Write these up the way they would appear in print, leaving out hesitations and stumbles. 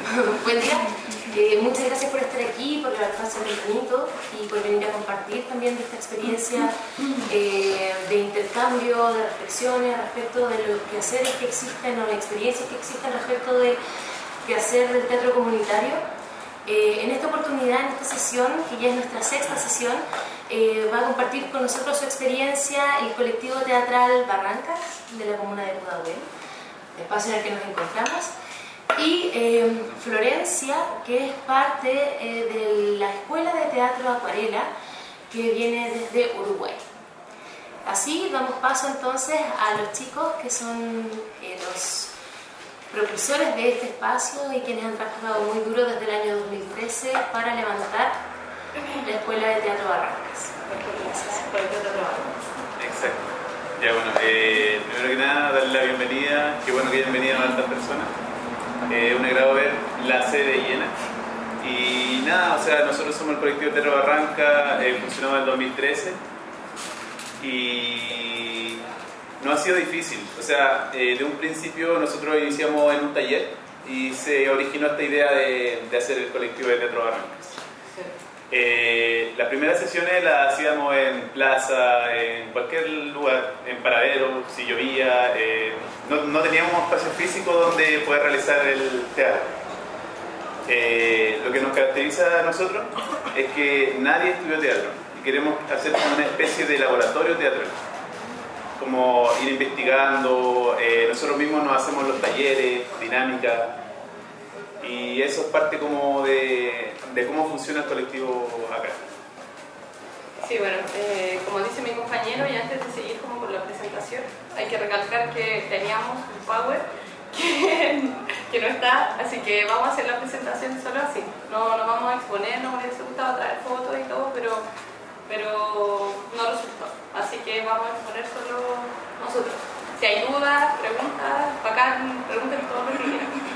Buen día. Muchas gracias por estar aquí, por levantarse tempranito y por venir a compartir también de esta experiencia de intercambio, de reflexiones respecto de los quehaceres que existen o las experiencias que existen respecto de quehacer del teatro comunitario. En esta oportunidad, en esta sesión, que ya es nuestra sexta sesión, va a compartir con nosotros su experiencia el colectivo teatral Barrancas de la comuna de Pudahuel, el espacio en el que nos encontramos, y Florencia, que es parte de la Escuela de Teatro Acuarela, que viene desde Uruguay. Así damos paso entonces a los chicos que son los propulsores de este espacio y quienes han trabajado muy duro desde el año 2013 para levantar la Escuela de Teatro Barrancas. Gracias. Exacto. Ya bueno, primero que nada darle la bienvenida, qué bueno que hayan venido a tantas personas. Un agrado ver la sede llena. Y nada, o sea, nosotros somos el colectivo Teatro Barranca, funcionamos en el 2013 y no ha sido difícil. O sea, de un principio nosotros iniciamos en un taller y se originó esta idea de hacer el colectivo de Teatro Barrancas. Las primeras sesiones las hacíamos en plaza, en cualquier lugar, en paradero, si llovía, no teníamos un espacio físico donde poder realizar el teatro. Lo que nos caracteriza a nosotros es que nadie estudió teatro y queremos hacer como una especie de laboratorio teatral, como ir investigando, nosotros mismos nos hacemos los talleres, dinámicas, y eso es parte como de cómo funciona el colectivo acá. Sí, bueno, como dice mi compañero, y antes de seguir como con la presentación, hay que recalcar que teníamos un power que no está, así que vamos a hacer la presentación solo así. No nos vamos a exponer, nos hubiese gustado traer fotos y todo, pero no resultó. Así que vamos a exponer solo nosotros. Si hay dudas, preguntas, bacán, pregunten todo lo que quieran.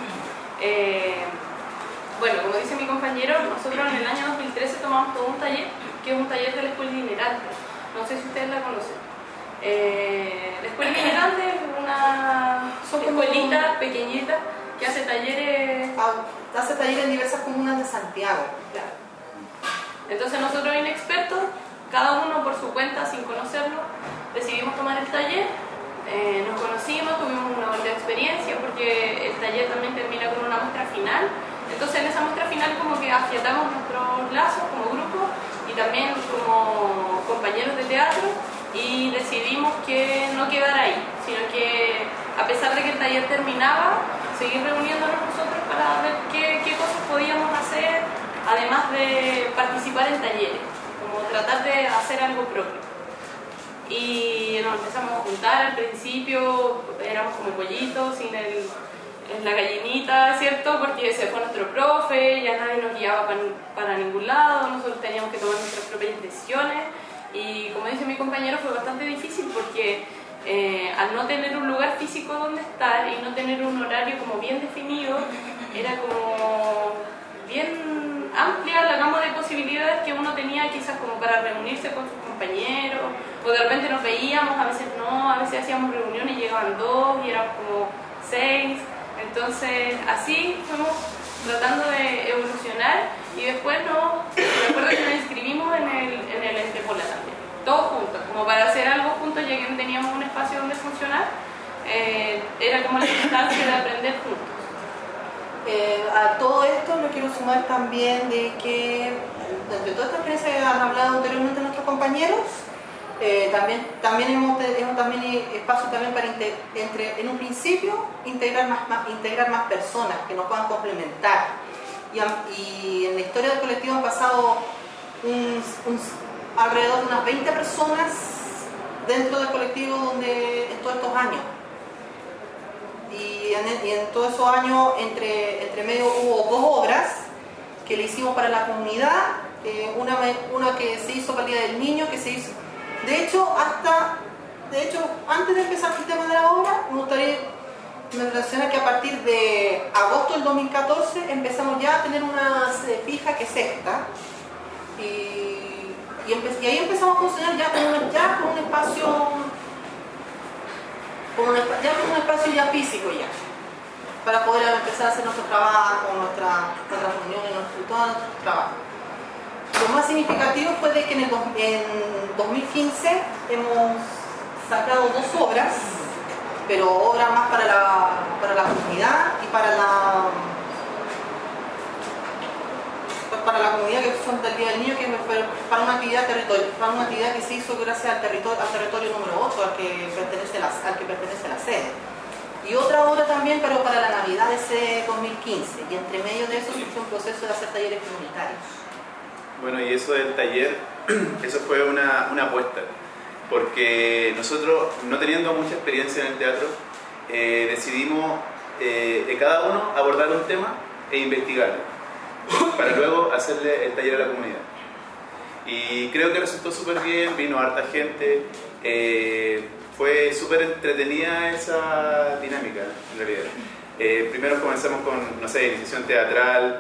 Bueno, como dice mi compañero, nosotros en el año 2013 tomamos todo un taller, que es un taller de la Escuela Itinerante. No sé si ustedes la conocen. La Escuela Itinerante es una escuelita pequeñita que hace talleres... Hace talleres en diversas comunas de Santiago. Claro. Entonces nosotros inexpertos, cada uno por su cuenta, sin conocerlo, decidimos tomar el taller. Nos conocimos, tuvimos una buena experiencia porque el taller también termina con una muestra final. Entonces en esa muestra final como que afiatamos nuestros lazos como grupo y también como compañeros de teatro y decidimos que no quedar ahí, sino que a pesar de que el taller terminaba, seguir reuniéndonos nosotros para ver qué cosas podíamos hacer, además de participar en talleres, como tratar de hacer algo propio. Y nos empezamos a juntar. Al principio éramos como pollitos en la gallinita, ¿cierto? Porque se fue nuestro profe, ya nadie nos guiaba para ningún lado, nosotros teníamos que tomar nuestras propias decisiones y como dice mi compañero fue bastante difícil porque al no tener un lugar físico donde estar y no tener un horario como bien definido, era como bien amplia la gama de posibilidades que uno tenía quizás como para reunirse con sus compañeros, o de repente nos veíamos, a veces no, a veces hacíamos reuniones y llegaban 2 y éramos como 6, entonces así fuimos tratando de evolucionar y después recuerdo que nos inscribimos en el Entrepola también, todos juntos, como para hacer algo juntos ya que no teníamos un espacio donde funcionar, era como la instancia de aprender juntos. A todo esto lo quiero sumar también de que de toda esta experiencia que han hablado anteriormente nuestros compañeros, también hemos espacio también para en un principio integrar más personas que nos puedan complementar y en la historia del colectivo han pasado alrededor de unas 20 personas dentro del colectivo en todos estos años. Y en todos esos años, entre medio hubo 2 obras que le hicimos para la comunidad, una que se hizo para el Día del Niño, que se hizo, de hecho, antes de empezar el tema de la obra, me gustaría mencionar que a partir de agosto del 2014 empezamos ya a tener una sede fija que es esta, y ahí empezamos a funcionar ya con un espacio ya físico ya. para poder empezar a hacer nuestro trabajo, nuestras reuniones, todo nuestro trabajo. Lo más significativo fue de que en 2015 hemos sacado 2 obras, pero obras más para la comunidad y para la comunidad, que son del Día del Niño, que fue para una actividad que se hizo gracias al territorio número 8, al que pertenece la sede. Y otra obra también, pero para la Navidad de ese 2015, y entre medio de eso surgió un proceso de hacer talleres comunitarios. Bueno, y eso del taller, eso fue una apuesta, porque nosotros, no teniendo mucha experiencia en el teatro, decidimos cada uno abordar un tema e investigarlo, para luego hacerle el taller a la comunidad. Y creo que resultó súper bien, vino harta gente, fue súper entretenida esa dinámica, en realidad. Primero comenzamos con, no sé, iniciación teatral,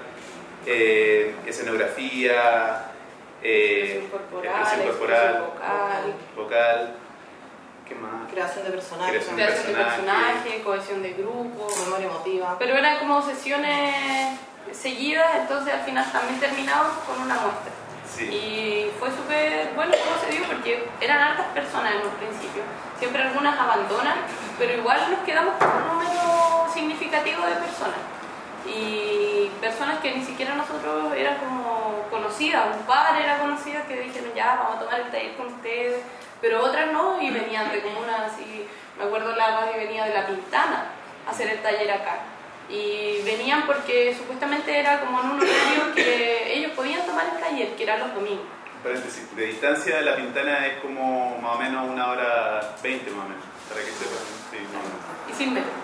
escenografía, expresión corporal, vocal, ¿qué más? Creación de personajes, cohesión de grupo, memoria emotiva. pero eran como sesiones seguidas, entonces al final también terminamos con una muestra. Sí. Y fue súper bueno como se dio, porque eran hartas personas en un principio. Siempre algunas abandonan, pero igual nos quedamos con un número significativo de personas. Y personas que ni siquiera nosotros eran como conocidas, un par era conocida, que dijeron ya, vamos a tomar el taller con ustedes, pero otras no, y venían de comunas así. Me acuerdo la radio venía de La Pintana a hacer el taller acá. Y venían porque supuestamente era como en un horario que ellos podían tomar el taller, que eran los domingos. Paréntesis, de distancia La Pintana es como más o menos 1:20 más o menos, para que sepan. Sí, más o menos. Y sin metro.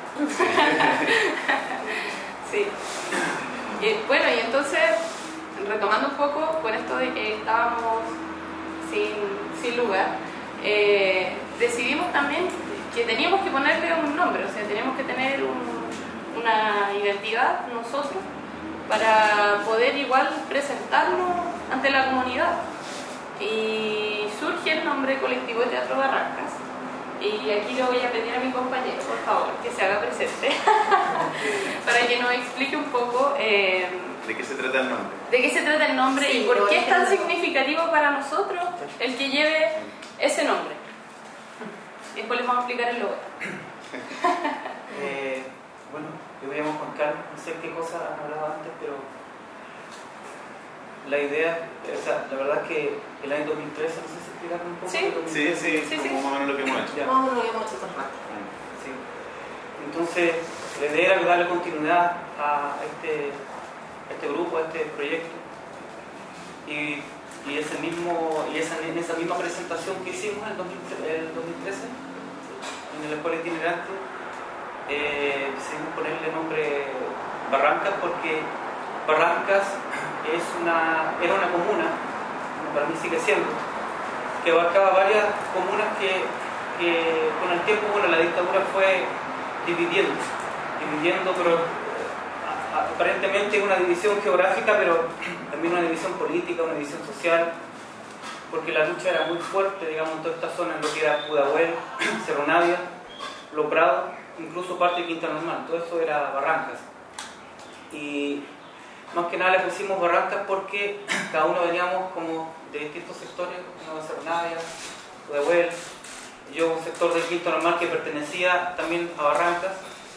Sí. Bueno, y entonces, retomando un poco con esto de que estábamos sin lugar, decidimos también que teníamos que ponerle un nombre, o sea, teníamos que tener una identidad nosotros para poder igual presentarnos ante la comunidad. Y surge el nombre Colectivo de Teatro Barrancas. Y aquí le voy a pedir a mi compañero, por favor, que se haga presente para que nos explique un poco ¿de qué se trata el nombre? ¿De qué se trata el nombre? Sí, y por qué es tan significativo para nosotros el que lleve ese nombre. Después les vamos a explicar el logo. Bueno, yo me llamo Juan Carlos, no sé qué cosa han hablado antes, pero la idea, o sea, la verdad es que el año 2013, no sé si explicar un poco. Sí, como más o menos lo que hemos hecho. Más o menos lo que hemos hecho esta parte. Sí. Entonces, la idea era darle continuidad a este grupo, a este proyecto. Y en esa misma presentación que hicimos en el 2013, en la escuela itinerante, decidimos ponerle nombre Barrancas, porque Barrancas era una comuna, para mí sigue siendo, que abarcaba varias comunas que con el tiempo, bueno, la dictadura fue dividiendo, pero aparentemente una división geográfica, pero también una división política, una división social, porque la lucha era muy fuerte, digamos, en toda esta zona, en lo que era Pudahuel, Cerro Navia, Los Prados, incluso parte de Quinta Normal, todo eso era Barrancas. Y más que nada le pusimos Barrancas porque cada uno veníamos como de distintos sectores, uno de Cerro Navia, Pudahuel, yo un sector del Quinto Normal que pertenecía también a Barrancas,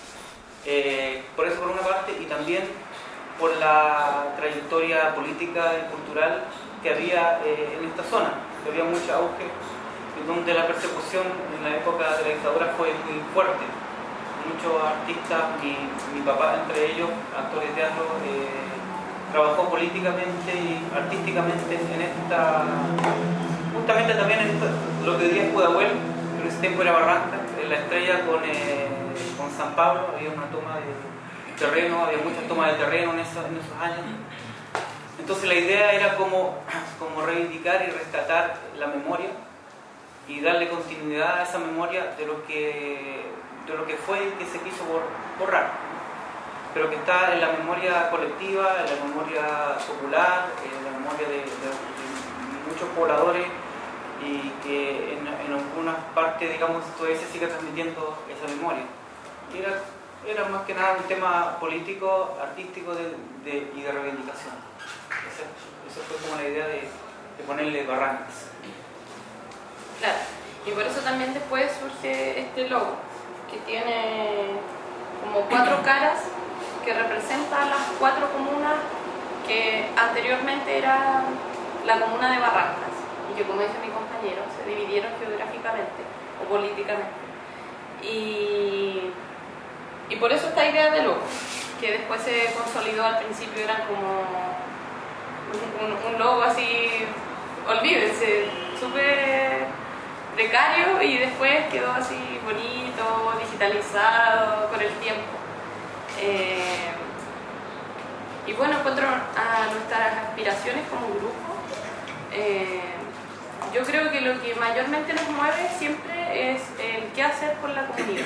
por eso por una parte, y también por la trayectoria política y cultural que había en esta zona, que había mucho auge, y donde la persecución en la época de la dictadura fue muy fuerte. Muchos artistas, mi papá entre ellos, actor de teatro, trabajó políticamente y artísticamente en esta, justamente también en lo que hoy día es Pudahuel, en ese tiempo era Barranca, en La Estrella con San Pablo, había una toma de terreno, había muchas tomas de terreno en esos años. Entonces la idea era como reivindicar y rescatar la memoria y darle continuidad a esa memoria de lo que fue y que se quiso borrar, pero que está en la memoria colectiva, en la memoria popular, en la memoria de muchos pobladores, y que en algunas partes, digamos, todavía se sigue transmitiendo esa memoria. Y era Era más que nada un tema político, artístico y de reivindicación. Esa fue como la idea de ponerle barrancas. Claro, y por eso también después surge este logo, que tiene como 4 caras que representan las 4 comunas que anteriormente era la comuna de Barrancas y que, como dice mi compañero, se dividieron geográficamente o políticamente. Y por eso esta idea de logo, que después se consolidó. Al principio eran como un logo así, olvídense, súper precario, y después quedó así bonito, digitalizado con el tiempo. Y bueno, en cuanto a nuestras aspiraciones como grupo, yo creo que lo que mayormente nos mueve siempre es el qué hacer con la comunidad.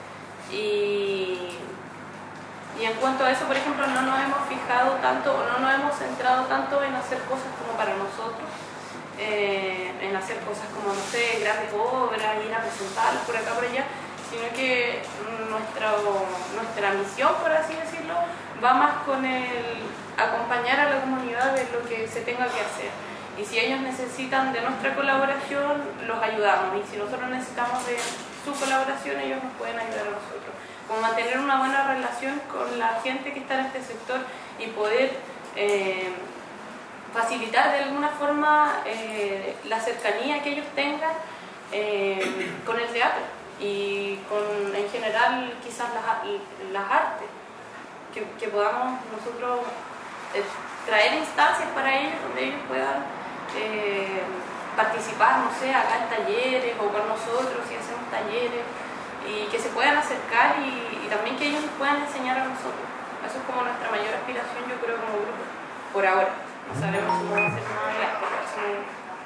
Y en cuanto a eso, por ejemplo, no nos hemos fijado tanto, o no nos hemos centrado tanto en hacer cosas como para nosotros, en hacer cosas como, no sé, grandes obras, ir a presentarlas por acá, por allá, sino que nuestra misión, por así decirlo, va más con el acompañar a la comunidad en lo que se tenga que hacer. Y si ellos necesitan de nuestra colaboración, los ayudamos. Y si nosotros necesitamos de su colaboración, ellos nos pueden ayudar a nosotros. Como mantener una buena relación con la gente que está en este sector y poder facilitar de alguna forma la cercanía que ellos tengan con el teatro y con, en general, quizás las artes, que podamos nosotros traer instancias para ellos donde ellos puedan participar, no sé, acá en talleres o con nosotros si hacemos talleres, y que se puedan acercar y también que ellos nos puedan enseñar a nosotros. Eso es como nuestra mayor aspiración, yo creo, como grupo, por ahora. No sabemos si vamos a hacer más adelante, pero somos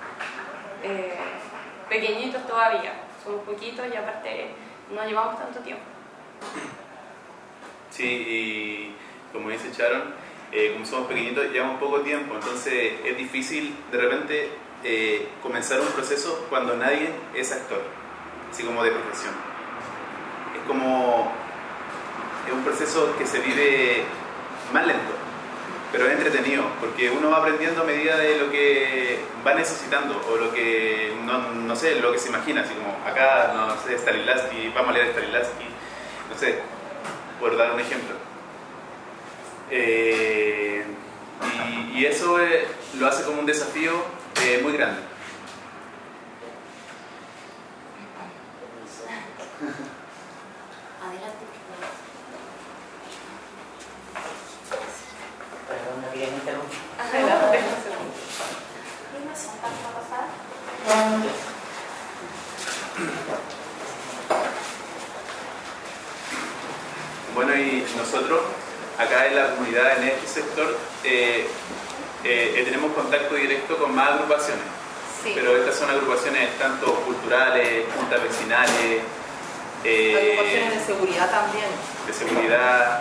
pequeñitos todavía, somos poquitos y aparte no llevamos tanto tiempo. Sí, y como dice Sharon, como somos pequeñitos, llevamos poco tiempo, entonces es difícil de repente comenzar un proceso cuando nadie es actor, así como de profesión. Es un proceso que se vive más lento, pero es entretenido, porque uno va aprendiendo a medida de lo que va necesitando, o lo que, no sé, lo que se imagina, así como acá, no sé, Stanislavski, vamos a leer Stanislavski, no sé, por dar un ejemplo. Y eso lo hace como un desafío muy grande. Adelante. Perdón, no quería interrumpir. Adelante. Bueno, y nosotros acá en la comunidad, en este sector, tenemos contacto directo con más agrupaciones, Sí. pero estas son agrupaciones tanto culturales, juntas vecinales, Agrupaciones de seguridad también. de seguridad,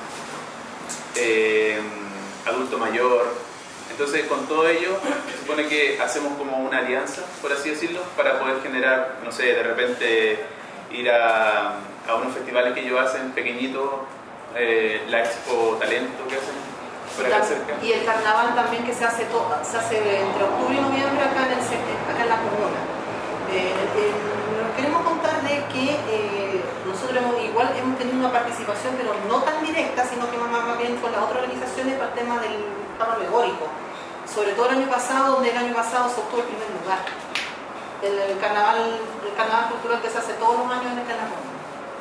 adulto mayor. Entonces, con todo ello, se supone que hacemos como una alianza, por así decirlo, para poder generar, no sé, de repente ir a unos festivales que ellos hacen pequeñitos, la Expo Talento que hacen por acá cerca. Y el carnaval también, que se hace entre octubre y noviembre acá en la comuna. Nos queremos contar de que nosotros igual hemos tenido una participación, pero no tan directa, sino que más bien con las otras organizaciones para el tema del carro alegórico. Sobre todo el año pasado, donde el año pasado se obtuvo el primer lugar. El carnaval cultural que se hace todos los años en esta comuna.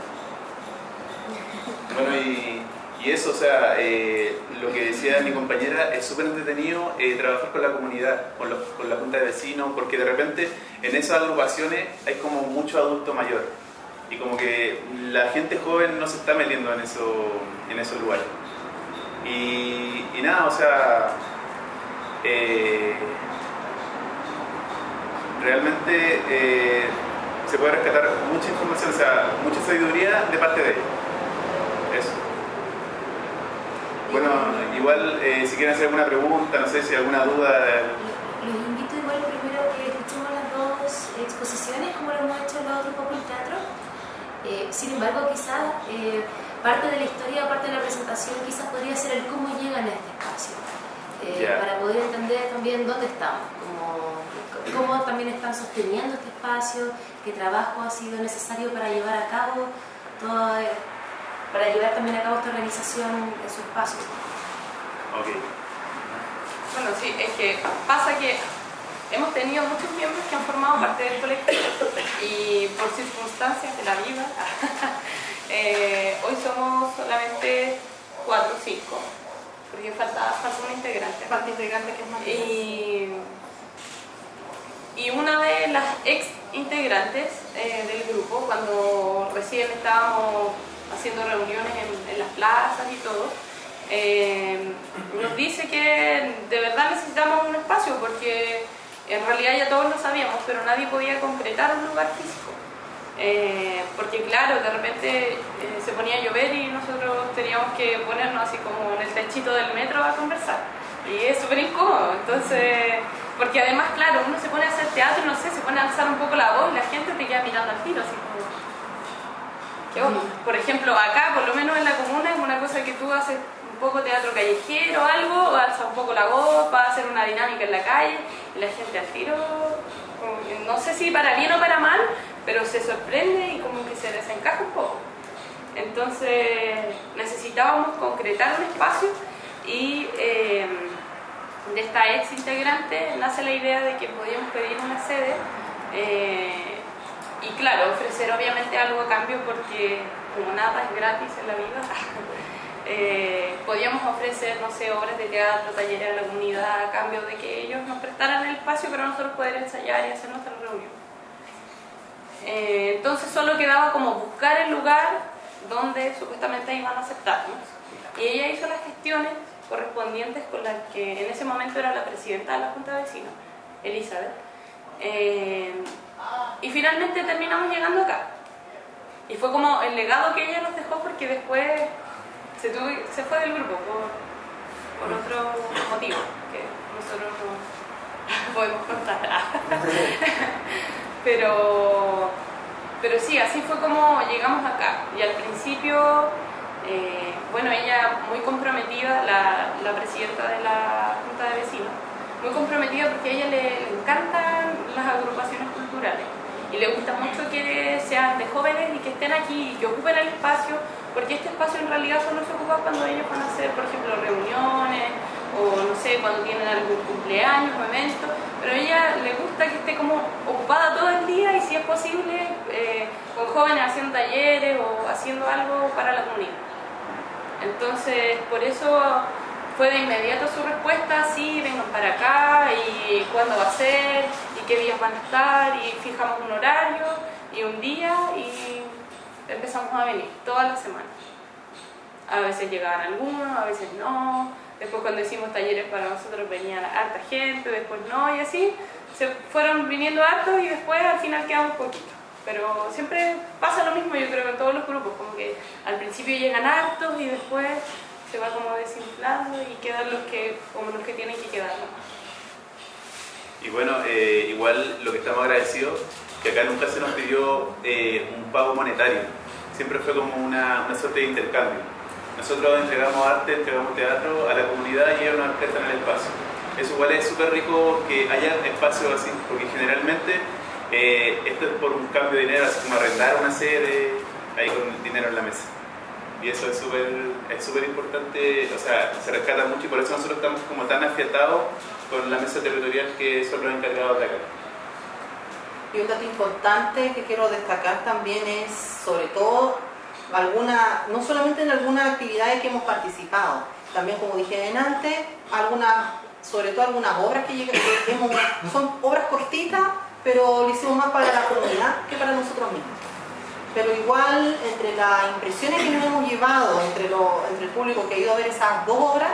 Bueno, y eso, o sea, lo que decía mi compañera, es súper entretenido trabajar con la comunidad, con la junta de vecinos, porque de repente en esas agrupaciones hay como mucho adulto mayor, y como que la gente joven no se está metiendo en esos lugares. Y nada, o sea, realmente se puede rescatar mucha información, o sea, mucha sabiduría de parte de ellos. Eso. Bueno, igual si quieren hacer alguna pregunta, no sé si alguna duda. Los invito igual primero a que escuchemos las dos exposiciones, como lo hemos hecho en los otros pocos teatros. Sin embargo, quizás parte de la historia, parte de la presentación quizás podría ser el cómo llegan a este espacio, para poder entender también dónde estamos, cómo también están sosteniendo este espacio, qué trabajo ha sido necesario para llevar a cabo para llevar también a cabo esta organización en su espacio. Okay. Bueno, sí, es que pasa que hemos tenido muchos miembros que han formado parte del colectivo y por circunstancias de la vida hoy somos solamente 4 o 5, porque falta un integrante. Falta integrante que es más y una de las ex integrantes del grupo, cuando recién estábamos haciendo reuniones en las plazas y todo, nos dice que de verdad necesitamos un espacio, porque en realidad ya todos lo sabíamos, pero nadie podía concretar un lugar físico. Porque claro, de repente se ponía a llover y nosotros teníamos que ponernos así como en el techito del metro a conversar. Y es súper incómodo, entonces, porque además, claro, uno se pone a hacer teatro, no sé, se pone a alzar un poco la voz y la gente te queda mirando al tiro, así como... ¿qué onda? Por ejemplo, acá, por lo menos en la comuna, es una cosa que tú haces un poco teatro callejero o algo, alza un poco la voz, vas a hacer una dinámica en la calle y la gente al tiro, no sé si para bien o para mal, pero se sorprende y como que se desencaja un poco. Entonces necesitábamos concretar un espacio y de esta ex integrante nace la idea de que podíamos pedir una sede y claro, ofrecer obviamente algo a cambio, porque como nada es gratis en la vida, podíamos ofrecer, no sé, obras de teatro, talleres a la comunidad a cambio de que ellos nos prestaran el espacio para nosotros poder ensayar y hacer nuestra reunión. Entonces solo quedaba como buscar el lugar donde supuestamente iban a aceptarnos, y ella hizo las gestiones correspondientes con la que en ese momento era la presidenta de la Junta de Vecinos, Elizabeth, y finalmente terminamos llegando acá, y fue como el legado que ella nos dejó, porque después se fue del grupo por otro motivo que nosotros no podemos contar. Pero sí, así fue como llegamos acá. Y al principio, bueno, ella muy comprometida, la presidenta de la Junta de Vecinos, muy comprometida porque a ella le encantan las agrupaciones culturales y le gusta mucho que sean de jóvenes y que estén aquí y que ocupen el espacio, porque este espacio en realidad solo se ocupa cuando ellos van a hacer, por ejemplo, reuniones o no sé, cuando tienen algún cumpleaños o evento, pero a ella le gusta que esté como ocupada todo el día y si es posible con jóvenes haciendo talleres o haciendo algo para la comunidad. Entonces, por eso fue de inmediato su respuesta: sí, vengan para acá, y cuándo va a ser, y qué días van a estar, y fijamos un horario y un día y empezamos a venir todas las semanas. A veces llegaban algunos, a veces no. Después cuando hicimos talleres para nosotros venían harta gente, después no, y así se fueron viniendo hartos y después al final quedamos poquitos. Pero siempre pasa lo mismo, yo creo, en todos los grupos, como que al principio llegan hartos y después se va como desinflando y quedan los que tienen que quedar, ¿no? Y bueno, igual lo que estamos agradecidos, que acá nunca se nos pidió un pago monetario, siempre fue como una suerte de intercambio. Nosotros entregamos arte, entregamos teatro a la comunidad y ellos nos prestan el espacio. Eso igual es súper rico que haya espacios así, porque generalmente esto es por un cambio de dinero, así como arrendar una sede ahí con el dinero en la mesa. Y eso es súper importante, o sea, se rescata mucho, y por eso nosotros estamos como tan afiatados con la mesa territorial, que son los encargados de acá. Y un dato importante que quiero destacar también es, sobre todo, no solamente en algunas actividades que hemos participado, también, como dije antes, sobre todo algunas obras son obras cortitas, pero lo hicimos más para la comunidad que para nosotros mismos. Pero igual, entre las impresiones que nos hemos llevado, entre el público que ha ido a ver esas dos obras,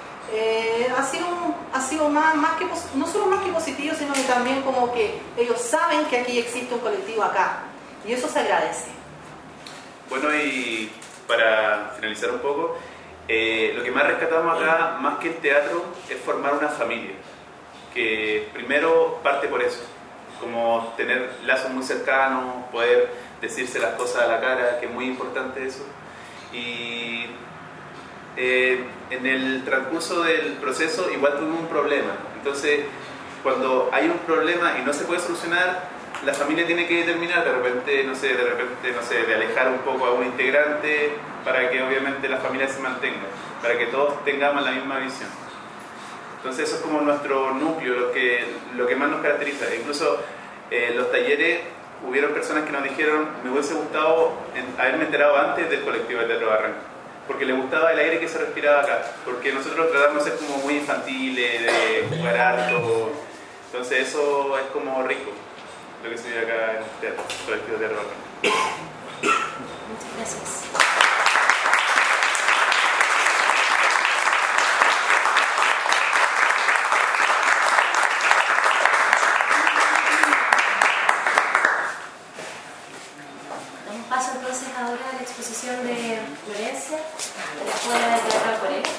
ha sido más que, no solo más que positivo, sino que también como que ellos saben que aquí existe un colectivo acá, y eso se agradece. Bueno, y para finalizar un poco, lo que más rescatamos acá, más que el teatro, es formar una familia, que primero parte por eso, como tener lazos muy cercanos, poder decirse las cosas a la cara, que es muy importante eso, Y en el transcurso del proceso igual tuvimos un problema. Entonces, cuando hay un problema y no se puede solucionar, la familia tiene que determinar de repente, de alejar un poco a un integrante para que obviamente la familia se mantenga, para que todos tengamos la misma visión. Entonces eso es como nuestro núcleo, lo que más nos caracteriza. Incluso los talleres, hubieron personas que nos dijeron, me hubiese gustado haberme enterado antes del colectivo de Teatro Barranco, porque les gustaba el aire que se respiraba acá, porque nosotros tratamos de ser como muy infantiles, de jugar harto, entonces eso es como rico, lo que se vive acá en el teatro, el colectivo de Teatro Barranco. Muchas gracias. Paso entonces ahora a la exposición de Florencia, de la Escuela de Teatro Acuarela.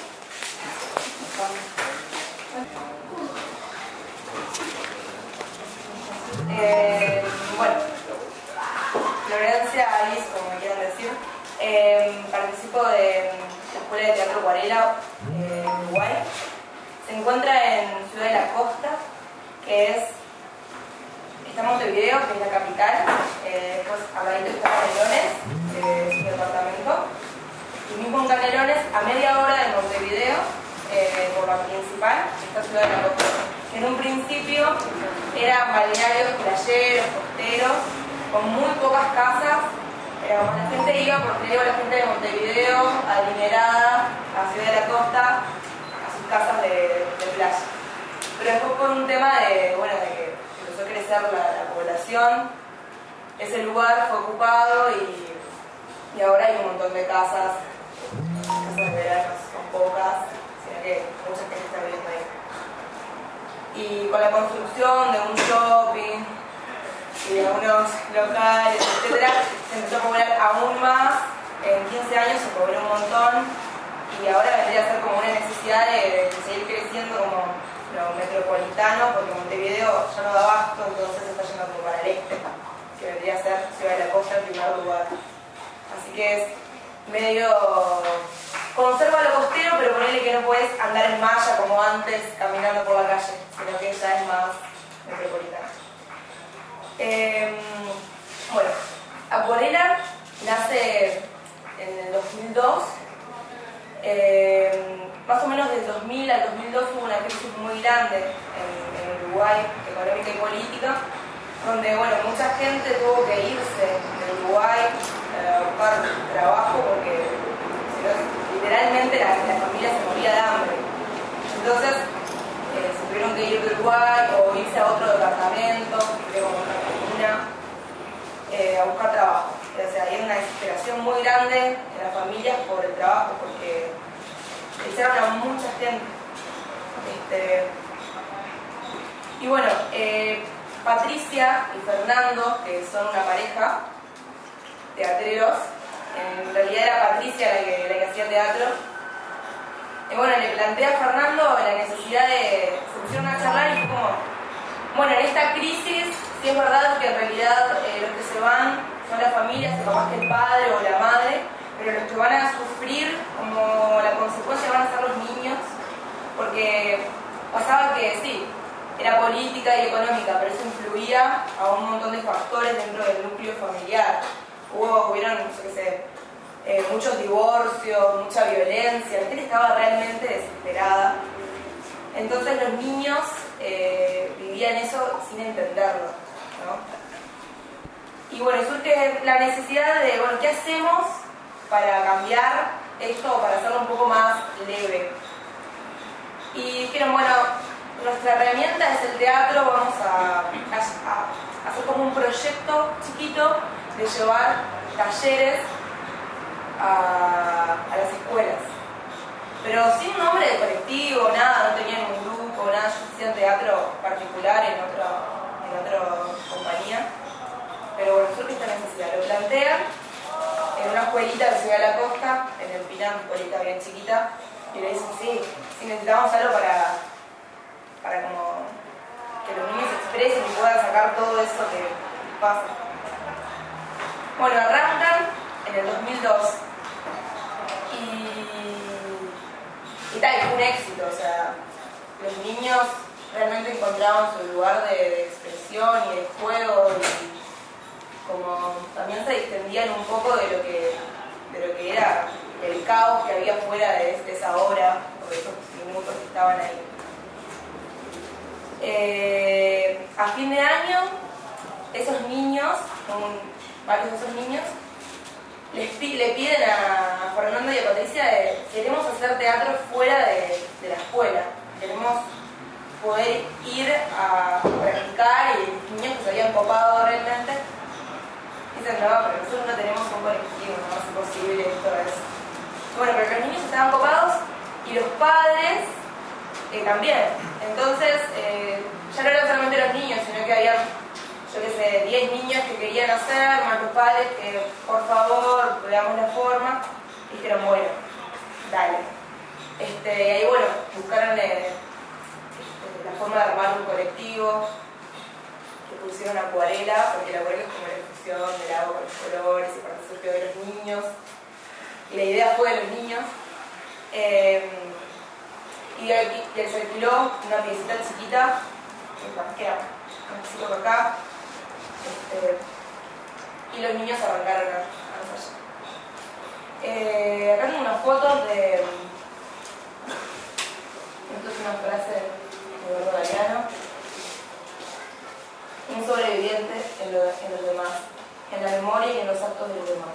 Bueno, Florencia, Alice, como me quieran decir, participo de la Escuela de Teatro Acuarela en Uruguay. Se encuentra en Ciudad de la Costa, que es... Está Montevideo, que es la capital, después Abadito está Canelones, es un departamento, y mismo en Canelones, a media hora de Montevideo, por la principal, está Ciudad de la Costa. En un principio eran balnearios, playeros, costeros, con muy pocas casas, la gente iba, porque digo, la gente de Montevideo, adinerada, a Ciudad de la Costa, a sus casas de playa. Pero después por un tema de que empezó a crecer la población, ese lugar fue ocupado y ahora hay un montón de casas de verano, son pocas, sino que mucha gente está viviendo ahí. Y con la construcción de un shopping y de unos locales, etc., se empezó a poblar aún más. En 15 años se pobló un montón y ahora vendría a ser como una necesidad de seguir creciendo como lo metropolitano, porque Montevideo ya no da abasto, entonces se está yendo como para el este, que vendría a ser Ciudad de la Costa en primer lugar. Así que es medio... Conserva lo costero, pero ponele que no puedes andar en malla como antes, caminando por la calle, sino que ya es más metropolitano. Bueno, Acuarela nace en el 2002. Más o menos del 2000 al 2002 hubo una crisis muy grande en Uruguay, económica y política, donde mucha gente tuvo que irse de Uruguay a buscar trabajo porque si no, literalmente la familia se moría de hambre. Entonces se tuvieron que ir de Uruguay o irse a otro departamento, como otra comuna, a buscar trabajo. O sea, hay una desesperación muy grande en las familias por el trabajo, porque echaron a mucha gente. Patricia y Fernando, que son una pareja teatreros, en realidad era Patricia la que hacía teatro, le plantea a Fernando la necesidad de... Se pusieron a charlar y fue como, en esta crisis, sí es verdad que en realidad los que se van son las familias, capaz que el padre o la madre, pero los que van a sufrir como la consecuencia van a ser los niños, porque pasaba que sí, era política y económica, pero eso influía a un montón de factores dentro del núcleo familiar. Hubieron, muchos divorcios, mucha violencia, la gente estaba realmente desesperada. Entonces los niños vivían eso sin entenderlo, ¿no? Y surge la necesidad de, ¿qué hacemos para cambiar esto, para hacerlo un poco más leve? Y dijeron, nuestra herramienta es el teatro, vamos a hacer como un proyecto chiquito de llevar talleres a las escuelas. Pero sin nombre de colectivo, nada, no tenían un grupo, nada, yo hacía teatro particular en otra compañía. Pero surge esta necesidad, lo plantean en una escuelita de Ciudad de la Costa, en el Pinar, una escuelita bien chiquita, y le dicen, sí, necesitamos algo para como que los niños se expresen y puedan sacar todo eso que pasa. Arrancan en el 2002 y tal, fue un éxito, o sea, los niños realmente encontraban su lugar de expresión y de juego y como también se distendían un poco de lo que era el caos que había fuera de esa hora o de esos minutos que estaban ahí. A fin de año, esos niños, varios de esos niños, le piden a Fernando y a Patricia queremos hacer teatro fuera de la escuela, queremos poder ir a practicar, y los niños que se habían copado realmente dicen, no, pero nosotros no tenemos un colectivo, no es imposible, esto es... Bueno, pero los niños estaban copados y los padres también. Entonces, ya no eran solamente los niños, sino que había, yo qué sé, 10 niños que querían hacer, más los padres que, por favor, veamos la forma. Y dijeron, bueno, dale. Y ahí, bueno, buscaron la forma de armar un colectivo, que pusieron acuarela, porque la acuarela es como la infusión del agua con los colores y para hacer que de los niños. Y la idea fue de los niños. Y les alquiló una piecita chiquita, que era un chico por acá, y los niños arrancaron a ensayar. Acá tengo unas fotos de... Esto es una frase de Eduardo Galeano. Un sobreviviente en los demás, en la memoria y en los actos de los demás.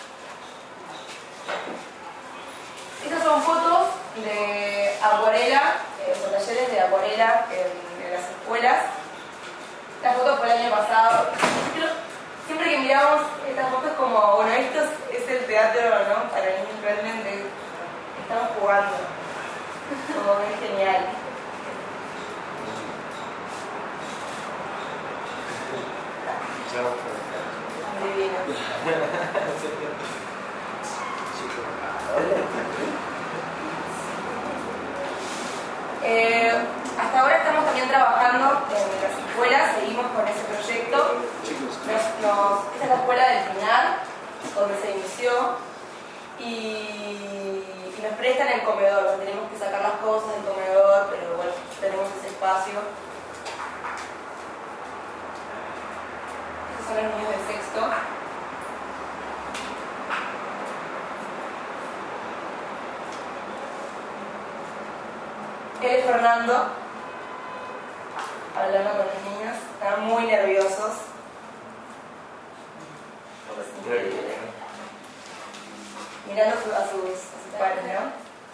Estas son fotos de acuarela, o talleres de acuarela en las escuelas. Esta foto fue el año pasado. Siempre que miramos estas fotos como, bueno, esto es el teatro, ¿no? Para niños realmente estamos jugando. Como es genial. Divino. Hasta ahora estamos también trabajando en las escuelas, seguimos con ese proyecto. Esta es la escuela del Pinar, donde se inició, y nos prestan el comedor, tenemos que sacar las cosas del comedor, pero bueno, tenemos ese espacio. Estos son los niños de sexto. Él es Fernando, hablando con los niños, están muy nerviosos. Mirando a sus padres, ¿no?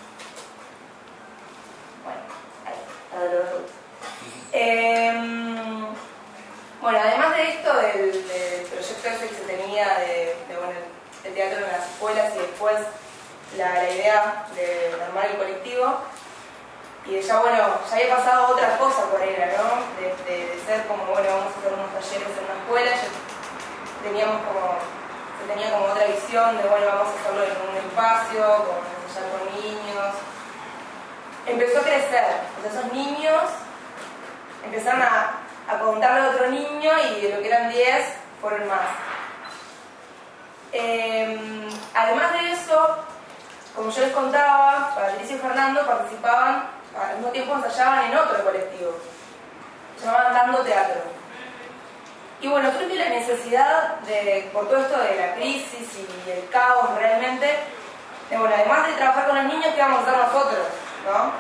Bueno, ahí, a los adultos. Bueno, además de esto, del proyecto ese que se tenía bueno, el teatro en las escuelas y después la idea de armar el colectivo, y ya, bueno, ya había pasado otra cosa por ella, ¿no? De ser como, bueno, vamos a hacer unos talleres en una escuela, ya se tenía como otra visión de, bueno, vamos a hacerlo en un espacio, ensayar con niños. Empezó a crecer, entonces esos niños empezaron a contarle a otro niño, y de lo que eran 10 fueron más. Además de eso, como yo les contaba, Patricia y Fernando participaban, al mismo tiempo ensayaban en otro colectivo, se llamaban Dando Teatro. Y bueno, creo que la necesidad, por todo esto de la crisis y el caos realmente, bueno, además de trabajar con los niños, ¿qué vamos a hacer nosotros? ¿No?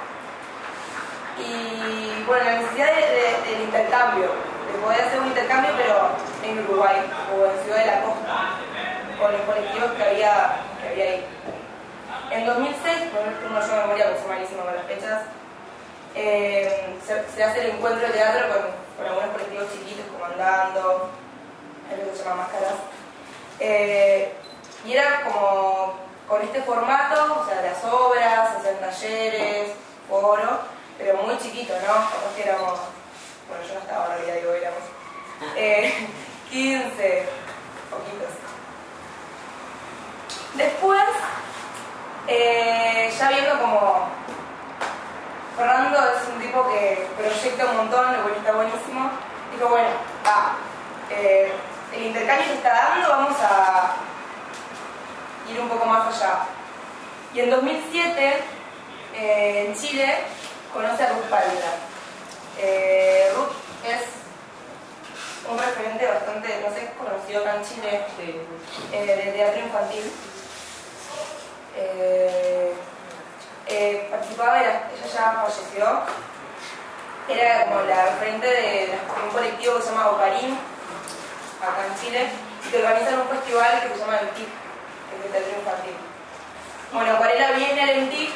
Y bueno, la necesidad del intercambio, de poder hacer un intercambio, pero en Uruguay o en Ciudad de la Costa, con los colectivos que había ahí. En 2006, no yo memoria porque soy malísima con las fechas, se hace el encuentro de teatro con algunos colectivos chiquitos como Andando, es lo que se llama Máscaras, y era como con este formato, o sea, las obras, hacían talleres, foro, pero muy chiquito, ¿no? Capaz que éramos, bueno, yo no estaba en realidad, digo, éramos 15, poquitos. Después, ya viendo como Fernando es un tipo que proyecta un montón, lo cual está buenísimo, dijo, bueno, el intercambio se está dando, vamos a ir un poco más allá. Y en 2007 en Chile conoce a Ruth Palmer. Ruth es un referente bastante, no sé, conocido acá en Chile, de teatro infantil. Participaba, ella ya falleció, era como la referente de un colectivo que se llama Ocarín, acá en Chile, y que organizan un festival que se llama el TIC, que es de teatro infantil. Bueno, Acuarela viene al MTIC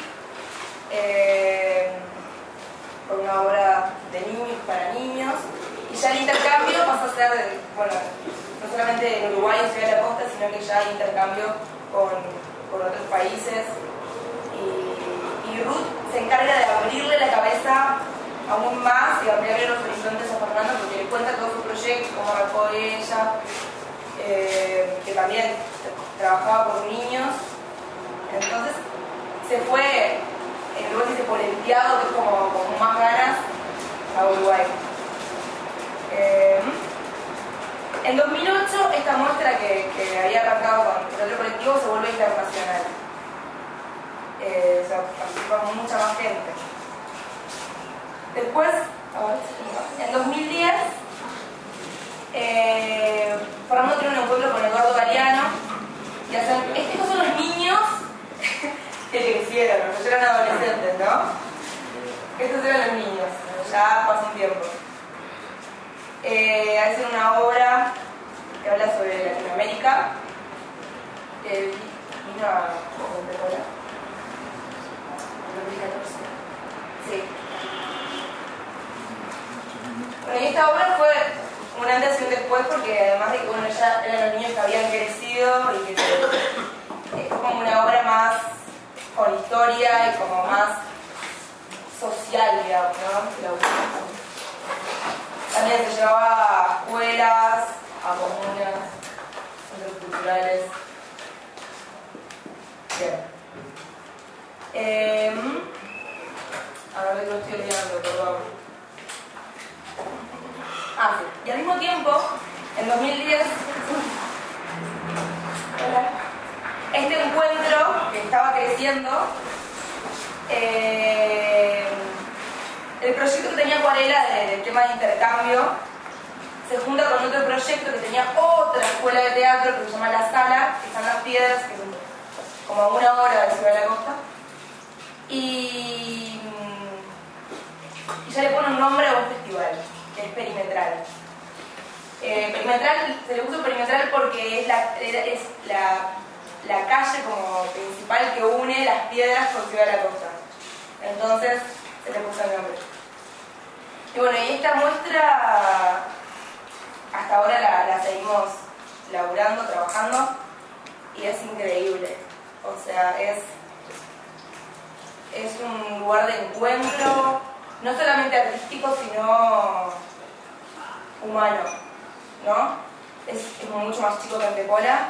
por una obra de niños para niños, y ya el intercambio pasa a ser, bueno, no solamente en Uruguay, en Ciudad de la Costa, sino que ya hay intercambio con otros países. Y Ruth se encarga de abrirle la cabeza aún más y ampliarle los horizontes a Fernanda, porque le cuenta todo su proyecto, cómo arrancó ella, que también trabajaba por niños. Entonces se fue, luego dice polenteado, que es como con más ganas, a Uruguay. En 2008 esta muestra que había arrancado con el otro colectivo se vuelve internacional. O sea, participa mucha más gente. Después, en 2010, Fernando tiene un encuentro con Eduardo Galeano y hacen, estos son los niños que crecieron, los que eran adolescentes, ¿no? Estos eran los niños, ya pasó un tiempo. Hacen una obra que habla sobre Latinoamérica. Vino a 2014. Sí. Bueno, y esta obra fue un antes y un después, porque además de que bueno, ya eran los niños que habían crecido y que fue como una obra más con historia y como más social, digamos, ¿no? También se llevaba a escuelas, a comunas, centros culturales. Bien. A ver, lo estoy olvidando, perdón. Sí. Y al mismo tiempo, en 2010, este encuentro que estaba creciendo, el proyecto que tenía Acuarela del tema de intercambio se junta con otro proyecto que tenía otra escuela de teatro que se llama La Sala, que están Las Piedras, que es como a una hora de Ciudad de la Costa, y ya le pone un nombre a un festival, que es Perimetral. Perimetral, se le puso Perimetral porque es la calle como principal que une Las Piedras con Ciudad de la Costa. Entonces se le puso el nombre. Y bueno, y esta muestra hasta ahora la seguimos laburando, trabajando, y es increíble. O sea, es un lugar de encuentro, no solamente artístico, sino humano, ¿no? Es mucho más chico que Antepola,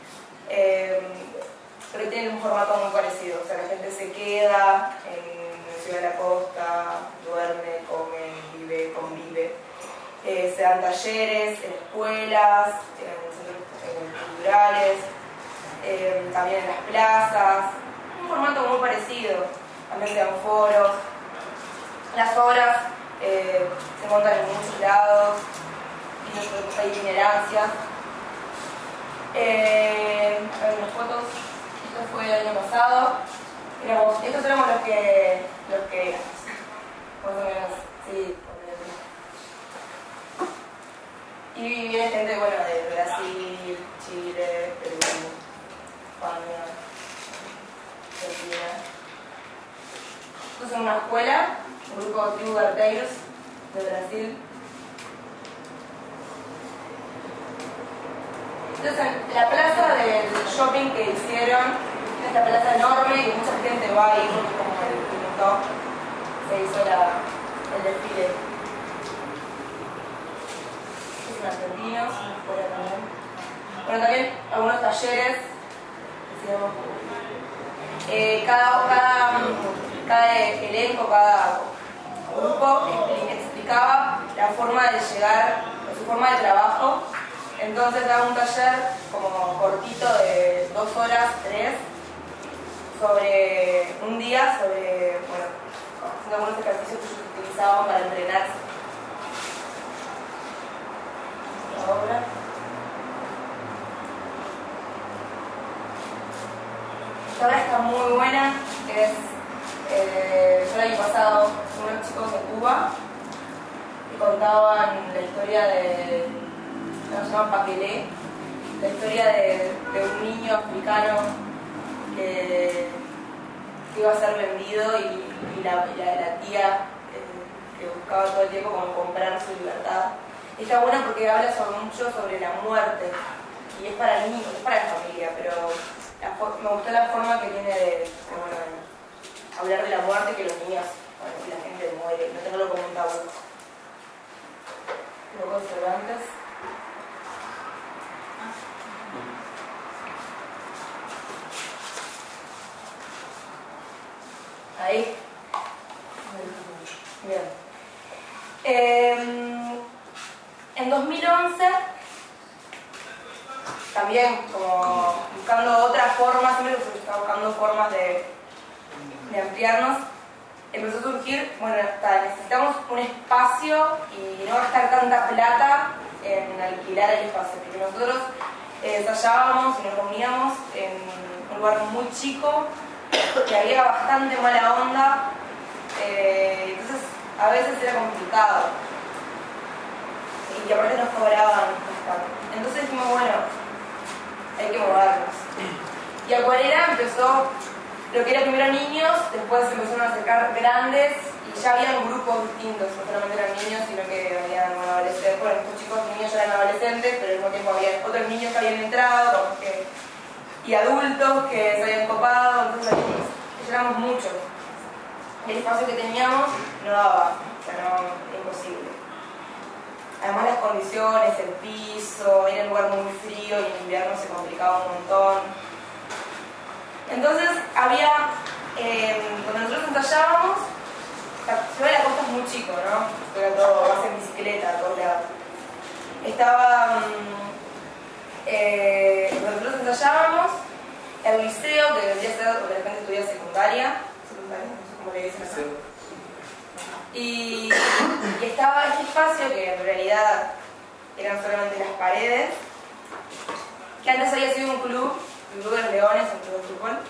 pero tiene un formato muy parecido. O sea, la gente se queda en Ciudad de la Costa, duerme, come, vive, convive. Se dan talleres en escuelas, en centros culturales, también en las plazas. Un formato muy parecido. También se dan foros. Las obras se montan en muchos lados, y hay itinerancias. A ver, las fotos, esto fue el año pasado. Estos éramos los que éramos. Más o menos, sí. Y viene gente, bueno, de Brasil, Chile, Perú, España, Argentina. Esto es una escuela, un grupo de Tribu de Arteiros de Brasil. Entonces, la plaza del shopping que hicieron, esta plaza enorme y mucha gente va ahí porque como el pintó, se hizo el desfile. Estos son argentinos, fuera también. Bueno, también algunos talleres. Cada elenco, cada grupo explicaba la forma de llegar, su forma de trabajo. Entonces daba un taller como cortito de 2 horas, 3, sobre un día, sobre, bueno, haciendo algunos ejercicios que ellos utilizaban para entrenarse. La obra. Esta obra está muy buena, es yo el año pasado unos chicos de Cuba que contaban la historia de, se llaman Paquelé, la historia de un niño africano que iba a ser vendido y la tía que buscaba todo el tiempo como comprar su libertad. Y está buena porque habla mucho sobre la muerte y es para niños, es para la familia, pero me gustó la forma que tiene de hablar de la muerte, que los niños, bueno, que la gente muere, no tenerlo como un tabú. Luego Cervantes. Ahí. Bien. En 2011, también como buscando otras formas, siempre se está buscando formas de ampliarnos, empezó a surgir, bueno, necesitamos un espacio y no gastar tanta plata en alquilar el espacio, porque nosotros ensayábamos y nos reuníamos en un lugar muy chico, que había bastante mala onda, entonces a veces era complicado y aparte nos cobraban bastante. Entonces dijimos, bueno, hay que movernos. Y Acuarela empezó, lo que era primero niños, después se empezaron a acercar grandes y ya habían grupos distintos, no solamente eran niños, sino que habían adolescentes. Bueno, estos chicos y niños ya eran adolescentes, pero al mismo tiempo había otros niños que habían entrado y adultos que se habían copado, entonces éramos muchos. El espacio que teníamos no daba, o sea, no, imposible. Además las condiciones, el piso, era un lugar muy frío y en invierno se complicaba un montón. Entonces había, cuando nosotros ensayábamos, Ciudad de la Costa es muy chico, ¿no? Era todo, vas en bicicleta a todos lados. Estaba, cuando nosotros ensayábamos, el liceo, que debería ser donde la gente estudia secundaria, no sé cómo le dicen acá. Y estaba este espacio que en realidad eran solamente las paredes, que antes había sido un club de los Leones, un club de fútbol.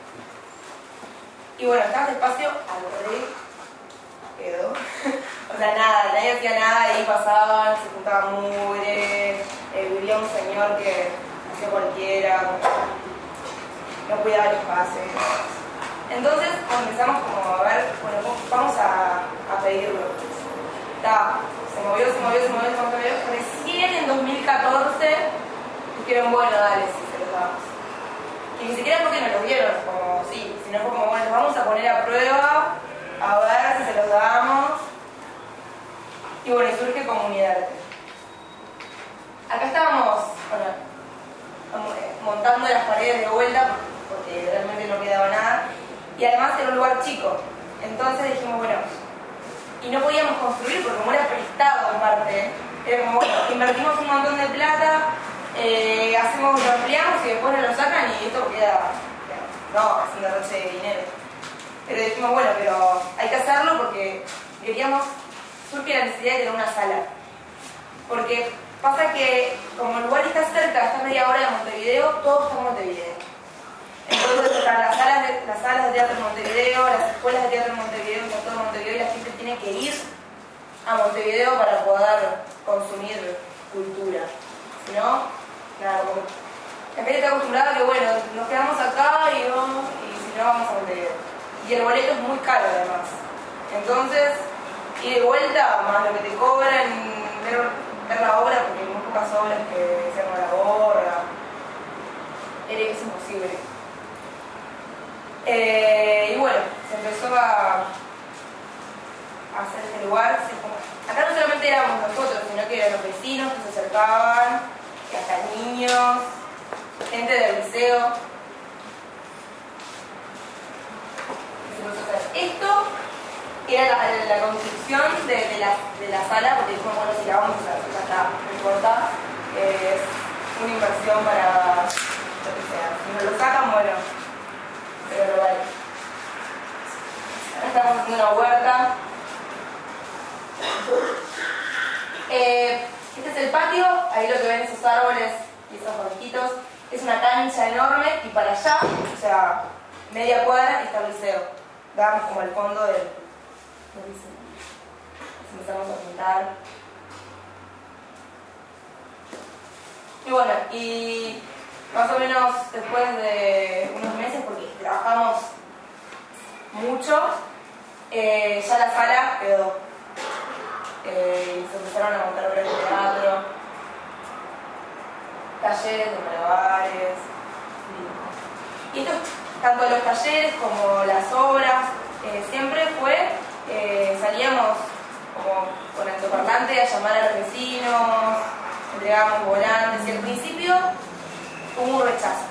Y bueno, estaba este espacio al rey quedó. O sea, nada, nadie hacía nada, ahí pasaban, se juntaban mugre, vivía un señor que hacía cualquiera, no cuidaba el espacio. Entonces empezamos como a ver, bueno, vamos a pedirlo. Se movió. Recién en 2014 dijeron, bueno, dale, sí, se los damos. Y ni siquiera porque nos los dieron, como sí, sino fue como, bueno, los vamos a poner a prueba, a ver si se los damos. Y bueno, y surge Comunidad Arte. Acá estábamos, bueno, montando las paredes de vuelta, porque realmente no quedaba nada. Y además era un lugar chico. Entonces dijimos, bueno, y no podíamos construir porque como era prestado en parte, era como, bueno, invertimos un montón de plata, lo ampliamos y después nos lo sacan y esto queda, no, es un derroche de dinero. Pero dijimos, bueno, pero hay que hacerlo porque queríamos, surge la necesidad de tener una sala. Porque pasa que como el lugar está cerca, está a media hora de Montevideo, todo está en Montevideo. Entonces están las salas de teatro en Montevideo, las escuelas de teatro en Montevideo, está todo en Montevideo y la gente tiene que ir a Montevideo para poder consumir cultura. Si no, nada, como la gente está acostumbrada a que bueno, nos quedamos acá y si no vamos a Montevideo. Y el boleto es muy caro además. Entonces, ir de vuelta, más lo que te cobran, ver la obra, porque hay muy pocas obras que se arman la gorra, es imposible. Y bueno, se empezó a hacer este lugar. Acá no solamente éramos nosotros, sino que eran los vecinos que se acercaban, que hasta niños, gente del liceo. Esto era la construcción de la sala, porque dijimos, bueno, si la vamos a hacer, ya está, no importa, es una inversión para lo que sea. Si nos lo sacan, bueno, pero lo vale. Acá estamos haciendo una huerta. Este es el patio, ahí lo que ven esos árboles y esos banquitos. Es una cancha enorme y para allá, o sea, media cuadra, está el liceo. Damos como al fondo del liceo. Empezamos a pintar. Y bueno, y más o menos después de unos meses, porque trabajamos mucho, ya la sala quedó. Se empezaron a montar obras de teatro, talleres de malabares. Y esto, tanto los talleres como las obras, siempre fue, salíamos como con altoparlante a llamar a los vecinos, entregábamos volantes y al principio hubo un rechazo.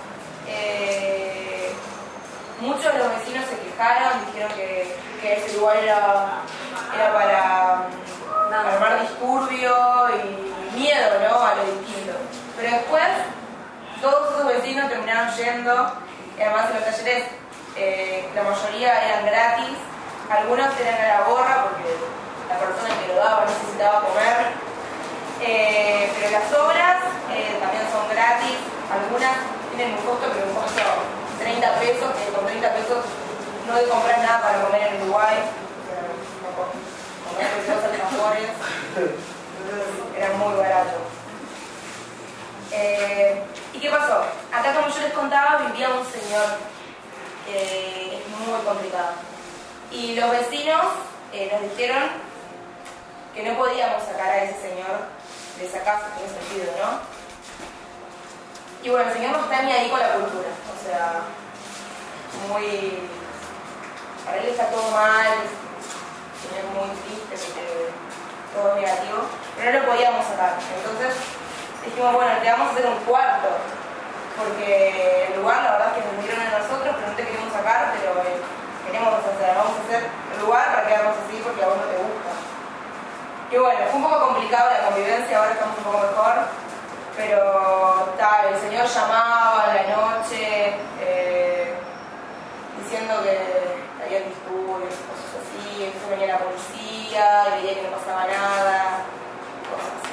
Muchos de los vecinos se quejaron, dijeron que ese lugar era para armar disturbio y miedo, ¿no?, a lo distinto. Pero después todos esos vecinos terminaron yendo, y además en los talleres la mayoría eran gratis, algunos eran a la gorra porque la persona que lo daba necesitaba comer, pero las obras también son gratis, algunas tienen un costo, pero un costo de 30 pesos, que con 30 pesos no te compras nada para comer en Uruguay, comer los alfajores, era muy barato. ¿Y qué pasó? Acá, como yo les contaba, vivía un señor que es muy complicado. Y los vecinos nos dijeron que no podíamos sacar a ese señor de esa casa, en ese sentido, ¿no? Y bueno, el señor no está ni ahí con la cultura, o sea, muy... Para él está todo mal, el señor es muy triste, porque todo es negativo, pero no lo podíamos sacar. Entonces dijimos, bueno, le vamos a hacer un cuarto, porque el lugar, la verdad es que nos dieron a nosotros, pero no te queremos sacar, pero queremos hacer, vamos a hacer el lugar para que hagamos así, porque a vos no te gusta. Y bueno, fue un poco complicado la convivencia, ahora estamos un poco mejor, pero tal, el señor llamaba a la noche diciendo que había disturbios, cosas así, entonces venía la policía y veía que no pasaba nada, cosas así.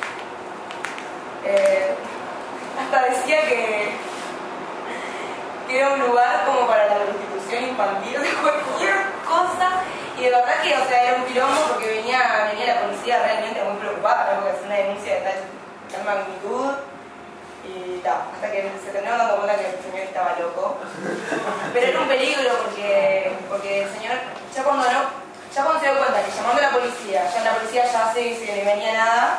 Hasta decía que era un lugar como para la prostitución infantil, de cualquier cosa, y de verdad que, o sea, era un quilombo porque venía la policía realmente muy preocupada, ¿no?, porque hacer una denuncia de tal magnitud, y tal, hasta que se terminaron dando cuenta que el señor estaba loco. Pero era un peligro porque el señor, ya cuando se dio cuenta que llamando a la policía ya se no venía nada,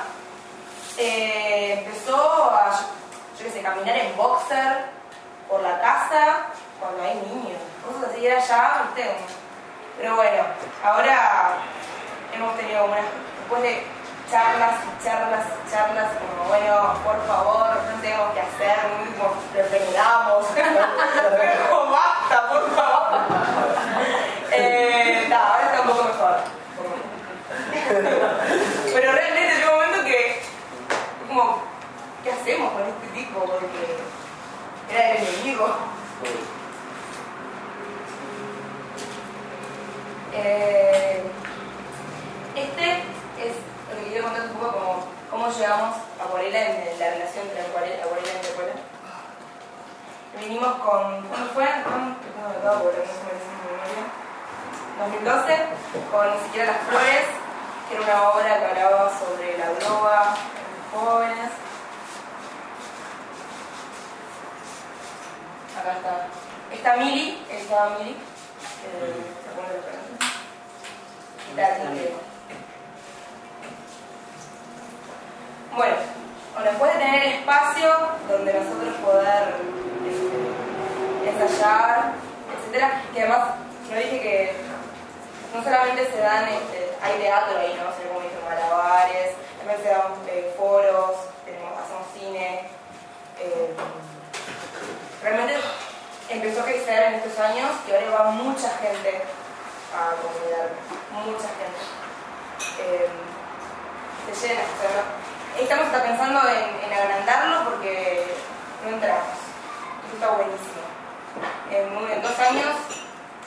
empezó a, yo qué sé, caminar en boxer por la casa cuando hay niños, cosas así, era ya, ¿viste? Pero bueno, ahora hemos tenido unas, después de charlas, como bueno, por favor, no tenemos que hacer, como lo terminamos, como basta, por favor. Ahora está un poco mejor. Pero realmente llegó un momento que, como, ¿qué hacemos con este tipo? Porque era el enemigo. Este es lo que quiero contar un poco como cómo llegamos a Acuarela en la relación entre Acuarela y Intercuela. Vinimos con... ¿Cuándo fue? No me acabo porque no se me dice mi memoria. 2012, con Ni siquiera las flores, que era una obra que hablaba sobre la droga en los jóvenes. Acá está. Está Mili, estaba Mili. ¿Se acuerdan de la pregunta? Bueno, después de tener el espacio donde nosotros poder ensayar, etcétera, que además yo dije que no solamente se dan, hay teatro ahí, ¿no? Se como dije, malabares, también se dan foros, hacemos cine. Realmente empezó a crecer en estos años y ahora va mucha gente a la comunidad, mucha gente. Se llena, o sea, estamos hasta pensando en agrandarlo porque no entramos. Esto está buenísimo. En 2 años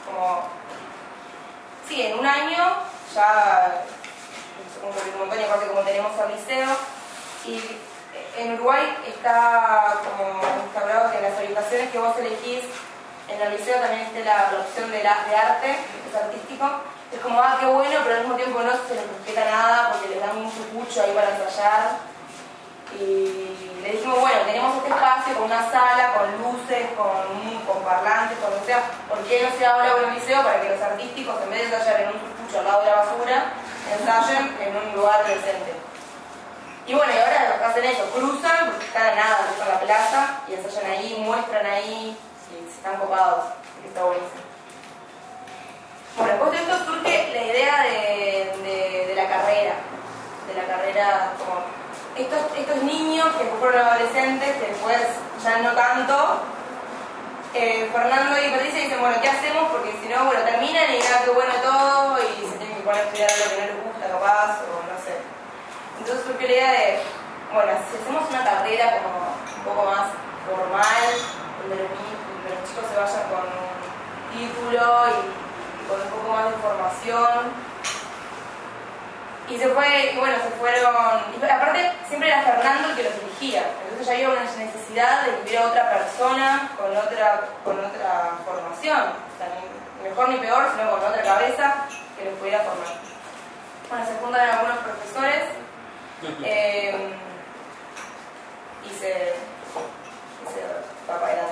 como, sí, en un año ya un montón, y aparte como tenemos el liceo, y en Uruguay está como instaurado que en las orientaciones que vos elegís en el liceo también esté la opción de arte, que es artístico. Es como, qué bueno, pero al mismo tiempo no se les respeta nada porque les dan un chupucho ahí para ensayar. Y le dijimos, bueno, tenemos este espacio con una sala, con luces, con parlantes, con lo que sea, ¿por qué no se habla con el liceo para que los artísticos, en vez de ensayar en un chupucho al lado de la basura, ensayen en un lugar decente? Y bueno, y ahora hacen eso, cruzan, porque están a nada, cruzan la plaza y ensayan ahí, muestran ahí, y están copados, que está buenísimo. Bueno, después de esto surge la idea de la carrera, como estos niños que fueron adolescentes, que después ya no tanto, Fernando y Patricia dicen, bueno, ¿qué hacemos? Porque si no, bueno, terminan y nada, qué bueno todo, y se tienen que poner a estudiar algo que no les gusta, capaz, o no sé. Entonces surgió la idea de, bueno, si hacemos una carrera como un poco más formal, donde los chicos se vayan con un título y con un poco más de información. Y se fueron, y aparte siempre era Fernando el que los dirigía, entonces ya había una necesidad de que hubiera otra persona con otra formación, o sea, ni mejor ni peor, sino con otra cabeza que los pudiera formar. Bueno, se juntan algunos profesores y se papaean.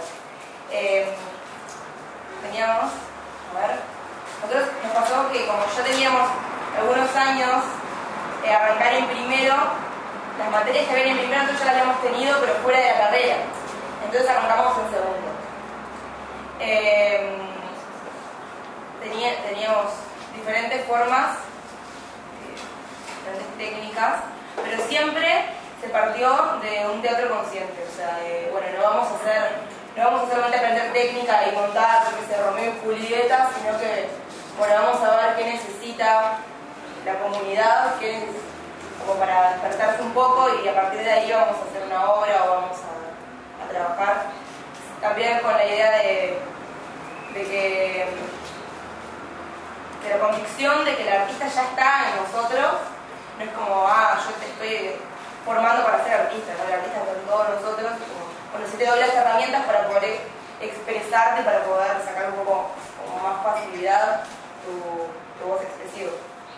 Teníamos, nosotros nos pasó que como ya teníamos algunos años arrancar en primero, las materias que habían en primero nosotros ya las habíamos tenido pero fuera de la carrera, entonces arrancamos en segundo. Teníamos diferentes formas, diferentes técnicas, pero siempre se partió de un teatro consciente, o sea, bueno, no vamos a solamente aprender técnica y montar, porque se Romeo y Julieta, sino que, bueno, vamos a ver qué necesita la comunidad, como para despertarse un poco, y a partir de ahí vamos a hacer una obra o vamos a trabajar. También con la idea de la convicción de que el artista ya está en nosotros, no es como, yo te estoy formando para ser artista, ¿no? El artista está en todos nosotros, bueno, si te doy las herramientas para poder expresarte, para poder sacar un poco como más facilidad tu voz expresiva.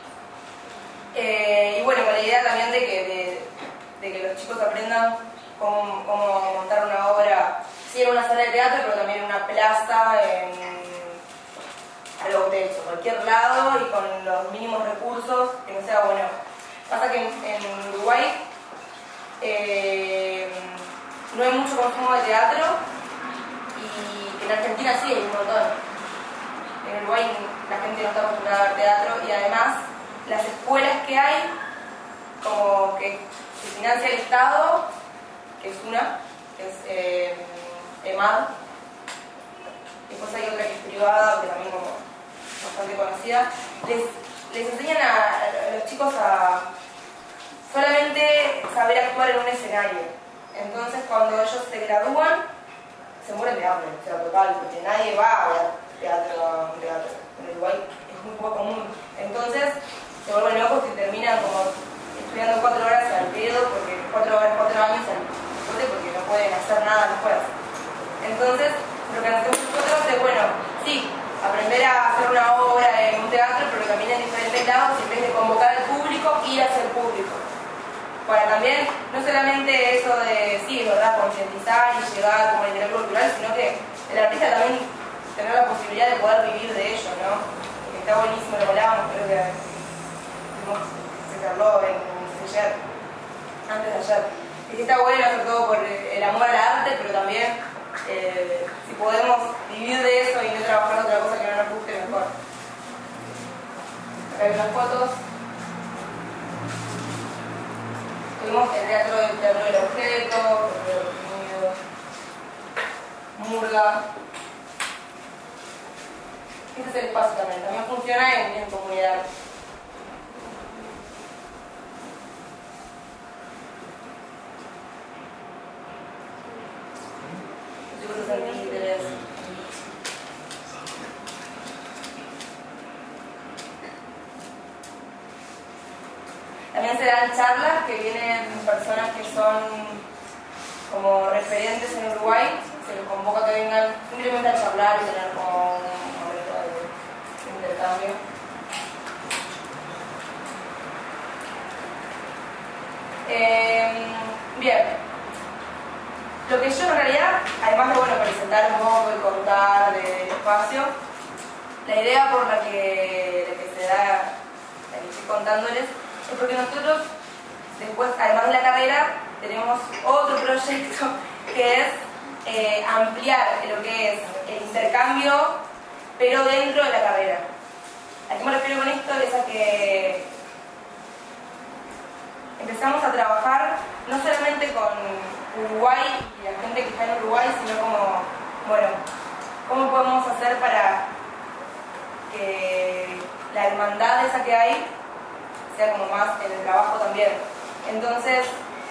Y bueno, con la idea también de que los chicos aprendan cómo montar una obra, sí en una sala de teatro, pero también en una plaza, en algo techo, cualquier lado y con los mínimos recursos, que no sea bueno. Pasa que en Uruguay no hay mucho consumo de teatro, y en Argentina sí hay un montón. En Uruguay la gente no está acostumbrada a ver teatro, y además las escuelas que hay, como que financia el Estado, que es una, que es EMAD, y después hay otra que es privada, que también como bastante conocida, les enseñan a los chicos a solamente saber actuar en un escenario. Entonces cuando ellos se gradúan, se mueren de hambre, o sea, total, porque nadie va a ver teatro. En Uruguay es muy poco común. Entonces se vuelven locos y terminan como estudiando 4 horas al pedo, porque 4 años al pedo, porque no pueden hacer nada después. Entonces lo que hacemos nosotros es, bueno, sí, aprender a hacer una obra en un teatro, pero también en diferentes lados, y en vez de convocar al público, ir hacia el público. Para también, no solamente eso de, sí, ¿verdad?, concientizar y llegar como al interés cultural, sino que el artista también tener la posibilidad de poder vivir de ello, ¿no? Porque está buenísimo, lo hablábamos, creo que se charló antes de ayer. Y que está bueno hacer todo por el amor al arte, pero también si podemos vivir de eso y no trabajar otra cosa que no nos guste, mejor. Acá hay unas fotos. Tuvimos el teatro del objeto, Murga. Este es el espacio también funciona en comunidad. Los chicos se sienten interés. También se dan charlas que vienen personas que son como referentes en Uruguay, se les convoca que vengan simplemente a charlar y tener como un momento de intercambio. Bien, lo que yo en realidad, además de presentar un poco y contar del espacio, la idea por la que se da, la que estoy contándoles, es porque nosotros después, además de la carrera, tenemos otro proyecto que es ampliar lo que es el intercambio, pero dentro de la carrera. ¿A qué me refiero con esto? Es a que empezamos a trabajar no solamente con Uruguay y la gente que está en Uruguay, sino como, ¿cómo podemos hacer para que la hermandad esa que hay sea como más en el trabajo también? Entonces,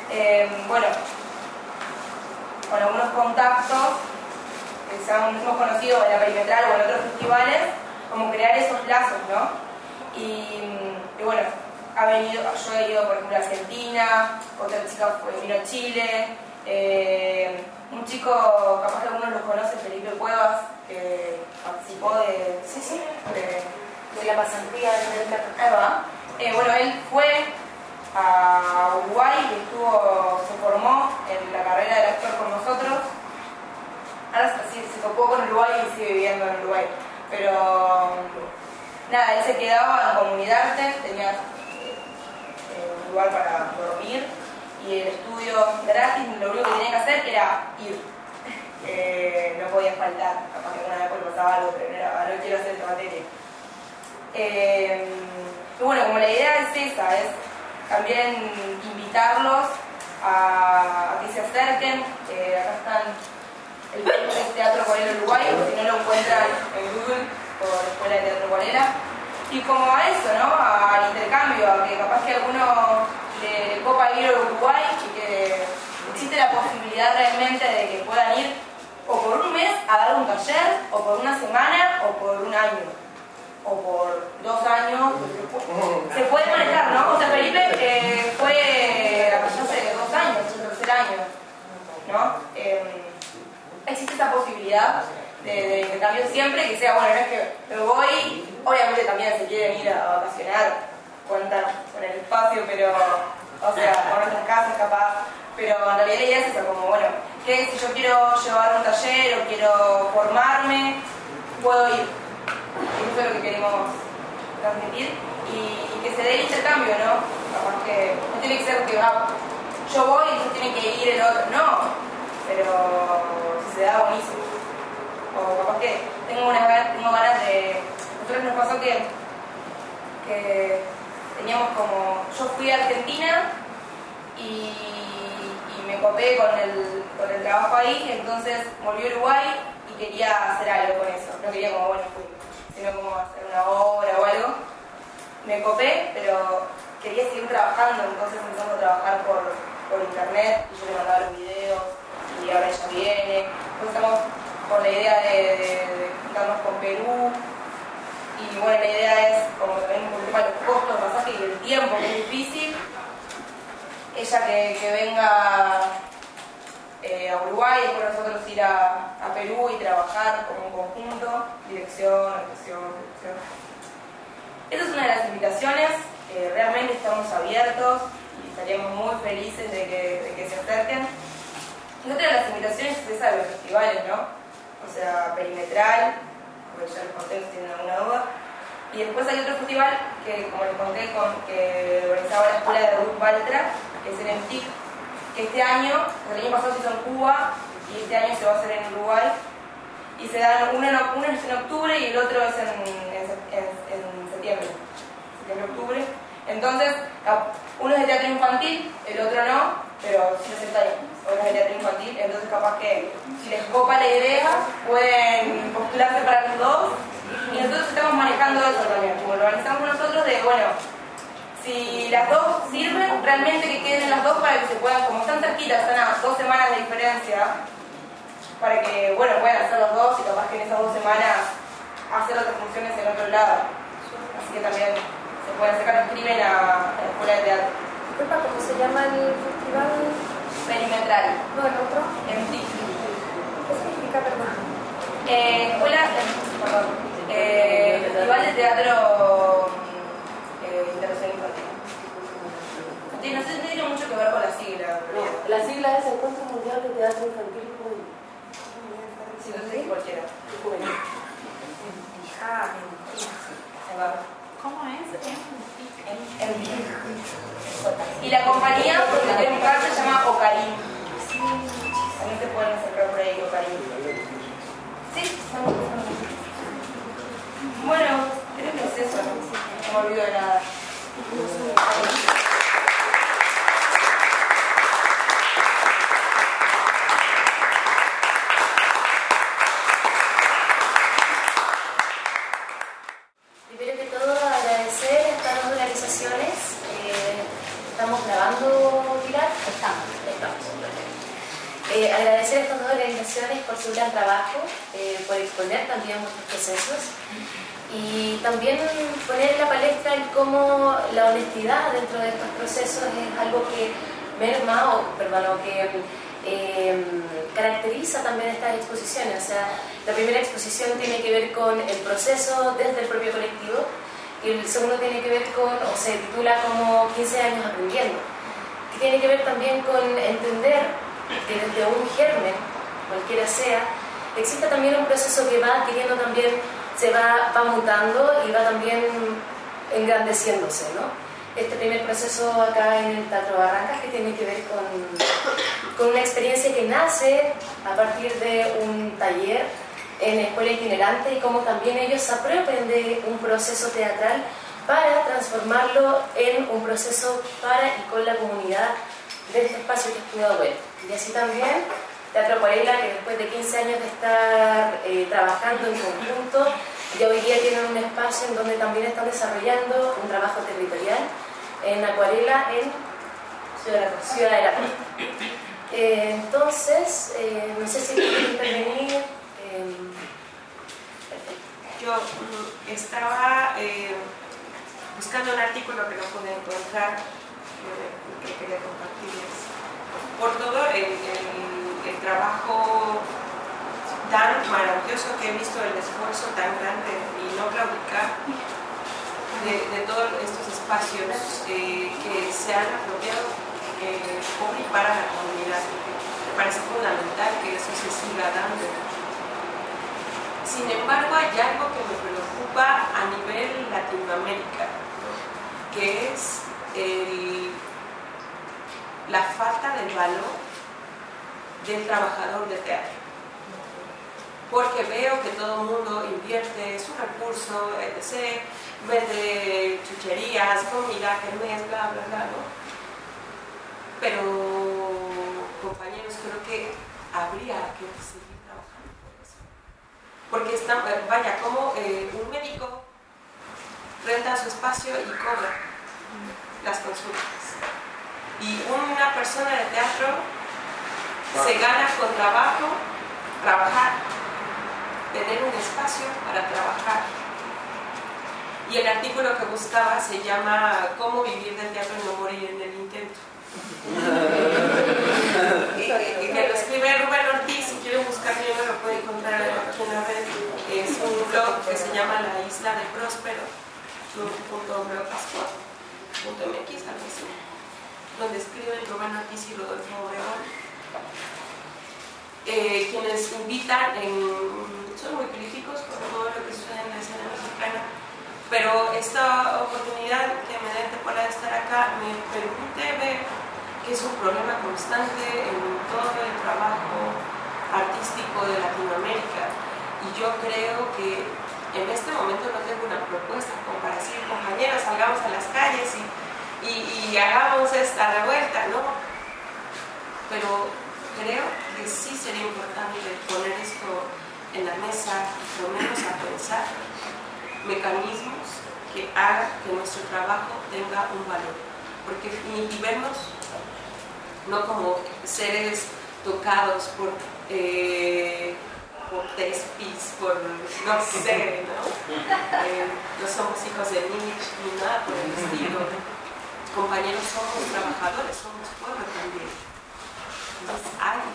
con algunos contactos que hemos conocido en la Perimetral o en otros festivales, como crear esos lazos, ¿no? Y bueno, yo he ido, por ejemplo, a Argentina, otra chica vino a Chile, un chico, capaz que algunos los conoce, Felipe Cuevas, que participó de la pasantía del teatro. Ahí va. Él fue a Uruguay y se formó en la carrera del actor con nosotros. Ahora sí, se topó con Uruguay y sigue viviendo en Uruguay. Pero nada, él se quedaba en Comunidad Arte, tenía un lugar para dormir y el estudio gratis, lo único que tenía que hacer era ir. No podía faltar, capaz que alguna vez porque pasaba algo, pero no quiero hacer esta materia. Y como la idea es esa, es también invitarlos a que se acerquen. Acá están el Teatro Acuarela Uruguay, o si no lo encuentran en Google por Escuela de Teatro Acuarela. Y como a eso, ¿no? Al intercambio, a que capaz que a alguno le copa ir a Uruguay y que existe la posibilidad realmente de que puedan ir o por un mes a dar un taller, o por una semana, o por un año, o por 2 años. Se puede manejar, ¿no? O sea, Felipe fue a hace 2 años, el tercer año, ¿no? Existe esa posibilidad de intercambio siempre que sea, no es que me voy, obviamente también se quieren ir a vacacionar, cuentan con el espacio, pero, o sea, con nuestras casas capaz, pero en realidad la idea es esa, como, que si yo quiero llevar un taller o quiero formarme, puedo ir. Eso es lo que queremos transmitir y que se dé el intercambio, ¿no? Capaz que no tiene que ser que yo voy y no tiene que ir el otro, no, pero si se da, buenísimo. O capaz que tengo ganas de... Nosotros nos pasó que teníamos como... Yo fui a Argentina y me copé con el trabajo ahí, entonces volví a Uruguay y quería hacer algo con eso. No quería como, sino como hacer una obra o algo. Me copé, pero quería seguir trabajando, entonces empezamos a trabajar por internet y yo le mandaba los videos y ahora ella viene. Entonces estamos con la idea de juntarnos con Perú y la idea es como también un tema de los costos del pasaje y el tiempo, que es difícil. Ella que venga a Uruguay y después nosotros ir a Perú y trabajar como un conjunto, dirección. Esa es una de las invitaciones, realmente estamos abiertos y estaríamos muy felices de que se acerquen. Y otra de las invitaciones es esa de los festivales, ¿no? O sea, Perimetral, porque ya les conté si tienen alguna duda. Y después hay otro festival que, como les conté, que organizaba la escuela de Ruth Baltra, que es el EMTIC, que este año, el año pasado se hizo en Cuba y este año se va a hacer en Uruguay. Y se dan, uno es en octubre y el otro es en septiembre, octubre. Entonces, uno es de teatro infantil, el otro no, pero sí es uno es de teatro infantil, entonces capaz que si les copa la idea, pueden postularse para los dos. Y nosotros estamos manejando eso también, como lo organizamos nosotros de, si las dos sirven, realmente que queden las dos para que se puedan, como están cerquitas, están a 2 semanas de diferencia, para que, puedan hacer los dos y capaz que en esas 2 semanas hacer otras funciones en otro lado. Así que también se pueden sacar, escriben a la escuela de teatro. Disculpa, ¿cómo se llama el festival? Perimetral. No, el otro. MD. ¿Qué significa, perdón? Festival de Teatro Internacional Infantil. No sé si tiene mucho que ver con la sigla. La sigla es Encuentro Mundial de Teatro Infantil y Juvenil. Sí, no sé si cualquiera. Ah, Ahí va. ¿cómo es? Y la compañía donde tiene un lugar se llama Ocarín. También te pueden acercar por ahí, Ocarín. Sí, bueno, creo que es eso, ¿no? No me olvido de nada. Primero que todo, agradecer a estas dos organizaciones. Estamos grabando, Pilar. Estamos. Agradecer a estas dos organizaciones por su gran trabajo, por exponer también nuestros procesos y también poner en la palestra el cómo la honestidad dentro de estos procesos es algo que merma o que caracteriza también estas exposiciones. O sea, la primera exposición tiene que ver con el proceso desde el propio colectivo y el segundo tiene que ver con, o se titula como 15 años aprendiendo, que tiene que ver también con entender que desde un germen, cualquiera sea, existe también un proceso que va adquiriendo también, se va mutando y va también engrandeciéndose, ¿no? Este primer proceso acá en el Teatro Barrancas, que tiene que ver con una experiencia que nace a partir de un taller en escuela itinerante y cómo también ellos se apropian de un proceso teatral para transformarlo en un proceso para y con la comunidad de este espacio que es Pudahuel. Y así también Teatro Acuarela, que después de 15 años de estar trabajando en conjunto, ya hoy día tienen un espacio en donde también están desarrollando un trabajo territorial en acuarela en Ciudad de la Costa. Entonces, no sé si quieren intervenir. Perfecto. Yo estaba buscando un artículo que no pude encontrar, que quería compartirles. Por todo el trabajo tan maravilloso que he visto, el esfuerzo tan grande y no claudicar de todos estos espacios que se han apropiado por y para la comunidad. Me parece fundamental que eso se siga dando. Sin embargo, hay algo que me preocupa a nivel Latinoamérica, que es la falta del valor del trabajador de teatro. Porque veo que todo el mundo invierte su recurso, etc., vende chucherías, comida, kermés, bla, bla, bla, ¿no? Pero, compañeros, creo que habría que seguir trabajando por eso. Porque vaya, como un médico renta su espacio y cobra las consultas. Y una persona de teatro se gana con trabajar, tener un espacio para trabajar. Y el artículo que buscaba se llama ¿Cómo vivir del teatro y no morir en el intento? y que lo escribe Rubén Ortiz. Si quieren buscarlo, yo me lo puedo encontrar en la página web. Es un blog que se llama La Isla de Próspero, .blogspot.mx, algo así, donde escriben Rubén Ortiz y Rodolfo Obregón, quienes invitan, son muy críticos por todo lo que sucede en la escena mexicana, pero esta oportunidad que me den de poder estar acá me permite ver que es un problema constante en todo el trabajo artístico de Latinoamérica, y yo creo que en este momento no tengo una propuesta como para decir, compañeros, salgamos a las calles y hagamos esta revuelta, ¿no? Pero creo que sí sería importante poner esto en la mesa, por lo menos a pensar mecanismos que hagan que nuestro trabajo tenga un valor, porque y vernos no como seres tocados por Tespis, por no sé, ¿no? No somos hijos de Nietzsche ni nada por el estilo. compañeros somos trabajadores, somos pueblo también. Entonces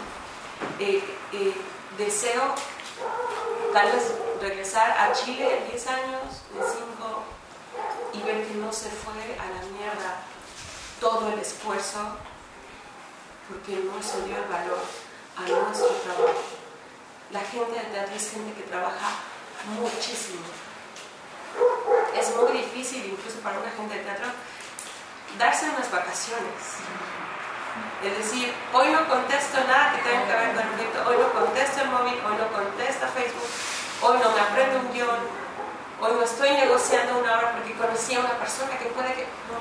deseo tal vez regresar a Chile en 10 años, en 5, y ver que no se fue a la mierda todo el esfuerzo, porque no se dio el valor a nuestro trabajo. La gente del teatro es gente que trabaja muchísimo. Es muy difícil, incluso para una gente del teatro, darse unas vacaciones. Es decir, hoy no contesto nada que tenga que ver con el proyecto, hoy no contesto el móvil, hoy no contesto Facebook, hoy no me aprendo un guión, hoy no estoy negociando una obra porque conocí a una persona que puede que... No.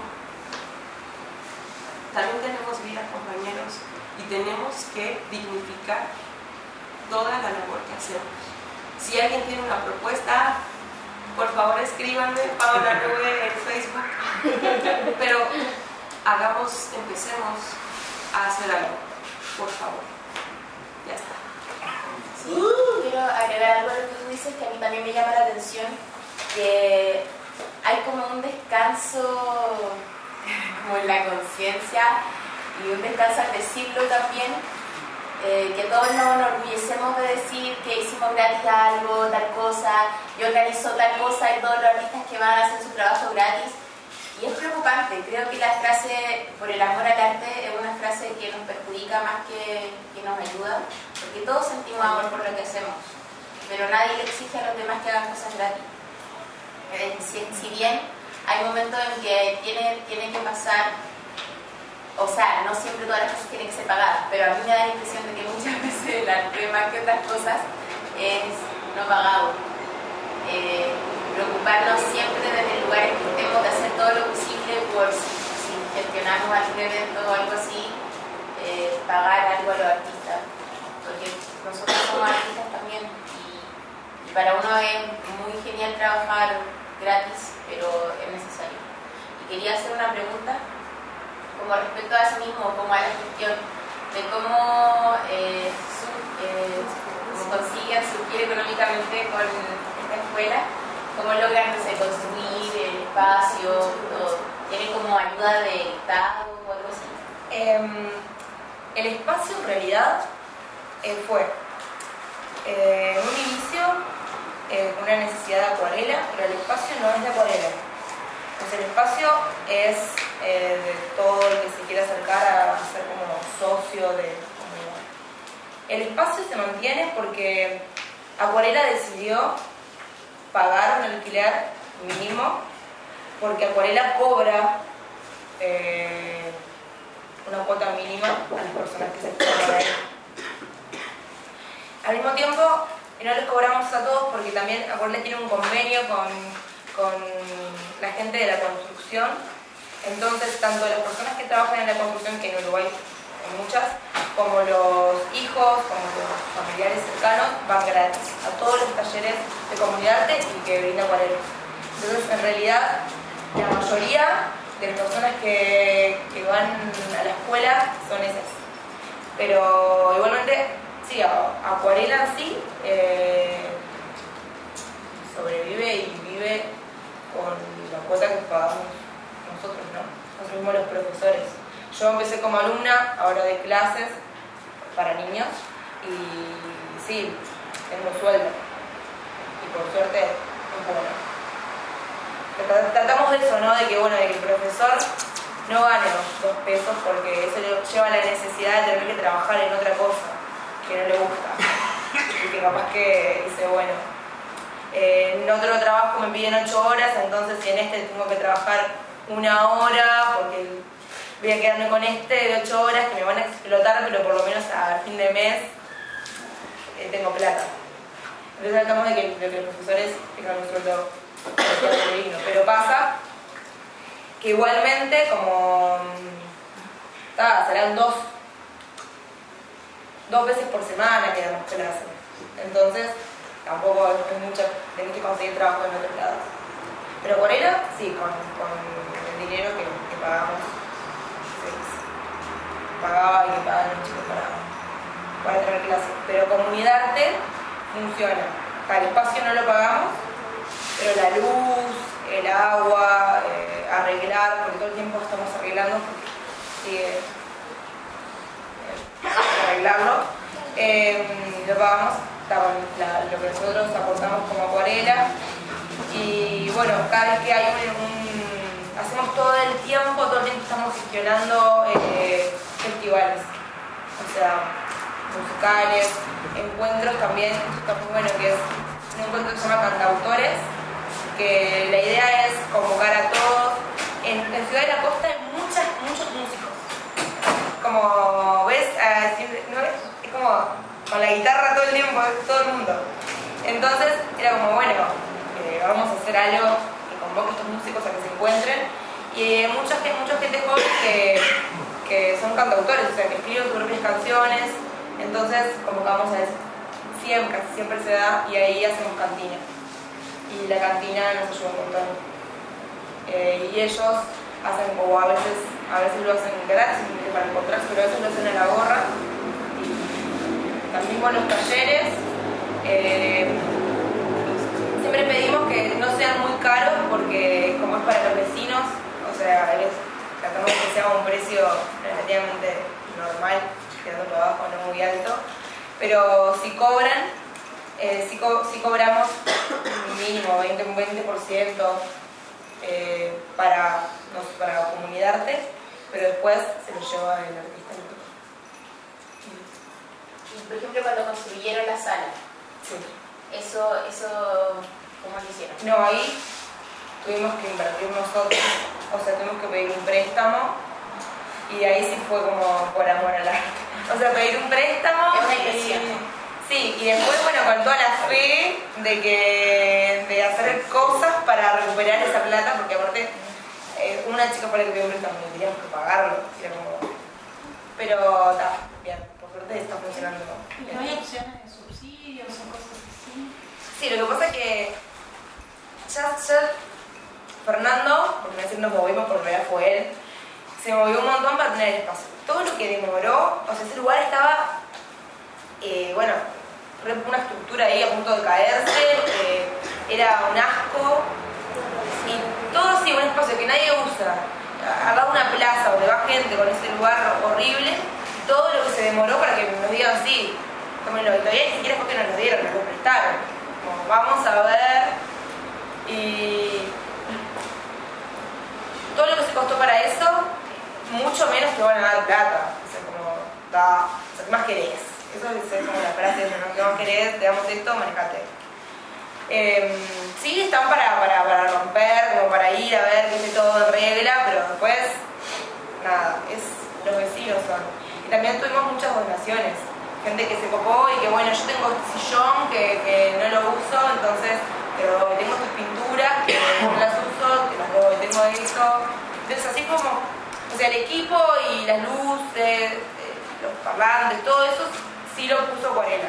También tenemos vida, compañeros, y tenemos que dignificar toda la labor que hacemos. Si alguien tiene una propuesta, por favor escríbanme, Paola Nube en Facebook, pero empecemos a hacer algo, por favor. Ya está. Sí, quiero agregar algo a lo que tú dices que a mí también me llama la atención, que hay como un descanso como en la conciencia y un descanso al decirlo también, que todos nos enorgullecemos de decir que hicimos gratis algo, tal cosa, yo organizo tal cosa y todos los artistas que van a hacer su trabajo gratis. Y es preocupante, creo que la frase por el amor al arte es una frase que nos perjudica más que nos ayuda, porque todos sentimos amor por lo que hacemos, pero nadie le exige a los demás que hagan cosas gratis. Si bien hay momentos en que tiene que pasar, o sea, no siempre todas las cosas tienen que ser pagadas, pero a mí me da la impresión de que muchas veces el arte, más que otras cosas, es no pagado. Preocuparnos siempre desde el lugar en que estemos de hacer todo lo posible por si gestionamos algún evento o algo así, pagar algo a los artistas, porque nosotros somos artistas también y para uno es muy genial trabajar gratis, pero es necesario. Y quería hacer una pregunta como respecto a eso mismo, como a la gestión de cómo consiguen surgir económicamente con esta escuela. ¿Cómo logran construir el espacio? ¿Tienen como ayuda del Estado o algo así? El espacio en realidad fue en un inicio una necesidad de acuarela, pero el espacio no es de acuarela. Entonces el espacio es de todo el que se quiera acercar a ser como socio de comunidad. El espacio se mantiene porque Acuarela decidió pagar un alquiler mínimo, porque Acuarela cobra una cuota mínima a las personas que se forman ahí. Al mismo tiempo, no les cobramos a todos porque también Acuarela tiene un convenio con la gente de la construcción. Entonces, tanto las personas que trabajan en la construcción, que en Uruguay hay muchas, como los hijos, como los familiares cercanos, van gratis a todos los talleres de comunidad arte y que brinda Acuarela. Entonces, en realidad, la mayoría de las personas que van a la escuela son esas. Pero igualmente, sí, Acuarela sí sobrevive y vive con la cuota que pagamos nosotros, ¿no? Nosotros mismos los profesores. Yo empecé como alumna, ahora de clases para niños, y sí, tengo sueldo. Y por suerte, es bueno. Tratamos de eso, ¿no? De que, bueno, de que el profesor no gane los 2 pesos porque eso le lleva a la necesidad de tener que trabajar en otra cosa que no le gusta. Y que capaz que dice, bueno, en otro trabajo me piden 8 horas, entonces si en este tengo que trabajar 1 hora porque voy a quedarme con este de 8 horas que me van a explotar, pero por lo menos a fin de mes tengo plata. Entonces tratamos de que los profesores tengan un sueldo digno. Pero pasa que igualmente, como serán 2 veces por semana que damos clases. Entonces tampoco es mucho, tenés que conseguir trabajo en otros lados. Pero por ello, sí, con el dinero que pagamos, pagaba y que pagaban los chicos para tener clases. Pero Comunidad Arte funciona. El espacio no lo pagamos, pero la luz, el agua, arreglar, porque todo el tiempo estamos arreglando arreglando porque sigue arreglarlo. Lo pagamos lo que nosotros aportamos como acuarela. Y bueno, cada vez que hay hacemos todo el tiempo estamos gestionando festivales, o sea, musicales, encuentros también. Esto está muy bueno, que es un encuentro que se llama Cantautores, que la idea es convocar a todos. En Ciudad de la Costa hay muchos músicos. Como ves, es como con la guitarra todo el tiempo, todo el mundo. Entonces era como, bueno, vamos a hacer algo que convoque a estos músicos a que se encuentren. Y mucha gente joven que son cantautores, o sea, que escriben sus propias canciones. Entonces convocamos a eso. Casi siempre se da, y ahí hacemos cantina. Y la cantina nos ayuda un montón. Y ellos hacen, o a veces lo hacen gratis, simplemente para encontrarse, pero a veces lo hacen a la gorra. Y también con los talleres, siempre pedimos que no sean muy caros, porque como es para los vecinos, o sea, tratamos que sea un precio relativamente normal, quedando por abajo, no muy alto. Pero si cobran, si cobramos mínimo 20% para Comunidarte, pero después se lo lleva el artista. Y por ejemplo, cuando construyeron la sala, Sí. eso ¿cómo lo hicieron? No, ahí tuvimos que invertir nosotros, o sea, tuvimos que pedir un préstamo, y ahí sí fue como por amor al arte. O sea, pedir un préstamo. Es una inversión. Sí, y después, bueno, con toda la fe de hacer cosas para recuperar esa plata, porque aparte, una chica fue la que pidió un préstamo y teníamos que pagarlo. Pero está bien, por suerte está funcionando. ¿Y no hay opciones de subsidios o cosas así? Sí, lo que pasa es que ya Fernando, porque me decir nos movimos porque en realidad fue él, se movió un montón para tener espacio. Todo lo que demoró, o sea, ese lugar estaba, bueno, una estructura ahí a punto de caerse, era un asco, y todo así, un espacio que nadie usa, al lado de una plaza donde va gente con ese lugar horrible, todo lo que se demoró para que nos digan sí, tómenlo, y todavía ni siquiera fue que nos lo dieron, nos lo prestaron, como vamos a ver, y todo lo que se costó para eso, mucho menos te van a dar plata, o sea, o sea, ¿qué más querés? Eso es como la frase, ¿no? ¿Qué más querés? Te damos esto, manejate. Sí, están para romper, como para ir a ver que esté todo en regla, pero después, nada, los vecinos son. Y también tuvimos muchas donaciones, gente que se copó y que, bueno, yo tengo este sillón que no lo uso, entonces pero tengo estas pinturas que no las uso, te las doy, tengo esto. Entonces así como, o sea, el equipo y las luces, los parlantes, todo eso sí lo puso Acuarela.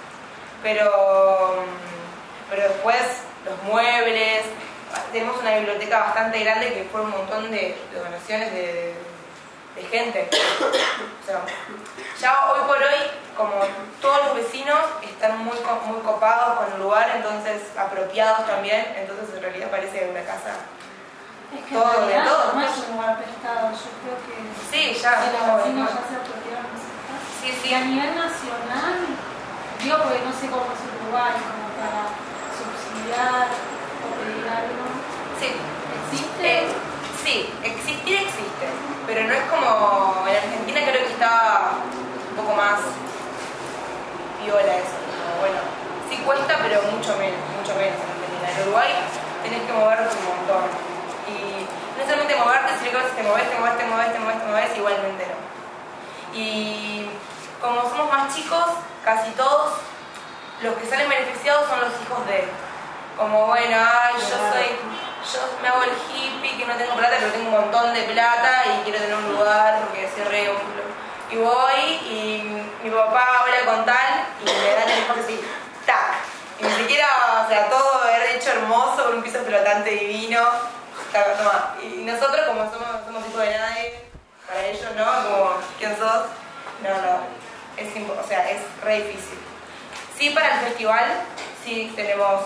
Pero después los muebles, tenemos una biblioteca bastante grande que fue un montón de donaciones de gente. O sea, ya hoy por hoy, como todos los vecinos están muy copados con el lugar, entonces apropiados también, entonces en realidad parece una casa. Es que todo en realidad de todo. no es un lugar prestado, yo creo que Sí, ya. los vecinos ya se apropiaron de ese espacio. Sí, sí. Y a nivel nacional, digo porque no sé cómo es Uruguay, como para subsidiar o pedir algo. Sí. ¿Existe? Sí, existir existe, pero no es como en Argentina, creo que está un poco más viola eso. Como, bueno, sí cuesta, pero mucho menos en Argentina. En Uruguay tenés que moverte un montón. Y no solamente moverte, sino que a veces te moves, igualmente no. Y como somos más chicos, casi todos los que salen beneficiados son los hijos de. Como, bueno, ay, yo me hago el hippie, que no tengo plata, pero tengo un montón de plata y quiero tener un lugar porque cerré un club. Y voy y mi papá habla con tal y me dan el espacio así, tac. Y ni siquiera, o sea, todo haber hecho hermoso, con un piso flotante divino. Toma. Y nosotros, como somos hijos de nadie, para ellos, ¿no? Como, ¿quién sos? No, o sea, es re difícil. Sí, para el festival, sí tenemos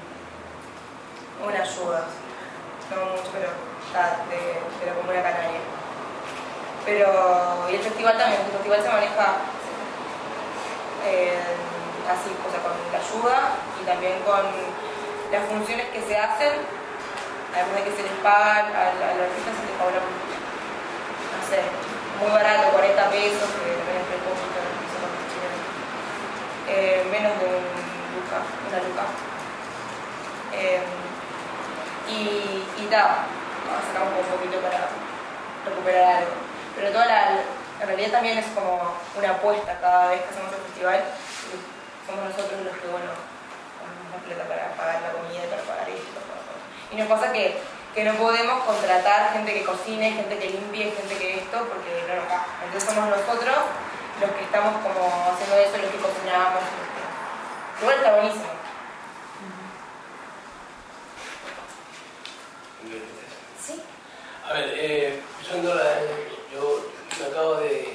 una ayuda, no mucho, pero de la Comuna Canaria. Pero, y el festival también, el festival se maneja así, o sea, con la ayuda y también con las funciones que se hacen, además de que se les paga, a los artistas se les cobra, no sé, muy barato, 40 pesos, que depende del poquito, menos de una luca. Y nada, sacamos un poquito para recuperar algo. Pero en realidad también es como una apuesta cada vez que hacemos el festival. Somos nosotros los que, bueno, ponemos más plata para pagar la comida, para pagar esto, para pagar. Y nos pasa que no podemos contratar gente que cocine, gente que limpie, gente que esto, porque no nos da. Entonces somos nosotros los que estamos como haciendo eso, los que cocinamos. Igual está buenísimo. Sí. A ver, yo me acabo de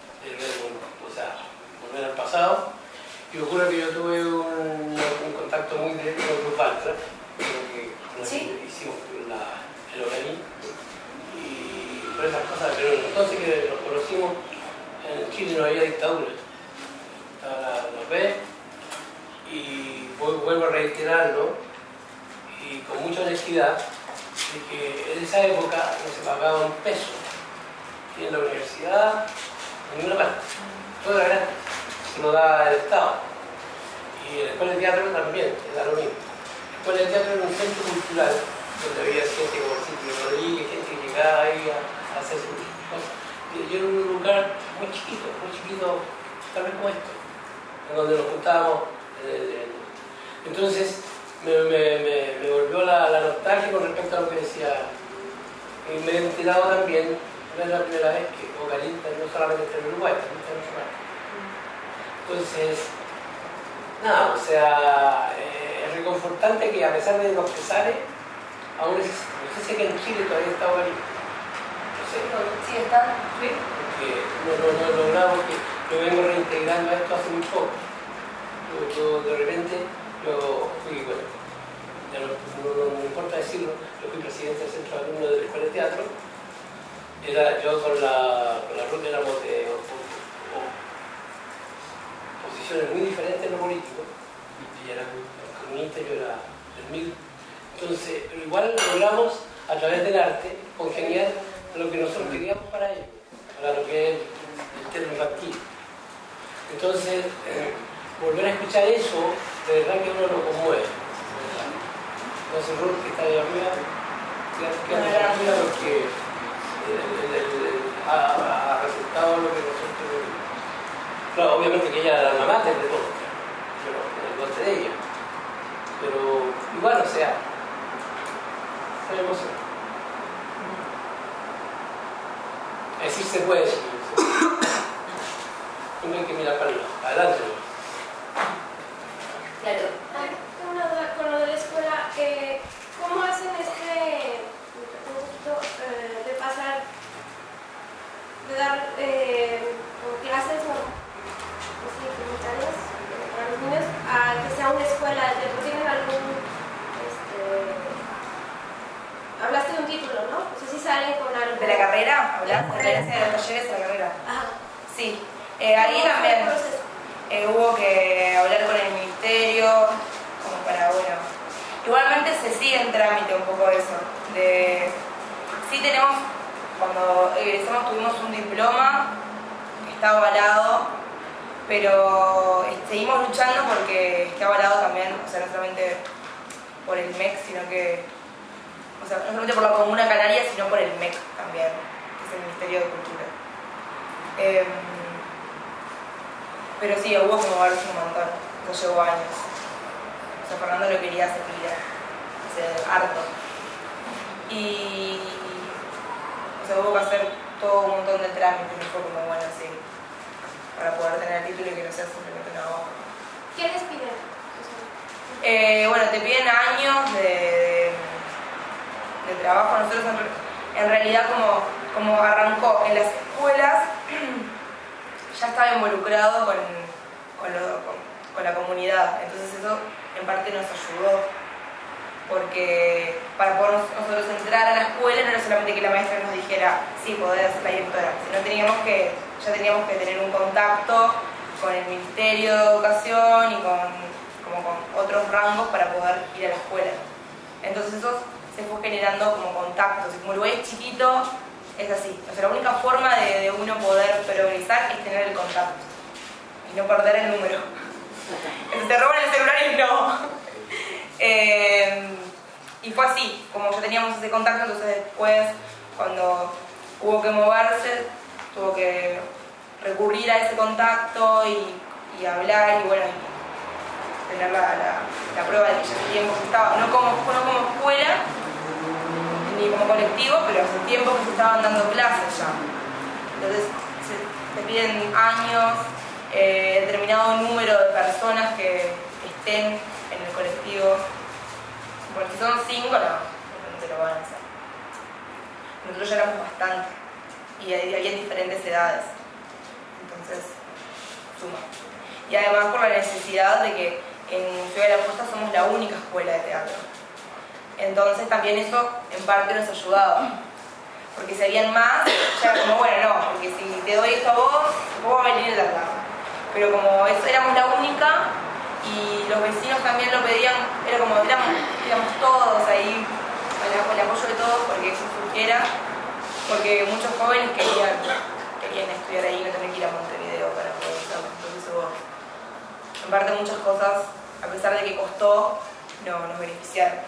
volver al pasado y ocurre que yo tuve un contacto muy directo con Cruz Baltra, que hicimos el organismo y por esas cosas, pero entonces que nos conocimos, en Chile no había dictadura, estaba la B y vuelvo a reiterarlo y con mucha honestidad de que en esa época no se pagaba un peso ni en la universidad, en ninguna parte, todo era gratis, se lo da el Estado. Y en la escuela de teatro también, era lo mismo. La escuela de teatro era un centro cultural donde había gente como Silvio Rodríguez, gente que llegaba ahí a hacer sus cosas. Yo era un lugar muy chiquito, tal vez como esto, en donde nos juntábamos. Entonces me volvió la nostalgia con respecto a lo que decía. Y me he enterado también, no es la primera vez que Ocalista no solamente está en Uruguay, también está en otro lugar. Entonces, nada, o sea, es reconfortante que a pesar de los pesares, aún no sé si que en Chile todavía está Ocalista. No sé, no. Sí, está. Sí, porque no he logrado, porque yo vengo reintegrando a esto hace muy poco. Yo de repente, yo fui, bueno, ya no me importa decirlo, yo fui presidente del centro de alumnos de la escuela de teatro. Yo con la Ruth éramos de posiciones muy diferentes en lo político. Ella era comunista, yo era del MIR. Entonces, pero igual logramos a través del arte congeniar lo que nosotros queríamos para ellos, para lo que es el teatro infantil. Entonces, volver a escuchar eso, de verdad que uno lo conmueve. Entonces, Ruth, que está ahí arriba, quédate tranquila porque ha resultado lo que nosotros... Claro, obviamente que ella era la mamá de todo, pero el goce de ella. Pero igual, o sea, fue emoción. Es decir, se puede decir. No hay que mirar para adelante. Claro. Una duda con lo de la escuela, ¿cómo hacen de pasar, de dar clases comunitarias para los niños a que sea una escuela de teatro? ¿Tienen algún, hablaste de un título, ¿no? No sé si salen con algo. ¿De la carrera? ¿Hablaste de los talleres de la carrera? Ajá. Sí. Ahí también hubo que hablar con el ministerio, como para, bueno, igualmente se sigue en trámite un poco eso, sí tenemos, cuando egresamos tuvimos un diploma que está avalado, pero seguimos luchando porque está avalado también, o sea, no solamente por el MEC, sino que, o sea, no solamente por la Comuna Canaria, sino por el MEC también, que es el Ministerio de Cultura. Pero sí, hubo que moverse un montón, nos llevó años. O sea, Fernando lo quería hacer harto. Y o sea, hubo que hacer todo un montón de trámites, y fue como bueno, sí, para poder tener el título y que no sea simplemente una hoja. ¿Qué les piden? Bueno, te piden años de trabajo. Nosotros en realidad como arrancó en las escuelas, ya estaba involucrado con la comunidad, entonces eso en parte nos ayudó. porque para poder nosotros entrar a la escuela no era solamente que la maestra nos dijera sí, podés ser la directora, sino ya teníamos que tener un contacto con el Ministerio de Educación y con otros rangos para poder ir a la escuela. Entonces eso se fue generando como contactos, y como el lugar es chiquito, es así. O sea, la única forma de uno poder progresar es tener el contacto y no perder el número. Entonces te roban el celular y no. Y fue así, como ya teníamos ese contacto, entonces después cuando hubo que moverse, tuvo que recurrir a ese contacto y hablar y bueno, y tener la prueba de que ya hace tiempo que estaba, no como escuela ni como colectivo, pero hace tiempo que se estaban dando clases ya. Entonces se piden años, determinado número de personas que estén en el colectivo. Porque si son 5, no te lo van a hacer. Nosotros ya éramos bastante y había diferentes edades. Entonces, suma. Y además por la necesidad de que en Ciudad de la Costa somos la única escuela de teatro. Entonces también eso en parte nos ayudaba. Porque si habían más, ya era como, bueno, no, porque si te doy esto a vos va a venir el de acá. Pero como éramos la única y los vecinos también lo pedían, era como, éramos todos ahí, con el apoyo de todos porque eso surgiera, porque muchos jóvenes querían estudiar ahí y no tener que ir a Montevideo para poder hacerlo. Entonces hubo, en parte muchas cosas, a pesar de que costó, no nos beneficiaron.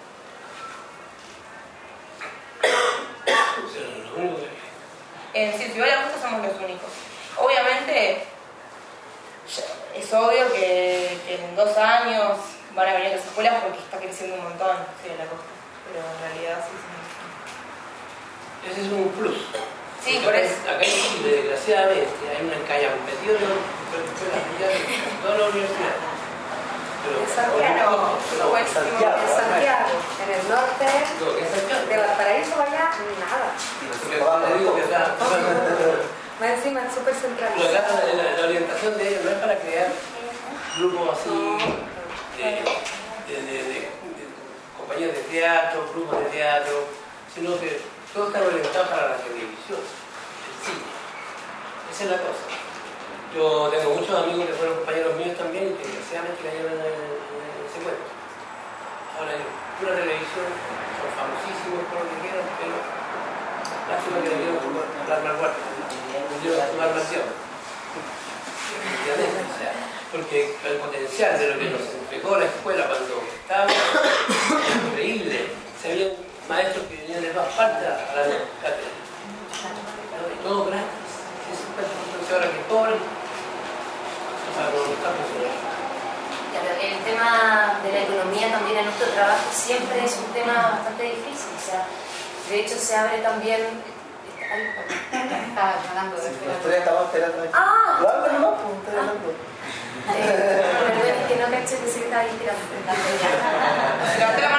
En Ciudad de la Costa somos los únicos. Obviamente, es obvio que en 2 años van a venir las escuelas porque está creciendo un montón Ciudad de la Costa. Pero en realidad sí. Ese es un plus. Sí, porque por eso. Acá en Chile, desgraciadamente, hay una encallametido de toda la universidad. En Santiago, en Santiago, en el norte, de Valparaíso allá, nada. Más encima es súper centralizado. La orientación de ellos no es para crear grupos así de compañías de teatro, grupos de teatro, sino que todos están orientados para la televisión, el cine. Esa es la cosa. Yo tengo muchos amigos que fueron compañeros míos también y que desgraciadamente cayeron en ese cuento. Ahora hay pura televisión, son famosísimos por lo que quieran, pero lástima que le dieron hablar más fuerte, le dieron tomar más tiempo. Porque el potencial de lo que nos entregó la escuela cuando estaba increíble. Se habían maestros que venían de todas partes a la cátedra. Y todo gratis. Entonces ahora que cobran, el tema de la economía también en nuestro trabajo siempre es un tema bastante difícil. O sea, de hecho se abre también. Estaba hablando de esto. Estaba esperando. ¡Ah! Perdón, es que no caché que se estaba inspirando. Levanté la mano.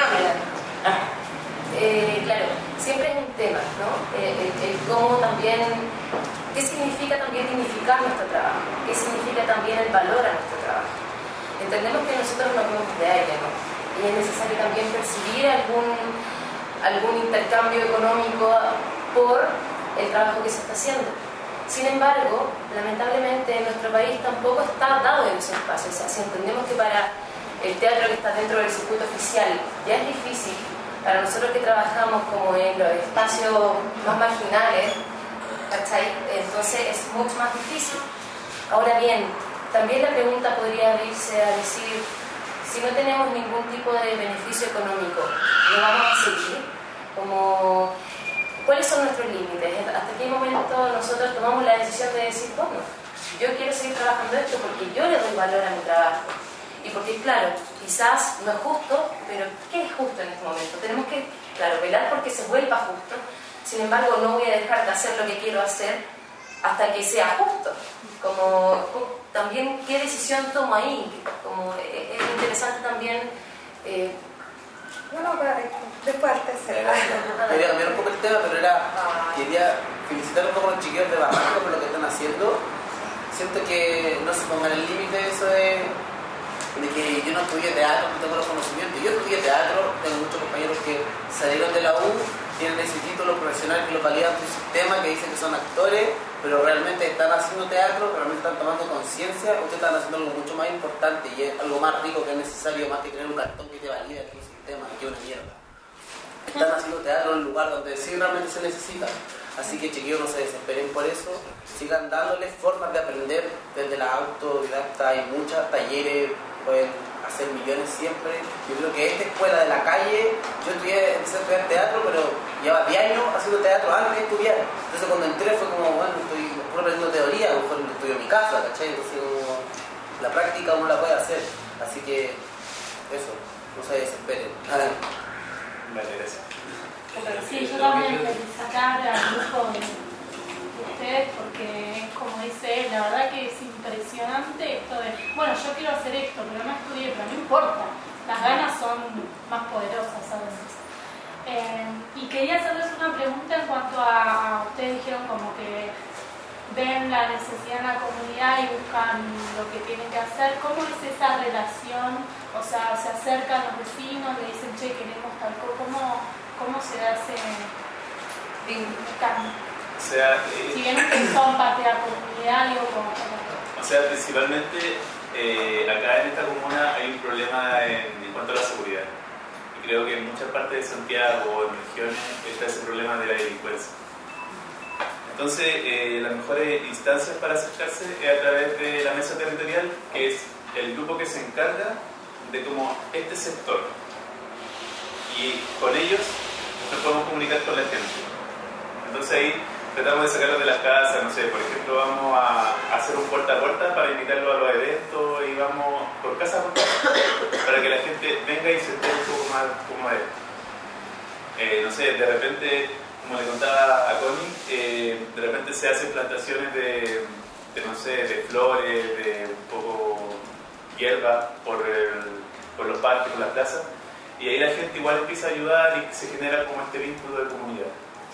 Claro, siempre es un tema, ¿no? El cómo también. ¿Qué significa también dignificar nuestro trabajo? ¿Qué significa también el valor a nuestro trabajo? Entendemos que nosotros no vivimos de aire, ¿no? Y es necesario también percibir algún intercambio económico por el trabajo que se está haciendo. Sin embargo, lamentablemente en nuestro país tampoco está dado en ese espacio. O sea, si entendemos que para el teatro que está dentro del circuito oficial ya es difícil, para nosotros que trabajamos como en los espacios más marginales, ¿cachai? Entonces es mucho más difícil. Ahora bien, también la pregunta podría abrirse a decir, si no tenemos ningún tipo de beneficio económico, ¿no vamos a seguir? Como, ¿cuáles son nuestros límites? ¿Hasta qué momento nosotros tomamos la decisión de decir, bueno, yo quiero seguir trabajando esto porque yo le doy valor a mi trabajo? Y porque, claro, quizás no es justo, pero ¿qué es justo en este momento? Tenemos que, claro, velar porque se vuelva justo. Sin embargo, no voy a dejar de hacer lo que quiero hacer hasta que sea justo. Como también qué decisión tomo ahí. Como es interesante también. Después al tercero. Quería cambiar un poco el tema, pero quería felicitar un poco a los chiquillos de Barranco por lo que están haciendo. Siento que no se pongan el límite eso de de que yo no estudié teatro, no tengo los conocimientos. Yo estudié teatro, tengo muchos compañeros que salieron de la U, tienen ese título profesional que los valida un sistema que dicen que son actores, pero realmente están haciendo teatro, realmente están tomando conciencia, ustedes están haciendo algo mucho más importante y es algo más rico que es necesario, más que tener un cartón que te valida que un sistema, que es una mierda. Están haciendo teatro en un lugar donde sí realmente se necesita. Así que chiquillos, no se desesperen por eso, sigan dándoles formas de aprender desde la autodidacta. Hay muchos talleres, pueden hacer millones siempre. Yo creo que esta escuela de la calle, yo empecé a estudiar teatro, pero lleva 10 años haciendo teatro antes de estudiar. Entonces cuando entré fue como, bueno, estoy puro aprendiendo teoría, a lo mejor estudio en mi casa, ¿cachai? Entonces la práctica uno la puede hacer. Así que eso, no se desesperen. Vale, gracias. Sí, yo también felicitar al grupo de ustedes porque, como dice él, la verdad que es impresionante esto de, bueno, yo quiero hacer esto, pero no estudié, pero no importa, las ganas son más poderosas a veces. Y quería hacerles una pregunta en cuanto a ustedes dijeron como que ven la necesidad en la comunidad y buscan lo que tienen que hacer. ¿Cómo es esa relación? O sea, se acercan los vecinos, le dicen, che, queremos tal cosa. ¿Cómo se da ese cambio? O sea, si bien ustedes son parte de la comunidad, digo, como... O sea, principalmente acá en esta comuna hay un problema en cuanto a la seguridad. Y creo que en muchas partes de Santiago o en regiones está ese problema de la delincuencia. Entonces, las mejores instancias para acercarse es a través de la mesa territorial, que es el grupo que se encarga de como este sector. Y con ellos nos podemos comunicar con la gente. Entonces ahí tratamos de sacarlos de las casas, no sé, por ejemplo vamos a hacer un puerta a puerta para invitarlos a los eventos y vamos por casa para que la gente venga y se esté un poco más cómoda. No sé, de repente, como le contaba a Connie, de repente se hacen plantaciones de no sé, de flores, de un poco hierba por los parques, por las plazas. Y ahí la gente igual empieza a ayudar y se genera como este vínculo de comunidad.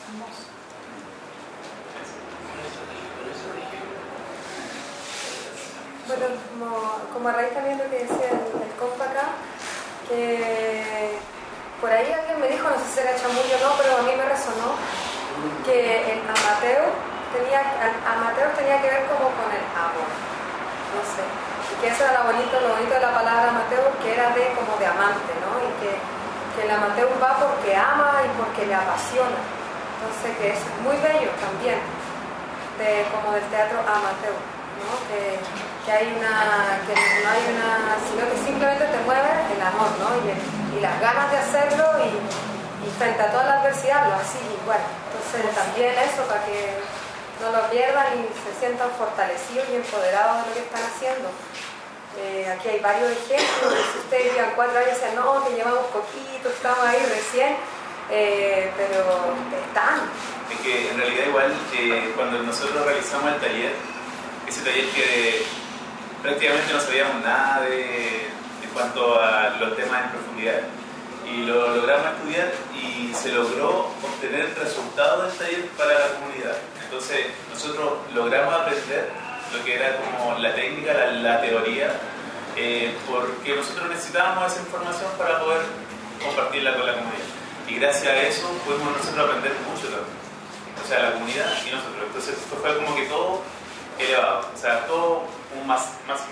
Bueno, como a raíz también de lo que decía el compa acá, que por ahí alguien me dijo, no sé si era chamullo o no, pero a mí me resonó, que el amateur tenía que ver como con el amor, no sé. Y que eso era lo bonito de la palabra amateur, que era como de amante, ¿no? Y que el amateur va porque ama y porque le apasiona. Entonces que es muy bello también, como del teatro amateur, ¿no? Que no hay una, sino que simplemente te mueve el amor, ¿no? Y las ganas de hacerlo y frente a toda la adversidad lo así igual. Entonces también eso, para que no lo pierdan y se sientan fortalecidos y empoderados de lo que están haciendo. Aquí hay varios ejemplos. Si ustedes llevan 4 años y dicen, no, que llevamos poquito, estamos ahí recién, pero están. Es que en realidad igual cuando nosotros realizamos el taller, ese taller que prácticamente no sabíamos nada en cuanto a los temas en profundidad, y lo logramos estudiar y se logró obtener el resultado del taller para la comunidad. Entonces nosotros logramos aprender lo que era como la técnica, la teoría, porque nosotros necesitábamos esa información para poder compartirla con la comunidad. Y gracias a eso pudimos nosotros aprender mucho también. O sea, la comunidad y nosotros. Entonces esto fue como que todo elevado, o sea, todo un más.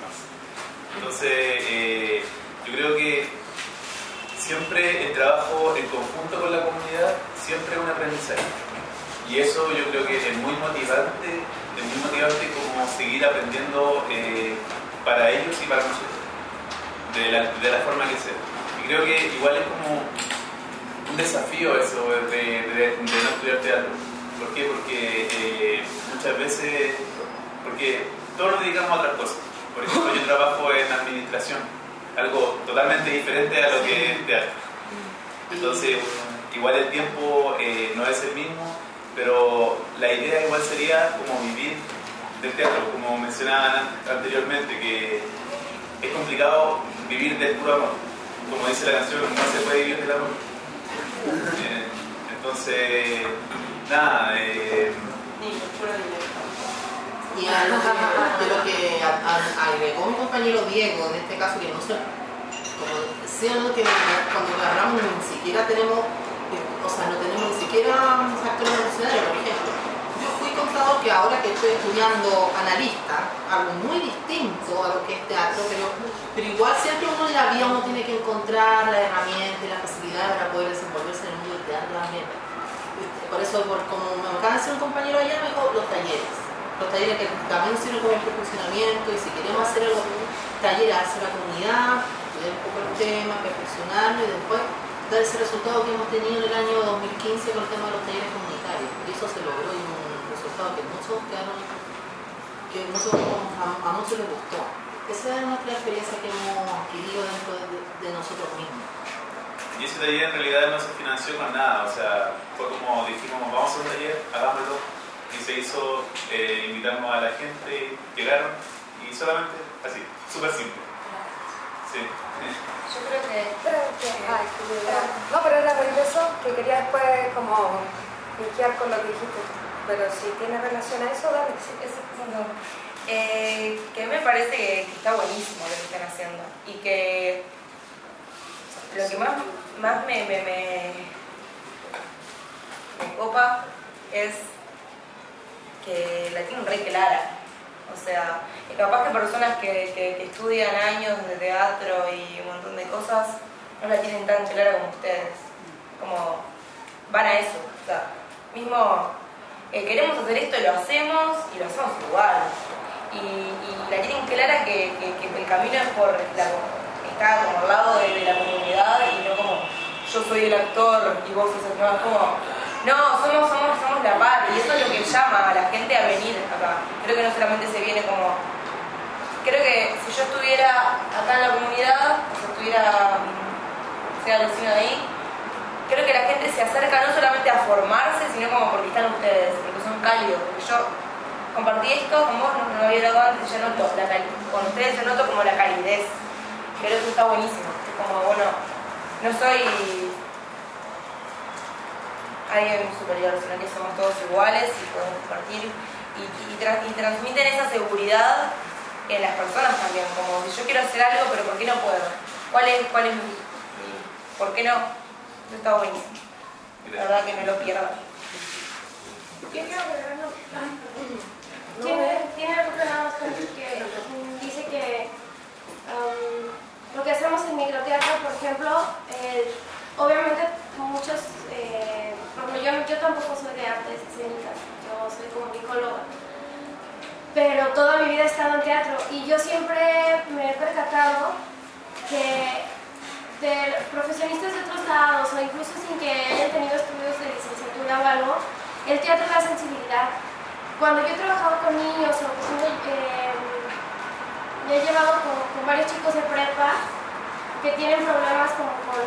Entonces, yo creo que siempre el trabajo en conjunto con la comunidad siempre es un aprendizaje. Y eso yo creo que es muy motivante como seguir aprendiendo para ellos y para nosotros, de la forma que sea. Y creo que igual es como un desafío eso de no estudiar teatro. ¿Por qué? Porque muchas veces, porque todos nos dedicamos a otras cosas. Por ejemplo, yo trabajo en administración, algo totalmente diferente a lo que es teatro. Entonces, igual el tiempo no es el mismo, pero la idea igual sería como vivir del teatro, como mencionaban anteriormente, que es complicado vivir del puro amor. Como dice la canción, no se puede vivir del amor. Entonces, nada. Y a lo que agregó mi compañero Diego, en este caso, que no sé, como decían, que cuando agarramos ni siquiera tenemos, o sea, no tenemos ni siquiera actores profesionales, por ejemplo. Yo fui contador, que ahora que estoy estudiando analista, algo muy distinto a lo que es teatro, pero igual siempre uno en la vida uno tiene que encontrar la herramienta y la facilidad para poder desenvolverse en el mundo del teatro también. Por eso, como me acaba de decir un compañero allá, me dijo los talleres que también sirven como perfeccionamiento, y si queremos hacer algo, talleres hacia la comunidad, estudiar un poco el tema, perfeccionarlo y después dar ese resultado que hemos tenido en el año 2015 con el tema de los talleres comunitarios. Y eso se logró, y un resultado que muchos quedaron, a muchos les gustó. Esa es nuestra experiencia que hemos adquirido dentro de nosotros mismos. Y ese taller en realidad no se financió con nada, o sea, fue como dijimos, vamos a hacer un taller, hagámoslo, y se hizo, invitamos a la gente, llegaron, y solamente así, súper simple. Sí. Yo creo que... No, pero era por eso que quería después como linkear con lo que dijiste, pero si tiene relación a eso, dale. Sí, eso no. Que me parece que está buenísimo lo que están haciendo, y que lo que más me copa es que la tienen re clara. O sea, y capaz que personas que estudian años de teatro y un montón de cosas no la tienen tan clara como ustedes. Como van a eso. O sea, mismo queremos hacer esto y lo hacemos igual. Y la tienen clara que el camino es por está como al lado de la comunidad, y no como yo soy el actor y vos sos el no, es como no, somos la par, y eso es lo que llama a la gente a venir acá. Creo que no solamente se viene como... Creo que si yo estuviera acá en la comunidad, si estuviera, sea vecino de ahí, creo que la gente se acerca no solamente a formarse, sino como porque están ustedes, porque son cálidos. Porque yo compartí esto con vos, no lo había dado antes, yo noto con ustedes yo noto como la calidez. Creo que eso está buenísimo. Es como, bueno, no soy alguien superior, sino que somos todos iguales y podemos compartir y transmiten esa seguridad en las personas también, como si yo quiero hacer algo, pero ¿por qué no puedo? ¿Cuál es mi ¿por qué no? Eso está buenísimo. La verdad que no lo pierdan. Yo creo que tiene algo que nada más con que dice que lo que hacemos en microteatro, por ejemplo, obviamente muchos, yo tampoco soy de artes escénicas, yo soy comunicóloga, pero toda mi vida he estado en teatro, y yo siempre me he percatado que de profesionistas de otros lados, o incluso sin que hayan tenido estudios de licenciatura o algo, el teatro es la sensibilidad. Cuando yo he trabajado con niños, o me he llevado con varios chicos de prepa que tienen problemas como con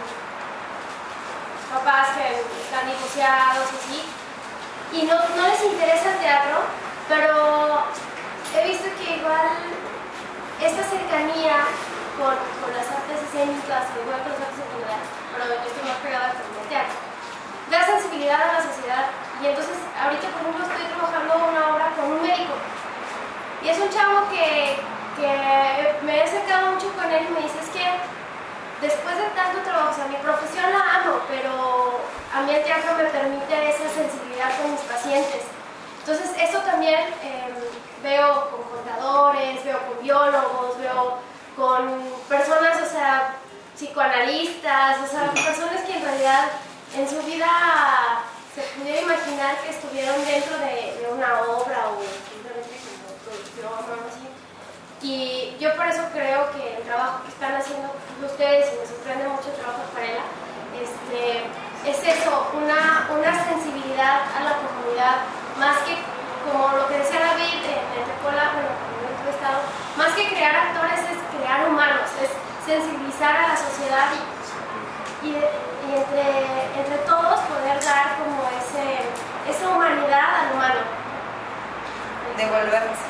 papás que están divorciados, así, y no les interesa el teatro, pero he visto que igual esta cercanía con las artes escénicas, igual con las artes en general, pero yo estoy más pegada con el teatro, da sensibilidad a la sociedad. Y entonces ahorita, por ejemplo, estoy trabajando una obra con un médico, y es un chavo que me he acercado mucho con él, y me dice, es que después de tanto trabajo, o sea, mi profesión la amo, pero a mí el teatro me permite esa sensibilidad con mis pacientes. Entonces eso también veo con contadores, veo con biólogos, veo con personas, o sea, psicoanalistas, o sea, personas que en realidad en su vida se pudiera imaginar que estuvieron dentro de una obra o simplemente como producción o algo así. Y yo por eso creo que el trabajo que están haciendo ustedes, y me sorprende mucho el trabajo de Farela, es eso, una sensibilidad a la comunidad, más que, como lo que decía David en Tepola, bueno, en otro estado, más que crear actores es crear humanos, es sensibilizar a la sociedad y entre todos poder dar como esa humanidad al humano. Devolverse.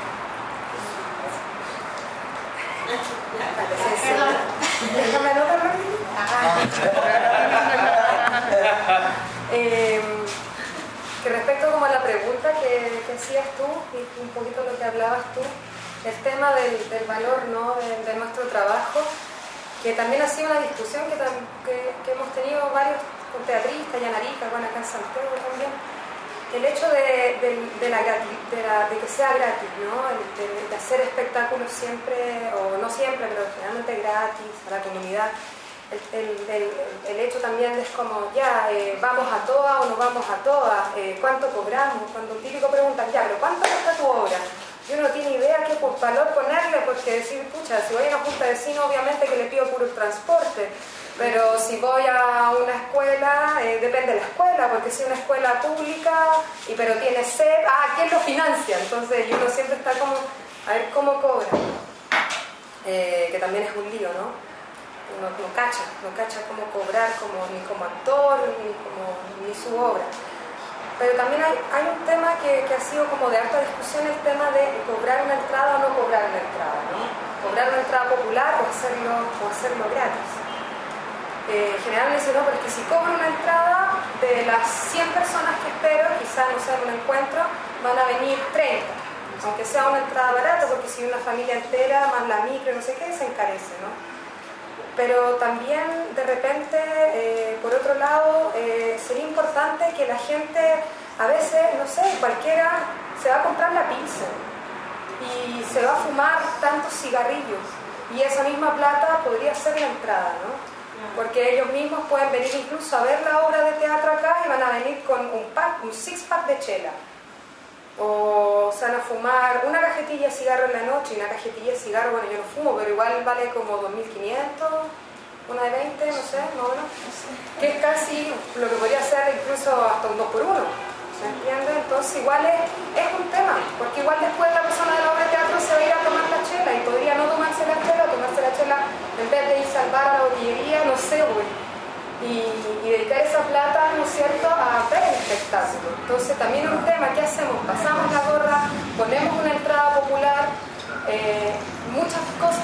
Perdón. Déjame anotarlo aquí. Que respecto como a la pregunta que hacías tú y un poquito lo que hablabas tú, el tema del valor, ¿no? de nuestro trabajo, que también ha sido una discusión que hemos tenido varios con teatristas, Yanarica, bueno, acá en Santiago también, el hecho de que sea gratis, ¿no? de hacer espectáculos siempre, o no siempre, pero generalmente gratis a la comunidad. El hecho también es como, ya, vamos a todas o no vamos a todas, ¿cuánto cobramos? Cuando el típico pregunta, ya, pero ¿cuánto cuesta tu obra? Y uno no tiene idea qué valor ponerle, porque decir, pucha, si voy a una junta de vecinos, obviamente que le pido puro transporte, pero si voy a una escuela, depende de la escuela, porque si es una escuela pública, pero tiene SEP, ¿quién lo financia? Entonces, y uno siempre está como, a ver cómo cobra, que también es un lío, ¿no? No cacha cómo cobrar, ni como actor, ni su obra. Pero también hay un tema que ha sido como de alta discusión, el tema de cobrar una entrada o no cobrar una entrada, ¿no? Cobrar una entrada popular o hacerlo gratis. Generalmente dicen, no, pero es que si cobro una entrada, de las 100 personas que espero, quizás no sea en un encuentro, van a venir 30. Aunque sea una entrada barata, porque si una familia entera, más la micro, no sé qué, se encarece, ¿no? Pero también, de repente, por otro lado, sería importante que la gente, a veces, no sé, cualquiera se va a comprar la pizza y se va a fumar tantos cigarrillos y esa misma plata podría ser la entrada, ¿no? Porque ellos mismos pueden venir incluso a ver la obra de teatro acá y van a venir con un six-pack de chela. O se van a fumar una cajetilla de cigarro en la noche, y una cajetilla de cigarro, bueno, yo no fumo, pero igual vale como 2.500, una de 20, no sé, más o menos, que es casi lo que podría ser incluso hasta un 2x1, ¿se entiende? Entonces igual es un tema, porque igual después la persona de la obra de teatro se va a ir a tomar la chela y podría no tomarse la chela o tomarse la chela en vez de ir a salvar a la botillería, no sé, güey. Y dedicar esa plata, ¿no es cierto?, a ver el espectáculo. Entonces también es un tema, ¿qué hacemos? Pasamos la gorra, ponemos una entrada popular, muchas cosas,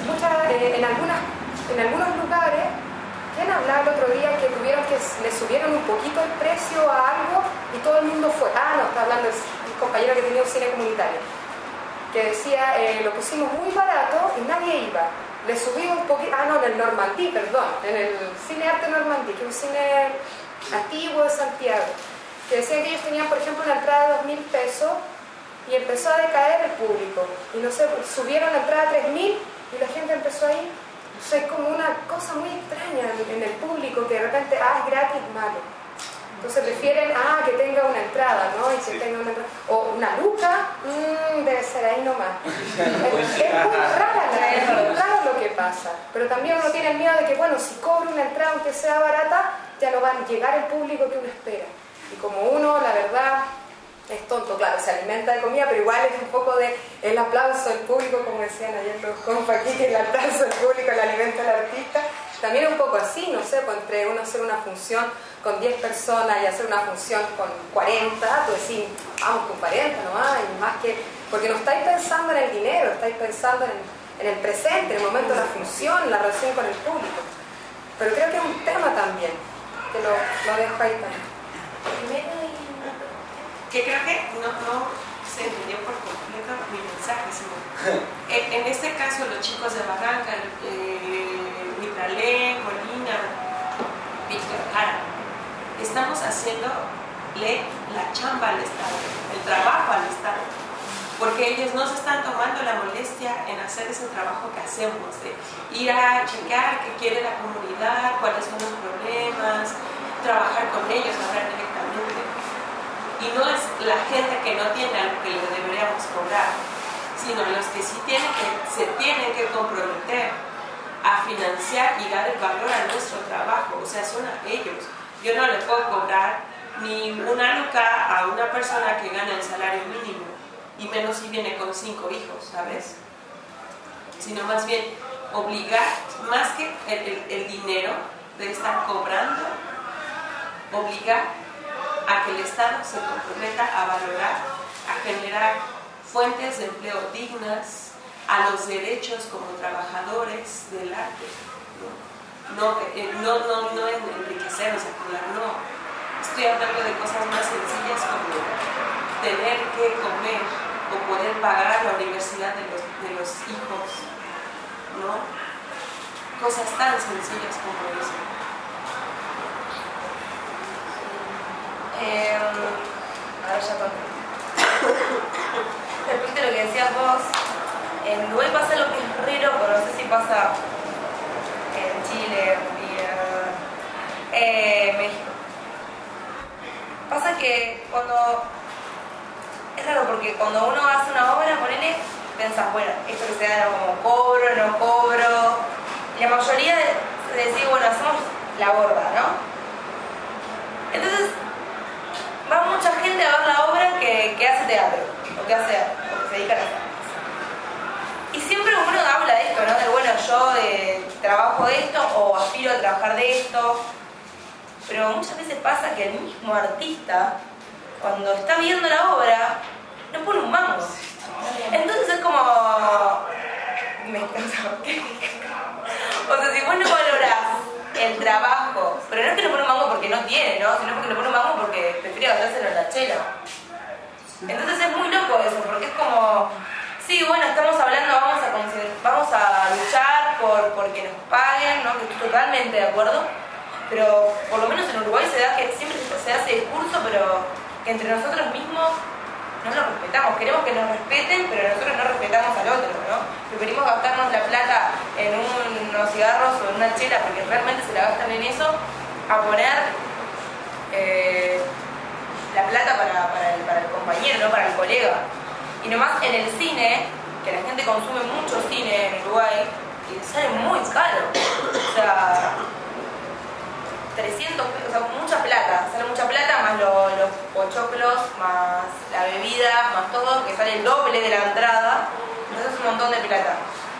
en algunos lugares, ¿quién hablaba el otro día que le subieron un poquito el precio a algo y todo el mundo fue? No, está hablando el compañero que tenía un cine comunitario, que decía, lo pusimos muy barato y nadie iba. Le subí un poquito, en el Normandí, perdón, en el Cine Arte Normandí, que es un cine antiguo de Santiago, que decían que ellos tenían, por ejemplo, una entrada de 2.000 pesos y empezó a decaer el público. Y no sé, subieron la entrada a 3.000 y la gente empezó a ir. O sea, es como una cosa muy extraña en el público, que de repente, es gratis, malo. Entonces prefieren, que tenga una entrada, ¿no? Y que tenga una entrada. O una luca, debe ser ahí nomás. Es muy raro lo que pasa. Pero también uno tiene el miedo de que, bueno, si cobro una entrada, aunque sea barata, ya no va a llegar el público que uno espera. Y como uno, la verdad, es tonto, claro, se alimenta de comida, pero igual es un poco de el aplauso del público, como decían ayer los compas aquí, que el aplauso del público, el alimento del artista. También un poco así, no sé, pues entre uno hacer una función con 10 personas y hacer una función con 40, tú decís, vamos con 40 nomás, y más que, porque no estáis pensando en el dinero, estáis pensando en el presente, en el momento de la función, la relación con el público. Pero creo que es un tema también, que lo dejo ahí también. Que creo que no se entendió por completo mi mensaje, sino en este caso los chicos de Barranca, Vitralé, Molina, Víctor Jara, estamos haciéndole la chamba al Estado, el trabajo al Estado, porque ellos no se están tomando la molestia en hacer ese trabajo que hacemos, de ir a checar qué quiere la comunidad, cuáles son los problemas, trabajar con ellos, hablar directamente. Y no es la gente que no tiene a lo que le deberíamos cobrar, sino los que sí se tienen que comprometer a financiar y dar el valor a nuestro trabajo, o sea, son a ellos. Yo no le puedo cobrar ni una luca a una persona que gana el salario mínimo, y menos si viene con 5 hijos, ¿sabes? Sino más bien obligar, más que el dinero de estar cobrando, obligar a que el Estado se comprometa a valorar, a generar fuentes de empleo dignas, a los derechos como trabajadores del arte, no enriquecer o circular, no. Estoy hablando de cosas más sencillas como tener que comer o o poder pagar la universidad de los hijos, ¿no? Cosas tan sencillas como eso. Ahora ya conté. Respecto a lo que decías vos, en Uruguay pasa lo que es re loco, no sé si pasa en Chile y en México. Pasa que cuando... Es raro porque cuando uno hace una obra, ponele, pensás, bueno, esto que se da como cobro, no cobro. Y la mayoría decide, bueno, hacemos la borda, ¿no? Entonces, va mucha gente a ver la obra que hace teatro, o que se dedica a las artes. Y siempre uno habla de esto, ¿no? De, bueno, yo trabajo de esto o aspiro a trabajar de esto. Pero muchas veces pasa que el mismo artista, cuando está viendo la obra, no pone un mango. Entonces es como... O sea, si vos no valorás el trabajo, pero no es que no pone un mango porque no tiene, ¿no? Sino porque no pone un mango porque prefiere gastárselo en la chela. Entonces es muy loco eso, porque es como... Sí, bueno, estamos hablando, vamos a luchar porque nos paguen, ¿no? Que estoy totalmente de acuerdo. Pero por lo menos en Uruguay se da que siempre se hace discurso, pero que entre nosotros mismos no nos respetamos. Queremos que nos respeten, pero nosotros no respetamos al otro, ¿no? Preferimos gastarnos la plata en unos cigarros o en una chela, porque realmente se la gastan en eso, a poner la plata para el compañero, no para el colega. Y nomás en el cine, que la gente consume mucho cine en Uruguay, y sale muy caro. O sea, 300 pesos, o sea, mucha plata, sale mucha plata, más los pochoclos, más la bebida, más todo, que sale el doble de la entrada, entonces es un montón de plata.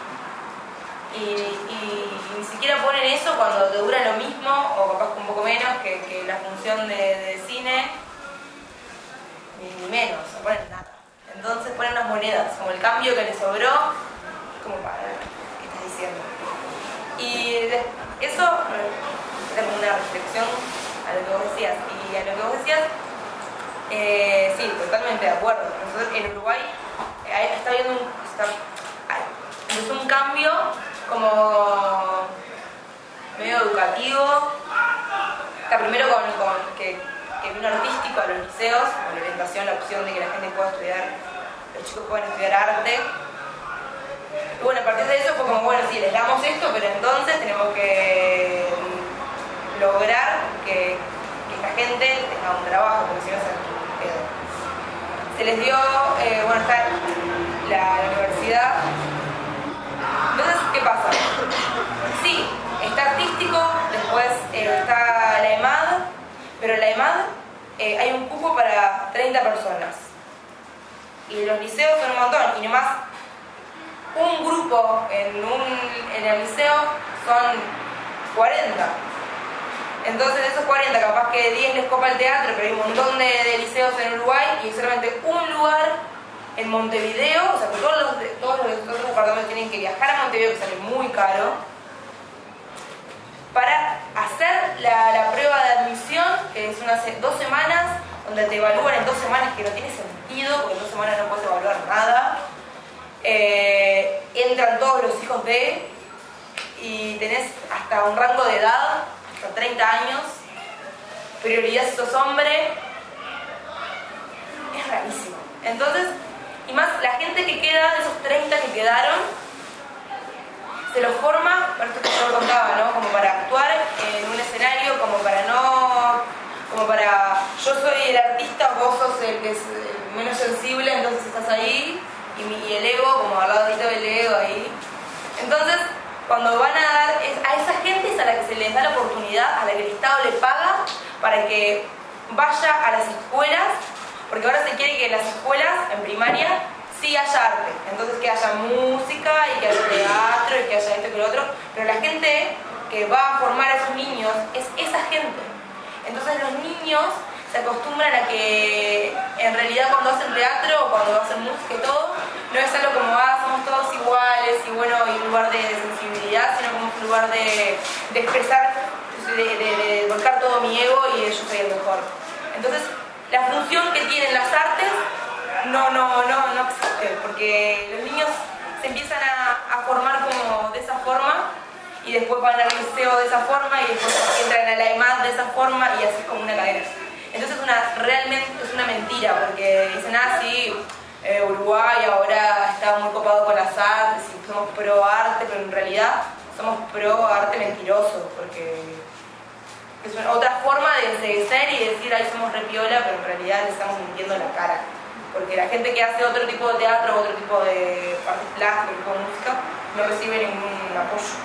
Y ni siquiera ponen eso cuando te dura lo mismo, o capaz un poco menos, que la función de cine, ni menos, no ponen nada. Entonces ponen unas monedas, como el cambio que les sobró, como para ver qué estás diciendo. Y eso era como una reflexión a lo que vos decías. Y a lo que vos decías, sí, totalmente de acuerdo. Nosotros en Uruguay está habiendo un cambio como medio educativo. Está primero con que vino artístico a los liceos, con la orientación, la opción de que la gente pueda estudiar, los chicos puedan estudiar arte. Y bueno, a partir de eso fue como, bueno, sí, les damos esto, pero entonces tenemos que lograr que esta gente tenga un trabajo, porque si no se quedó. Se les dio, bueno, está la universidad. Entonces, ¿qué pasa? Sí, está artístico, después está la EMAD, pero en la EMAD hay un cupo para 30 personas. Y los liceos son un montón, y nomás un grupo en el liceo son 40. Entonces de esos 40, capaz que 10 les copa el teatro, pero hay un montón de liceos en Uruguay y solamente un lugar en Montevideo, o sea que todos los otros departamentos tienen que viajar a Montevideo, que sale muy caro, para hacer la prueba de admisión, que es unas 2 semanas, donde te evalúan en 2 semanas, que no tiene sentido, porque en 2 semanas no puedes evaluar nada. Entran todos los hijos de, y tenés hasta un rango de edad, hasta 30 años, prioridad si sos hombre, es rarísimo. Entonces, y más la gente que queda, de esos 30 que quedaron, se los forma, para esto que yo contaba, ¿no? Como para actuar en un escenario, como para, yo soy el artista, vos sos el que es el menos sensible, entonces estás ahí, y el ego, como al lado del ego ahí. Entonces, cuando van a dar, a esa gente es a la que se les da la oportunidad, a la que el Estado le paga para que vaya a las escuelas, porque ahora se quiere que en las escuelas, en primaria, sí haya arte. Entonces que haya música y que haya teatro y que haya esto y que lo otro, pero la gente que va a formar a esos niños es esa gente. Entonces los niños se acostumbran a que en realidad cuando hacen teatro o cuando hacen música y todo, no es algo como, somos todos iguales y bueno, y un lugar de sensibilidad, sino como un lugar de expresar, de volcar todo mi ego y yo soy el mejor. Entonces, la función que tienen las artes no existe, porque los niños se empiezan a formar como de esa forma y después van al liceo de esa forma y después entran a la EMAD de esa forma y así es como una cadena. Entonces realmente es una mentira, porque dicen, sí, Uruguay ahora está muy copado con las artes y somos pro arte, pero en realidad somos pro arte mentiroso, porque es otra forma de ser y decir, ahí somos repiola, pero en realidad le estamos mintiendo la cara. Porque la gente que hace otro tipo de teatro, otro tipo de arte plástico, otro tipo de música, no recibe ningún apoyo.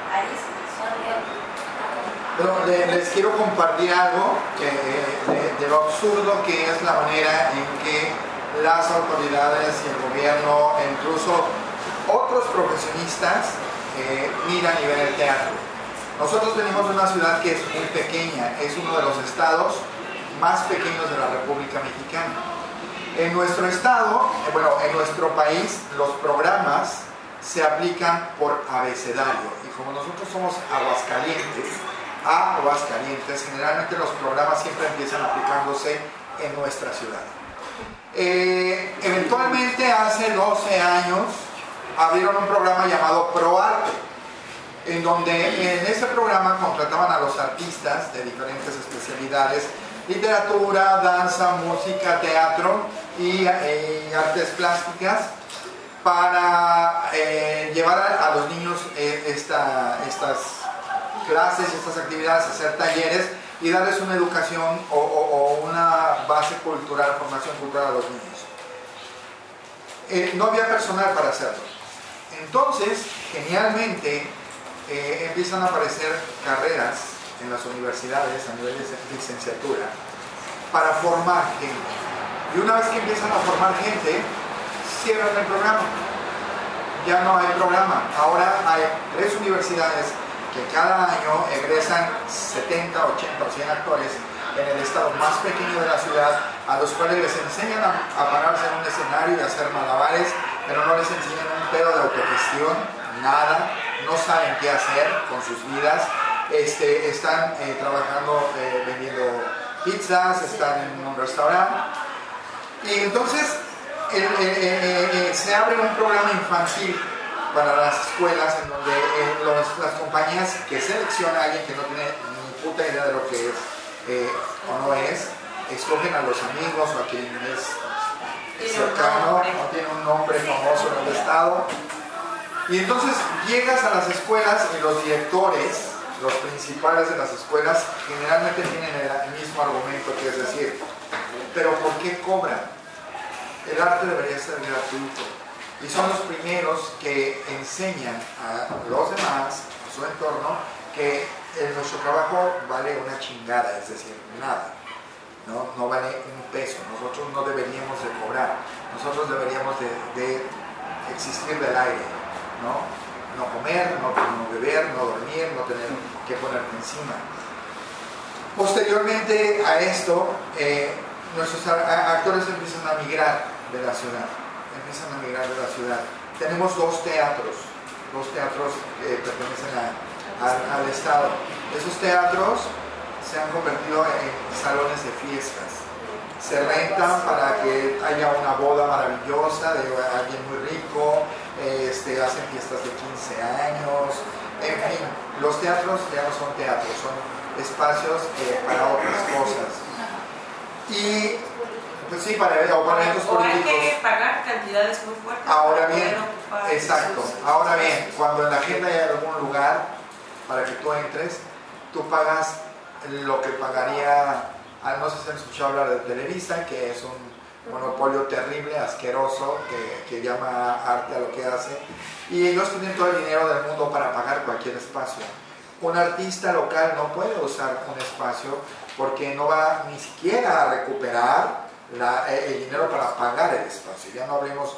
Bueno, les quiero compartir algo de lo absurdo que es la manera en que las autoridades y el gobierno e incluso otros profesionistas miran y ven el teatro. Nosotros venimos de una ciudad que es muy pequeña, es uno de los estados más pequeños de la República Mexicana. En nuestro estado, en nuestro país, los programas se aplican por abecedario, y como nosotros somos Aguascalientes, generalmente los programas siempre empiezan aplicándose en nuestra ciudad. Eventualmente, hace 12 años, abrieron un programa llamado ProArte, en donde en ese programa contrataban a los artistas de diferentes especialidades: literatura, danza, música, teatro y artes plásticas, para llevar a los niños estas clases, estas actividades, hacer talleres y darles una educación o una base cultural, formación cultural a los niños. No había personal para hacerlo. Entonces, genialmente, empiezan a aparecer carreras en las universidades a nivel de licenciatura para formar gente. Y una vez que empiezan a formar gente, cierran el programa. Ya no hay programa. Ahora hay 3 universidades que cada año egresan 70, 80 o 100 actores en el estado más pequeño de la ciudad, a los cuales les enseñan a pararse en un escenario y a hacer malabares, pero no les enseñan un pedo de autogestión, nada, no saben qué hacer con sus vidas. Están trabajando vendiendo pizzas, están en un restaurante, y entonces se abre un programa infantil para las escuelas, en donde las compañías que seleccionan a alguien que no tiene ni puta idea de lo que es o no es, escogen a los amigos o a quien es cercano, no tiene un nombre famoso en el estado, y entonces llegas a las escuelas y los directores, los principales de las escuelas, generalmente tienen el mismo argumento, que es decir, pero ¿por qué cobran? El arte debería ser gratuito. Y son los primeros que enseñan a los demás, a su entorno, que nuestro trabajo vale una chingada, es decir, nada. No vale un peso. Nosotros no deberíamos de cobrar. Nosotros deberíamos de existir del aire, ¿no? No comer, no beber, no dormir, no tener que ponerte encima. Posteriormente a esto, nuestros actores empiezan a migrar de la ciudad. Tenemos 2 teatros que pertenecen al Estado. Esos teatros se han convertido en salones de fiestas. Se rentan para que haya una boda maravillosa de alguien muy rico, hacen fiestas de 15 años, en fin, los teatros ya no son teatros, son espacios para otras cosas. Y pues sí, para eventos políticos. Hay que pagar cantidades muy fuertes. Ahora bien, exacto. Ahora bien, cuando en la agenda hay algún lugar para que tú entres, tú pagas lo que pagaría, no sé si han escuchado hablar de Televisa, que es un monopolio terrible, asqueroso, que llama arte a lo que hace, y ellos tienen todo el dinero del mundo para pagar cualquier espacio. Un artista local no puede usar un espacio porque no va ni siquiera a recuperar el dinero para pagar el espacio. Ya no hablemos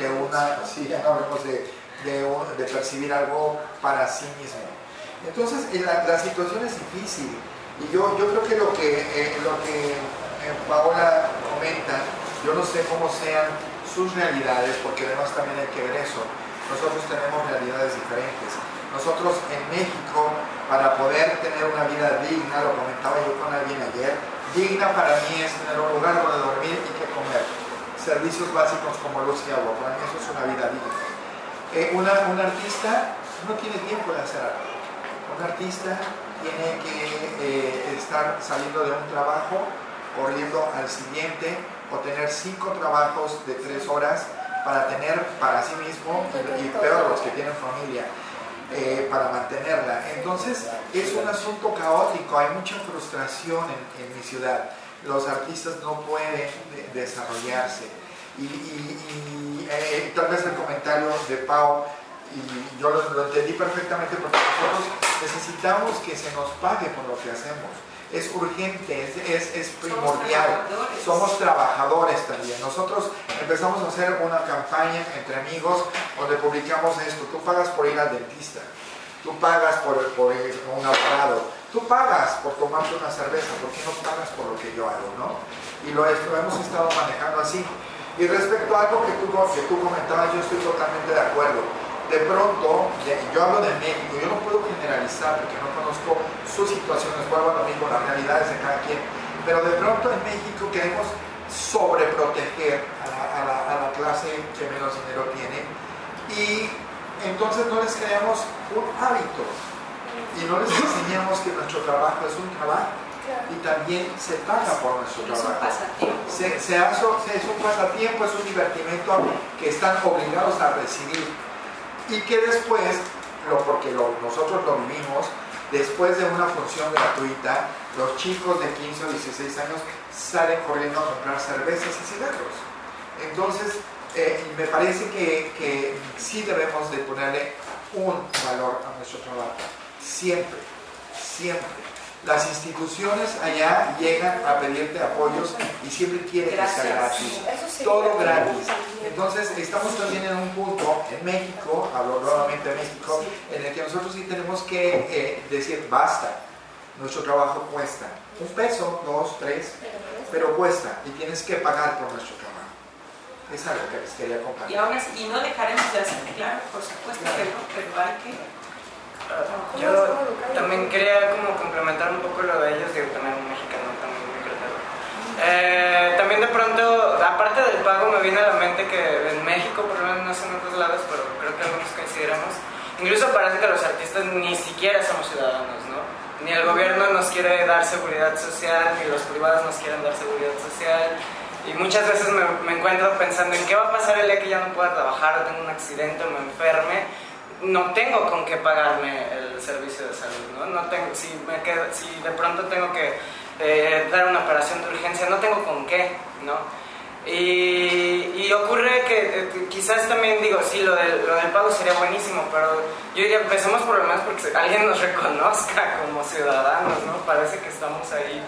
de percibir algo para sí mismo. Entonces la situación es difícil, y yo creo que lo que Paola comenta, yo no sé cómo sean sus realidades, porque además también hay que ver eso. Nosotros tenemos realidades diferentes. Nosotros en México, para poder tener una vida digna, lo comentaba yo con alguien ayer, digna para mí es tener un lugar donde dormir y que comer. servicios básicos como luz y agua. Para mí eso es una vida digna. Un artista no tiene tiempo de hacer arte. Un artista tiene que estar saliendo de un trabajo, corriendo al siguiente, o tener 5 trabajos de 3 horas para tener para sí mismo, y peor los que tienen familia, para mantenerla. Entonces es un asunto caótico, hay mucha frustración en mi ciudad. Los artistas no pueden desarrollarse. Y tal vez el comentario de Pau, y yo lo entendí perfectamente, porque nosotros necesitamos que se nos pague por lo que hacemos. Es urgente, es primordial. Somos trabajadores también. Nosotros empezamos a hacer una campaña entre amigos donde publicamos esto: tú pagas por ir al dentista, tú pagas por ir a un abogado, tú pagas por tomarte una cerveza, ¿por qué no pagas por lo que yo hago, no? Y lo hemos estado manejando así. Y respecto a algo que tú comentabas, yo estoy totalmente de acuerdo. De pronto, yo hablo de México, yo no puedo generalizar porque no conozco sus situaciones, vuelvo a lo mismo, las realidades de cada quien, pero de pronto en México queremos sobreproteger a la clase que menos dinero tiene, y entonces no les creamos un hábito y no les enseñamos que nuestro trabajo es un trabajo y también se paga por nuestro trabajo. Es un pasatiempo, es un divertimento que están obligados a recibir. Y que después, porque nosotros lo vivimos, después de una función gratuita, los chicos de 15 o 16 años salen corriendo a comprar cervezas y cigarros. Entonces, me parece que sí debemos de ponerle un valor a nuestro trabajo. Siempre, siempre. Las instituciones allá llegan a pedirte apoyos y siempre quieren que sea gratis. Todo gratis. Entonces estamos también en un punto en México, hablo nuevamente de México, en el que nosotros sí tenemos que decir basta. Nuestro trabajo cuesta $1, $2, $3, pero cuesta y tienes que pagar por nuestro trabajo. Es algo que les quería compartir. Y aún así, y no dejaremos de hacer, claro, por supuesto que no, pero hay que... Yo también quería como complementar un poco lo de ellos, digo, también un mexicano, también muy creativo. También de pronto, aparte del pago, me viene a la mente que en México, por lo menos no sé en otros lados, pero creo que algunos coincidiremos, incluso parece que los artistas ni siquiera somos ciudadanos, ¿no? Ni el gobierno nos quiere dar seguridad social, ni los privados nos quieren dar seguridad social. Y muchas veces me encuentro pensando en qué va a pasar el día que ya no pueda trabajar, o tengo un accidente o me enferme. No tengo con qué pagarme el servicio de salud, ¿no? No tengo, si de pronto tengo que dar una operación de urgencia, no tengo con qué, ¿no? Y ocurre que quizás también digo, sí, lo del pago sería buenísimo, pero yo diría, empecemos por lo menos porque alguien nos reconozca como ciudadanos, ¿no? Parece que estamos ahí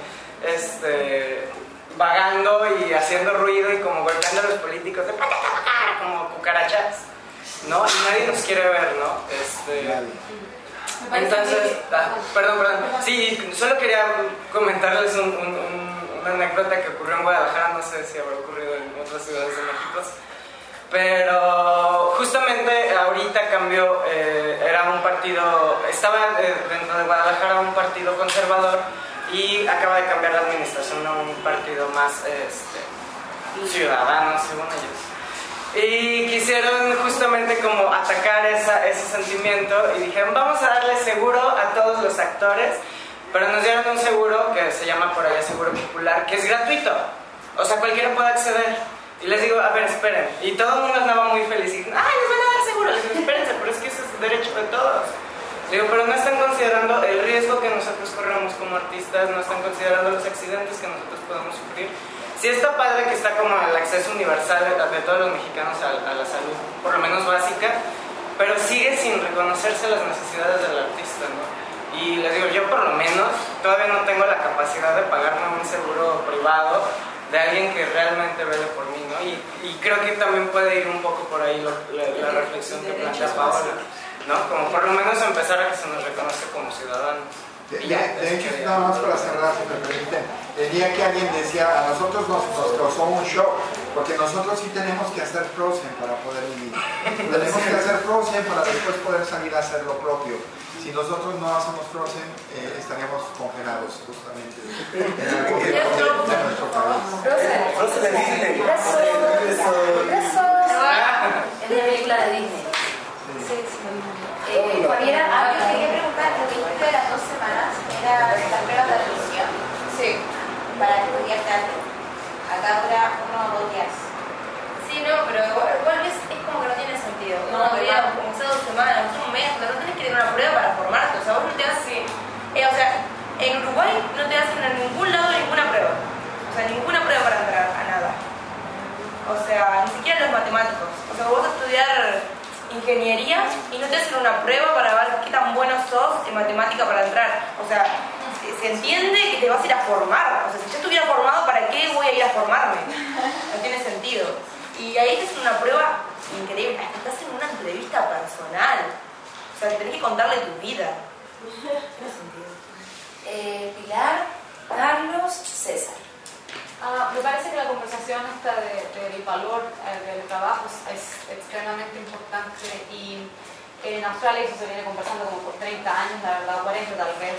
vagando y haciendo ruido y como golpeando a los políticos de como cucarachas, ¿no? Y nadie nos quiere ver, ¿no? Entonces, perdón. Sí, solo quería comentarles una anécdota que ocurrió en Guadalajara, no sé si habrá ocurrido en otras ciudades de México, pero justamente ahorita cambió, era un partido, estaba dentro de Guadalajara un partido conservador y acaba de cambiar la administración a un partido más ciudadano, según ellos. Y quisieron justamente como atacar ese sentimiento y dijeron, vamos a darle seguro a todos los actores, pero nos dieron un seguro que se llama por allá Seguro Popular, que es gratuito, o sea, cualquiera puede acceder. Y les digo, a ver, esperen, y todo el mundo andaba muy feliz y dicen, ¡ay, nos van a dar seguro! Les digo, espérense, pero es que ese es derecho de todos. Digo, pero no están considerando el riesgo que nosotros corremos como artistas, no están considerando los accidentes que nosotros podemos sufrir. Sí está padre que está como el acceso universal de todos los mexicanos a la salud, por lo menos básica, pero sigue sin reconocerse las necesidades del artista, ¿no? Y les digo, yo por lo menos todavía no tengo la capacidad de pagarme un seguro privado de alguien que realmente vele por mí, ¿no? Y creo que también puede ir un poco por ahí la reflexión que plantea Paola, ¿no? Como por lo menos empezar a que se nos reconoce como ciudadanos. De hecho, nada más para cerrar, si me permiten, el día que alguien decía, a nosotros nos causó un shock Porque nosotros sí tenemos que hacer Frozen para poder vivir. Tenemos que hacer Frozen para después poder salir a hacer lo propio. Si nosotros no hacemos Frozen, estaríamos congelados justamente en algún tiempo de nuestro país. Frozen de Disney. Es la película de Disney. Javiera, yo quería preguntar, lo que dijiste de las 2 semanas era las pruebas de admisión. Sí. Para estudiar teatro. Acá dura 1 o 2 días. Sí, no, pero igual es como que no tiene sentido. No, debería comenzar 2 semanas, un mes, no tenés que tener una prueba para formarte. O sea, vos no te haces. O sea, en Uruguay no te hacen en ningún lado ninguna prueba. O sea, ninguna prueba para entrar a nada. O sea, ni siquiera los matemáticos. O sea, vos vas a estudiar ingeniería y no te hacen una prueba para ver qué tan bueno sos en matemática para entrar. O sea, se entiende que te vas a ir a formar. O sea, si yo estuviera formado, ¿para qué voy a ir a formarme? No tiene sentido. Y ahí te hacen una prueba increíble. Hasta te hacen una entrevista personal. O sea, tenés que contarle tu vida. No tiene sentido. Pilar, Carlos, César. Me parece que la conversación esta del valor del trabajo es extremadamente importante y en Australia eso se viene conversando como por 30 años, la verdad 40 tal vez,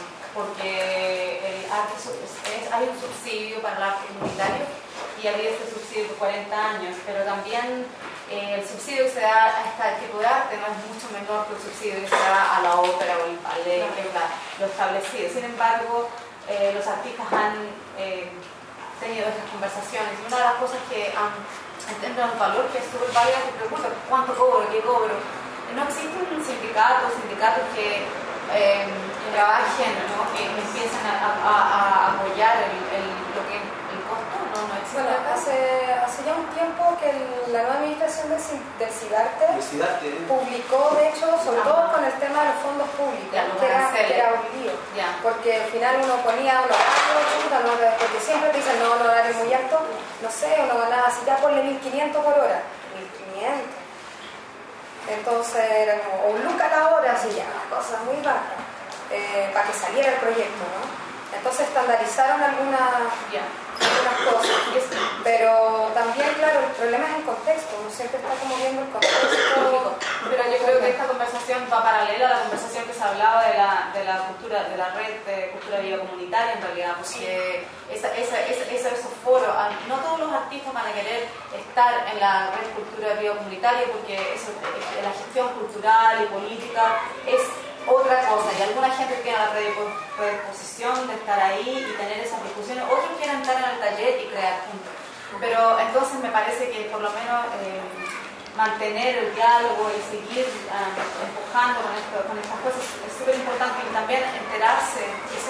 porque el arte hay un subsidio para el arte comunitario y ha habido este subsidio por 40 años, pero también el subsidio que se da a este tipo de arte no es mucho menor que el subsidio que se da a la ópera o el ballet, que es lo establecido. Sin embargo, los artistas han tenido estas conversaciones y una de las cosas que entienden el valor que es súper válida que pregunta ¿cuánto cobro? ¿Qué cobro? No existe un sindicatos que trabajen, ¿no? Que empiecen a apoyar lo que es el costo, no existe. Bueno, hace ya un tiempo que la nueva administración del CIDARTE publicó, de hecho, sobre todo con el tema de los fondos públicos, que era un lío, porque al final uno ponía un horario, porque siempre te dicen, no, un horario muy alto, no sé, uno ganaba así, ya ponle 1.500 por hora, 1.500. Entonces era como un look a la hora, así ya, una cosa muy baja, para que saliera el proyecto, ¿no? Entonces estandarizaron algunas cosas, pero también, claro, el problema es el contexto, uno siempre está como viendo el contexto. Pero yo creo que esta conversación va paralela a la conversación que se hablaba de la cultura, de la red de cultura viva comunitaria en realidad, porque esos foros, no todos los artistas van a querer estar en la red cultura viva comunitaria porque la gestión cultural y política es otra cosa, y alguna gente tiene la predisposición de estar ahí y tener esas discusiones, otros quieren estar en el taller y crear juntos. Pero entonces me parece que por lo menos mantener el diálogo y seguir empujando con estas cosas es súper importante, y también enterarse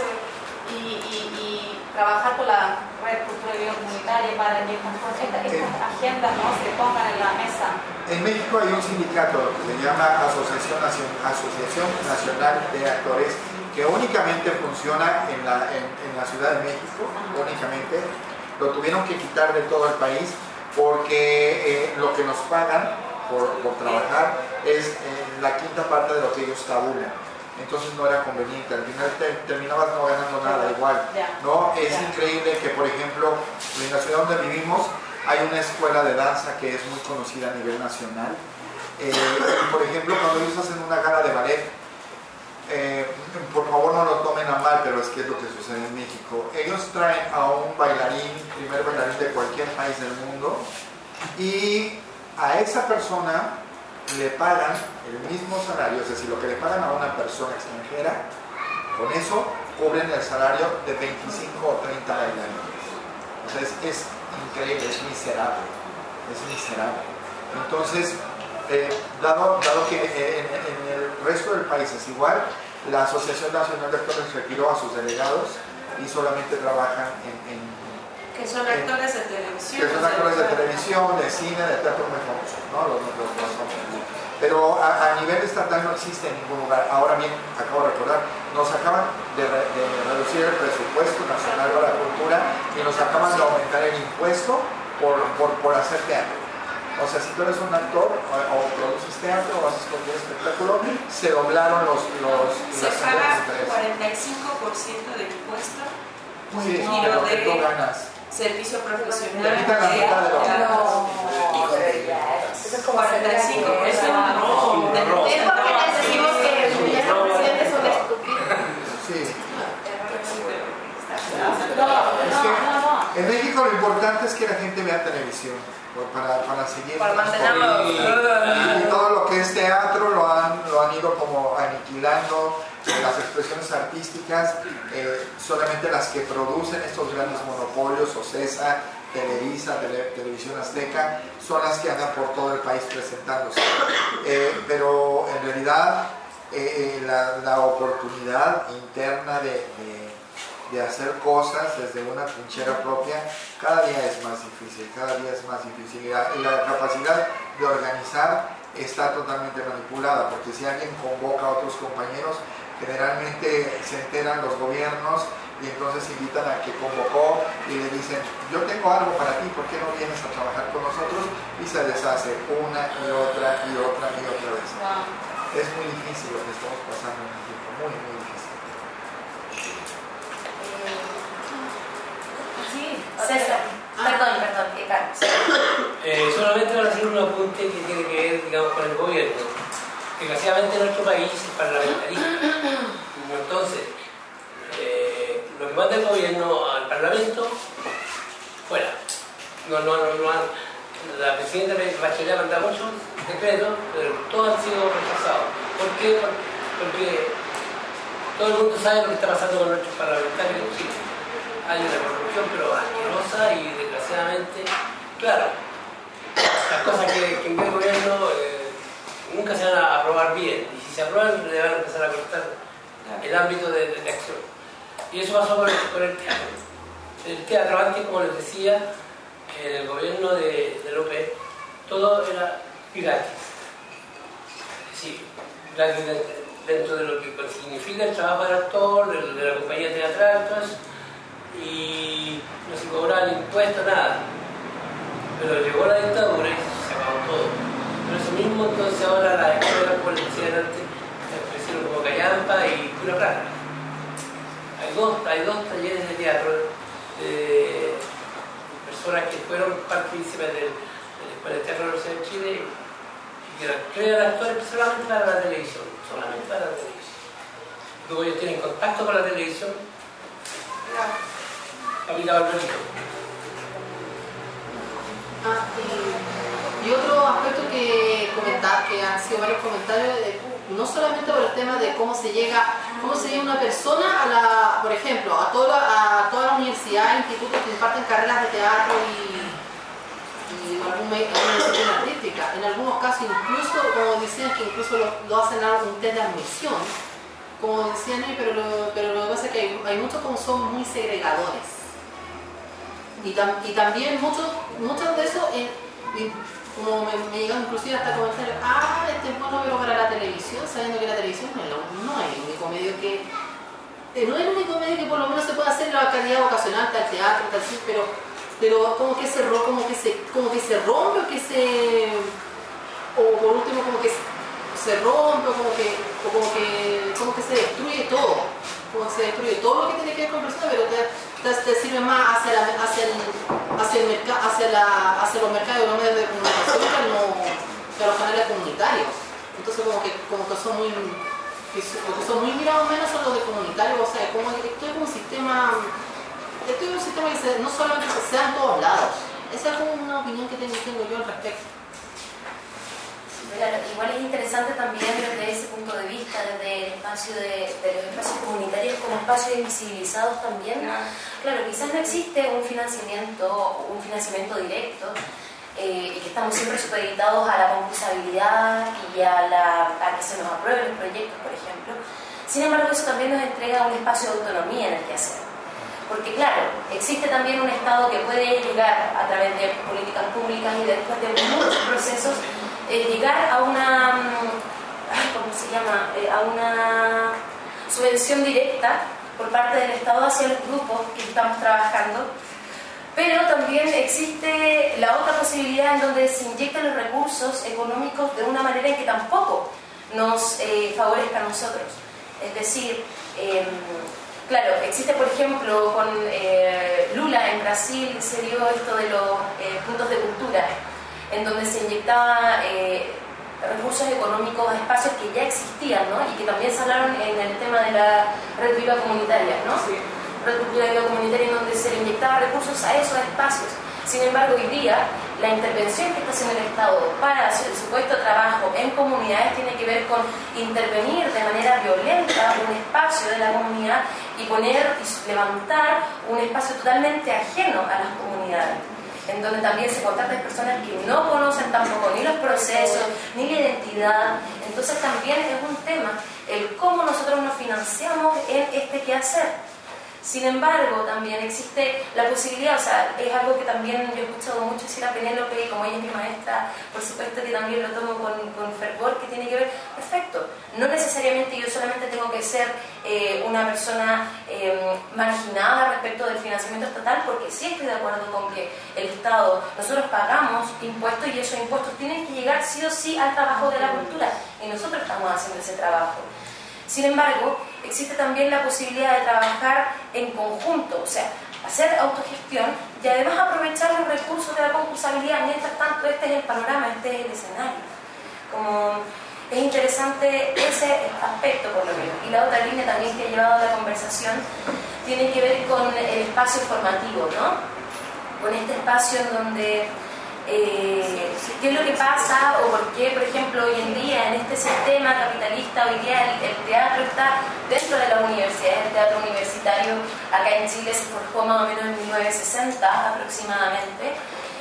y trabajar con la red cultura viva comunitaria para que estas agendas, ¿no?, se pongan en la mesa. En México hay un sindicato que se llama Asociación Nacional de Actores, que únicamente funciona en la Ciudad de México, únicamente. Lo tuvieron que quitar de todo el país porque lo que nos pagan por trabajar es la quinta parte de lo que ellos tabulan. Entonces no era conveniente, al final terminabas no ganando nada igual, ¿no? Es increíble que, por ejemplo, en la ciudad donde vivimos hay una escuela de danza que es muy conocida a nivel nacional. Y por ejemplo, cuando ellos hacen una gala de ballet, por favor no lo tomen a mal, pero es que es lo que sucede en México. Ellos traen a un bailarín, primer bailarín de cualquier país del mundo, y a esa persona le pagan el mismo salario, es decir, lo que le pagan a una persona extranjera, con eso cubren el salario de 25 o 30 bailarines. Entonces es increíble, es miserable. Entonces, dado que en el resto del país es igual, la Asociación Nacional de Actores retiró a sus delegados y solamente trabajan que son actores de televisión. Que son actores de televisión, de cine, de teatro muy famosos, ¿no? Los pero a nivel estatal no existe en ningún lugar. Ahora bien, acabo de recordar, nos acaban de reducir el presupuesto nacional para la cultura y nos acaban de aumentar el impuesto por hacer teatro. O sea, si tú eres un actor o produces teatro o haces cualquier espectáculo, se doblaron se paga 45% de impuesto. Sí, pero que tú ganas. servicio profesional Le quitan la mitad de lo que eso es como 45, Es un robo. Es porque decimos que los presidentes son estúpidos. Sí. Es que en México lo importante es que la gente vea televisión para seguir. Para mantenerlo. Y todo lo que es teatro lo han ido como aniquilando. Las expresiones artísticas, solamente las que producen estos grandes monopolios, OCESA, Televisa, Televisión Azteca, son las que andan por todo el país presentándose. Pero en realidad la oportunidad interna de hacer cosas desde una trinchera propia cada día es más difícil, y la capacidad de organizar está totalmente manipulada, porque si alguien convoca a otros compañeros, generalmente se enteran los gobiernos y entonces invitan a que convocó y le dicen, yo tengo algo para ti, ¿por qué no vienes a trabajar con nosotros? Y se deshace una y otra vez. Es muy difícil lo que estamos pasando en el tiempo, muy difícil. Sí, César. Perdón, Carlos. Solamente para hacer un apunte que tiene que ver, digamos, con el gobierno. Desgraciadamente nuestro país es parlamentarista. Entonces, lo que manda el gobierno al Parlamento, fuera. La presidenta Bachelet ha mandado muchos decretos, pero todos han sido rechazados. ¿Por qué? Porque todo el mundo sabe lo que está pasando con nuestros parlamentarios en Chile. Hay una corrupción pero asquerosa y desgraciadamente, claro, las cosas que envía el gobierno nunca se van a aprobar bien, y si se aprueban le van a empezar a cortar el ámbito de acción. Y eso pasó con el teatro. El teatro antes, como les decía, en el gobierno de López, todo era gratis. Es decir, gratis dentro de lo que significa el trabajo del actor, de la compañía teatral, todo eso, y no se cobraba el impuesto, nada. Pero llegó la dictadura y se acabó todo. Pero eso mismo, entonces ahora las escuelas, como les decía antes, se ofrecieron como callampa y pura plata. Hay dos talleres de teatro de personas que fueron partícipes de la Escuela de Teatro de la Universidad de Chile y que crean actores solamente para la televisión, Luego ellos tienen contacto con la televisión. Capitán Alberto. Y otro aspecto que comentar, que han sido varios comentarios, no solamente por el tema de cómo se llega una persona por ejemplo, a toda la universidad, institutos que imparten carreras de teatro y alguna disciplina artística. En algunos casos incluso, como decían, que incluso lo hacen un test de admisión, como decían, pero lo que pasa es que hay muchos como son muy segregadores. Y también muchos de esos, como me llegan inclusive hasta comentarios, este es bueno pero para la televisión, sabiendo que la televisión no es el único medio que por lo menos se puede hacer en la calidad vocacional, tal teatro, tal sí, pero como que se rompe, o por último como que se rompe, como que se destruye todo, lo que tiene que ver con personas, pero te sirve más hacia los mercados de los medios de comunicación que a los canales comunitarios. Entonces como que son muy mirados menos son los de comunitarios, o sea, como que esto es un sistema que no solamente se da en todos lados. Esa es como una opinión que tengo yo al respecto. Claro, igual es interesante también desde ese punto de vista, desde el espacio de los espacios comunitarios como espacios invisibilizados también. Claro, quizás no existe un financiamiento directo y que estamos siempre supeditados a la concursabilidad y a que se nos aprueben los proyectos, por ejemplo. Sin embargo, eso también nos entrega un espacio de autonomía en el que hacer. Porque claro, existe también un Estado que puede llegar a través de políticas públicas y después de muchos procesos llegar a una, a una subvención directa por parte del Estado hacia los grupos que estamos trabajando, pero también existe la otra posibilidad en donde se inyectan los recursos económicos de una manera en que tampoco nos favorezca a nosotros. Es decir, claro, existe por ejemplo con Lula en Brasil se dio esto de los puntos de cultura, en donde se inyectaba recursos económicos a espacios que ya existían, ¿no? Y que también se hablaron en el tema de la red viva comunitaria, ¿no? Sí. Red cultura viva comunitaria, en donde se le inyectaba recursos a esos espacios. Sin embargo, hoy día la intervención que está haciendo el Estado para el supuesto trabajo en comunidades tiene que ver con intervenir de manera violenta un espacio de la comunidad y poner y levantar un espacio totalmente ajeno a las comunidades, en donde también se contactan personas que no conocen tampoco ni los procesos, ni la identidad. Entonces también es un tema el cómo nosotros nos financiamos en este quehacer. Sin embargo, también existe la posibilidad, o sea, es algo que también yo he escuchado mucho decir a Penélope, y como ella es mi maestra, por supuesto que también lo tomo con fervor, que tiene que ver, perfecto, no necesariamente yo solamente tengo que ser una persona marginada respecto del financiamiento estatal, porque sí estoy de acuerdo con que el Estado, nosotros pagamos impuestos y esos impuestos tienen que llegar sí o sí al trabajo de la cultura, y nosotros estamos haciendo ese trabajo. Sin embargo, existe también la posibilidad de trabajar en conjunto, o sea, hacer autogestión y además aprovechar los recursos de la concursabilidad. Mientras tanto, este es el panorama, este es el escenario. Como es interesante ese aspecto, por lo menos. Y la otra línea también que he llevado a la conversación tiene que ver con el espacio formativo, ¿no? Con este espacio en donde qué es lo que pasa o por qué, por ejemplo, hoy en día en este sistema capitalista, hoy día el teatro está dentro de las universidades. El teatro universitario acá en Chile se forjó más o menos en 1960 aproximadamente,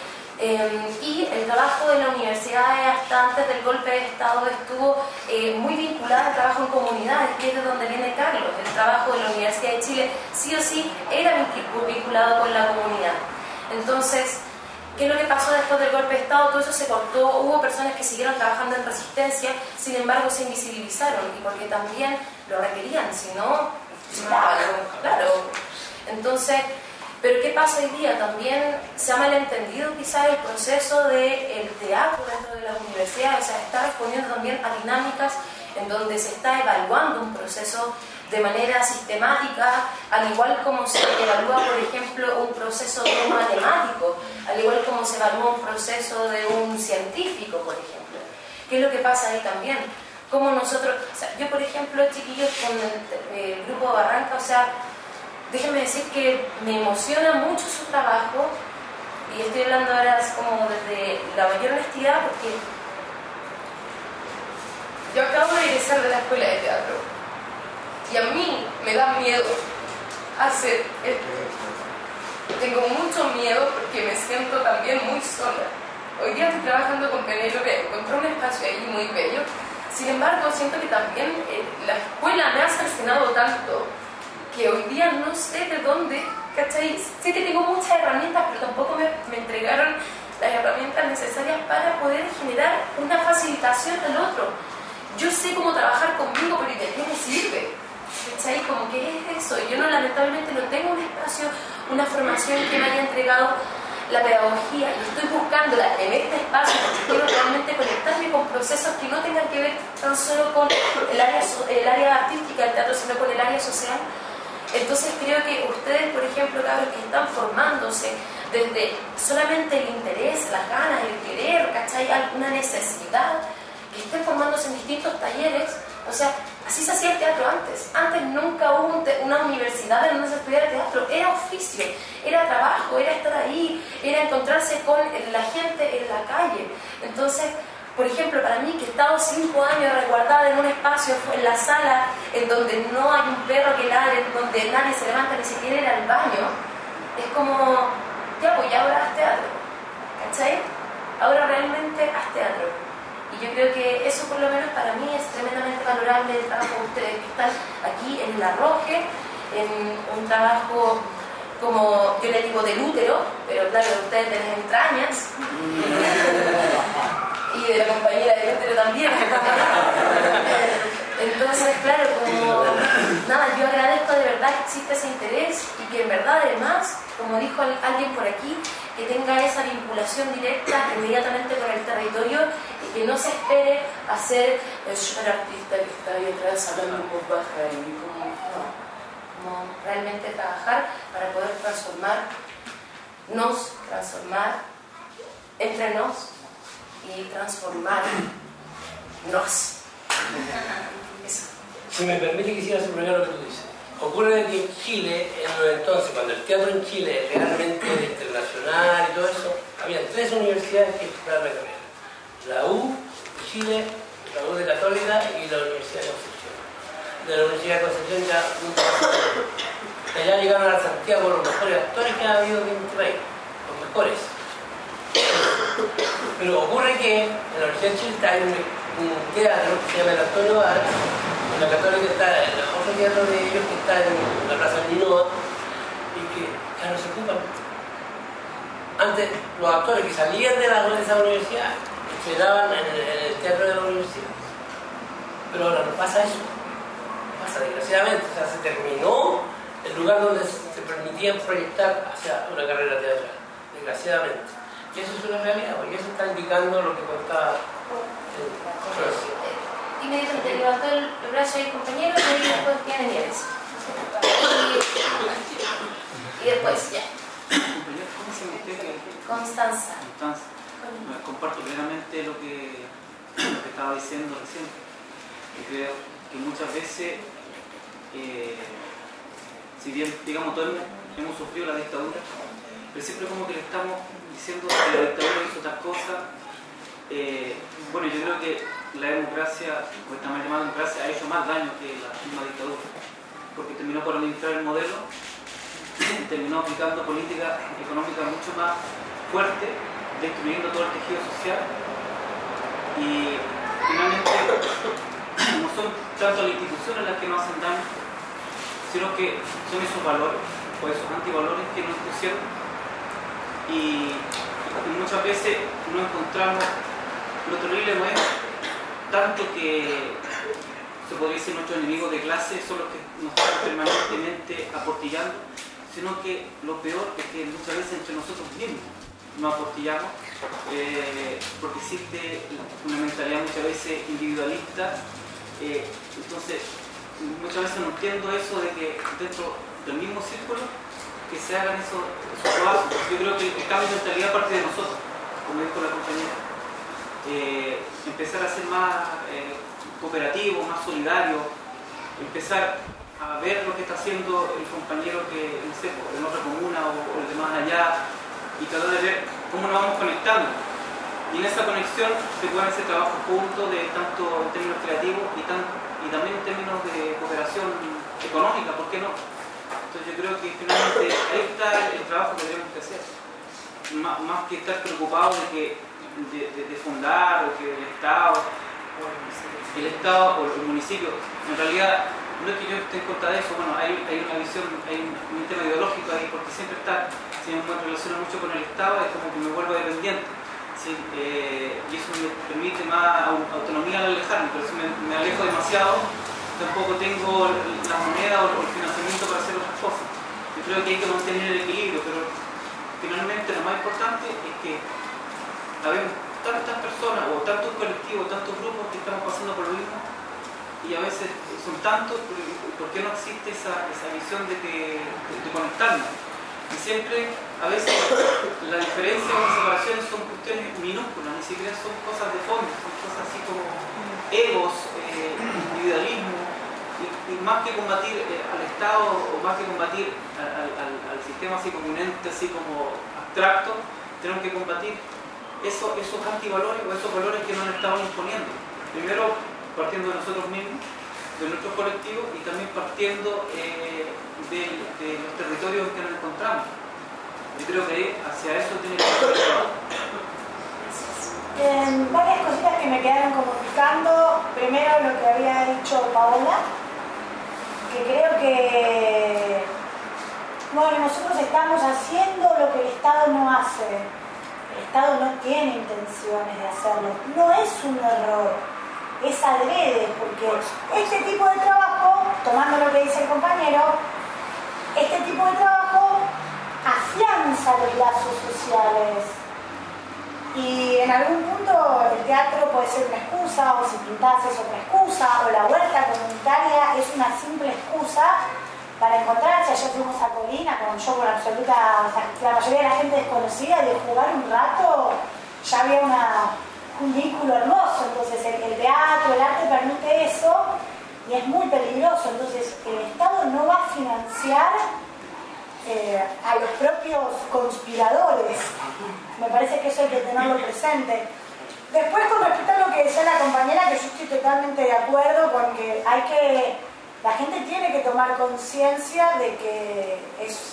y el trabajo de la universidad hasta antes del golpe de Estado estuvo muy vinculado al trabajo en comunidades, que es de donde viene Carlos. El trabajo de la Universidad de Chile sí o sí era vinculado con la comunidad. Entonces, ¿qué es lo que pasó después del golpe de Estado? Todo eso se cortó, hubo personas que siguieron trabajando en resistencia, sin embargo se invisibilizaron, y porque también lo requerían, si no, claro. Entonces, pero ¿qué pasa hoy día? También se ha malentendido quizás el proceso del teatro dentro de las universidades, o sea, está respondiendo también a dinámicas en donde se está evaluando un proceso de manera sistemática, al igual como se evalúa, por ejemplo, un proceso de un matemático, al igual como se evalúa un proceso de un científico, por ejemplo. ¿Qué es lo que pasa ahí también? Como nosotros, o sea, yo por ejemplo, chiquillos, con el grupo Barranca, o sea, déjenme decir que me emociona mucho su trabajo, y estoy hablando ahora como desde la mayor honestidad, porque yo acabo de egresar de la escuela de teatro, y a mí me da miedo hacer esto. Tengo mucho miedo porque me siento también muy sola. Hoy día estoy trabajando con Penélope, encontré un espacio ahí muy bello. Sin embargo, siento que también la escuela me ha cercenado tanto que hoy día no sé de dónde, ¿cachai? Sé que tengo muchas herramientas, pero tampoco me entregaron las herramientas necesarias para poder generar una facilitación del otro. Yo sé cómo trabajar conmigo, pero ¿de qué me sirve? ¿Cachai? Como que es eso. Yo lamentablemente no tengo un espacio, una formación que me haya entregado la pedagogía, y estoy buscándola en este espacio porque quiero realmente conectarme con procesos que no tengan que ver tan solo con el área artística del teatro, sino con el área social. Entonces creo que ustedes, por ejemplo, cabros que están formándose desde solamente el interés, las ganas, el querer, ¿cachai? Alguna necesidad, que estén formándose en distintos talleres. O sea, así se hacía el teatro antes. Antes nunca hubo una universidad en donde se estudiara teatro. Era oficio, era trabajo, era estar ahí, era encontrarse con la gente en la calle. Entonces, por ejemplo, para mí, que he estado 5 años resguardada en un espacio, en la sala, en donde no hay un perro que ladre, en donde nadie se levanta ni siquiera ir al baño, es como, ya pues, ya ahora haz teatro. ¿Cachai? Ahora realmente haz teatro. Y yo creo que eso, por lo menos para mí, es tremendamente valorable el trabajo de ustedes que están aquí en el arroje, en un trabajo, como yo le digo, del útero, pero claro, ustedes de las entrañas, y de la compañera del útero también. Entonces, claro, como nada, yo agradezco de verdad que existe ese interés y que en verdad, además, como dijo alguien por aquí, que tenga esa vinculación directa inmediatamente con el territorio y que no se espere a ser el super artista que está ahí atrás hablando en voz baja y como, no. como realmente trabajar para poder transformar entre nos y transformarnos. Eso. Si me permite, quisiera subrayar lo que tú dices. Ocurre que en Chile, en los entonces, cuando el teatro en Chile realmente era internacional y todo eso, había 3 universidades que exploraban la carrera. La U de Chile, la U de Católica y la Universidad de Concepción. De la Universidad de Concepción ya nunca más. Allá llegaron a Santiago los mejores actores que ha habido en este país, los mejores. Pero ocurre que en la Universidad de Chile hay un teatro que se llama el Antonio Bar. La Católica está en otro teatro de ellos que está en la Plaza Ñuñoa y que ya no se ocupan. Antes los actores que salían de esa universidad estrenaban en el teatro de la universidad. Pero ahora no pasa eso. Pasa desgraciadamente. O sea, se terminó el lugar donde se permitía proyectar hacia una carrera teatral. Desgraciadamente. Y eso es una realidad, porque eso está indicando lo que contaba Jorge. Inmediatamente levantó el brazo del compañero y después tiene Nieves. Y después, ya. ¿Cómo se llama usted? Constanza. Comparto plenamente lo que estaba diciendo recién. Y creo que muchas veces, si bien, digamos, todos hemos sufrido la dictadura, pero siempre como que le estamos diciendo que la dictadura hizo otras cosas. Bueno, yo creo que la democracia, o esta mal llamada democracia, ha hecho más daño que la misma dictadura, porque terminó por administrar el modelo, terminó aplicando políticas económicas mucho más fuertes, destruyendo todo el tejido social, y finalmente no son tanto las instituciones las que nos hacen daño, sino que son esos valores, o esos antivalores que nos pusieron, y muchas veces no encontramos. Lo terrible no es tanto que se podría decir nuestros enemigos de clase son los que nos están permanentemente aportillando, sino que lo peor es que muchas veces entre nosotros mismos nos aportillamos, porque existe una mentalidad muchas veces individualista. Entonces muchas veces no entiendo eso de que dentro del mismo círculo que se hagan esos trabajos. Yo creo que el cambio de mentalidad parte de nosotros, como dijo la compañera. Empezar a ser más cooperativo, más solidario, empezar a ver lo que está haciendo el compañero que, no sé, en otra comuna o el de más allá, y tratar de ver cómo nos vamos conectando. Y en esa conexión se pueden hacer trabajos juntos, tanto en términos creativos y también en términos de cooperación económica, ¿por qué no? Entonces yo creo que finalmente ahí está el trabajo que tenemos que hacer. Más que estar preocupados de fundar, o que el Estado o el municipio, en realidad no es que yo esté en contra de eso. Bueno, hay una visión, hay un tema ideológico ahí, porque siempre si me relaciono mucho con el Estado, es como que me vuelvo dependiente, ¿sí? Y eso me permite más autonomía al alejarme, pero si me alejo demasiado, tampoco tengo la moneda o el financiamiento para hacer otras cosas. Yo creo que hay que mantener el equilibrio, pero finalmente lo más importante es que habemos tantas personas o tantos colectivos, tantos grupos que estamos pasando por lo mismo, y a veces son tantos, ¿por qué no existe esa visión de conectarnos? Y siempre, a veces, la diferencia o las separaciones son cuestiones minúsculas, ni siquiera son cosas de fondo, son cosas así como egos, individualismo, y más que combatir al Estado o más que combatir al sistema así como un ente, así como abstracto, tenemos que combatir esos antivalores o esos valores que nos han estado imponiendo. Primero partiendo de nosotros mismos, de nuestros colectivos, y también partiendo de los territorios en que nos encontramos. Yo creo que hacia eso tiene que ser el trabajo. Varias cositas que me quedaron como picando. Primero lo que había dicho Paola, que creo que nosotros estamos haciendo lo que el Estado no hace. El Estado no tiene intenciones de hacerlo, no es un error, es adrede, porque este tipo de trabajo, tomando lo que dice el compañero, este tipo de trabajo afianza los lazos sociales, y en algún punto el teatro puede ser una excusa, o si pintás es otra excusa, o la huerta comunitaria es una simple excusa para encontrarse. Ayer fuimos a Colina yo con absoluta, o sea, la mayoría de la gente desconocida, de jugar un rato, ya había un vínculo hermoso. Entonces el teatro, el arte permite eso y es muy peligroso. Entonces el Estado no va a financiar a los propios conspiradores. Me parece que eso hay que tenerlo presente. Después, con respecto a lo que decía la compañera, que yo estoy totalmente de acuerdo con que la gente tiene que tomar conciencia de que es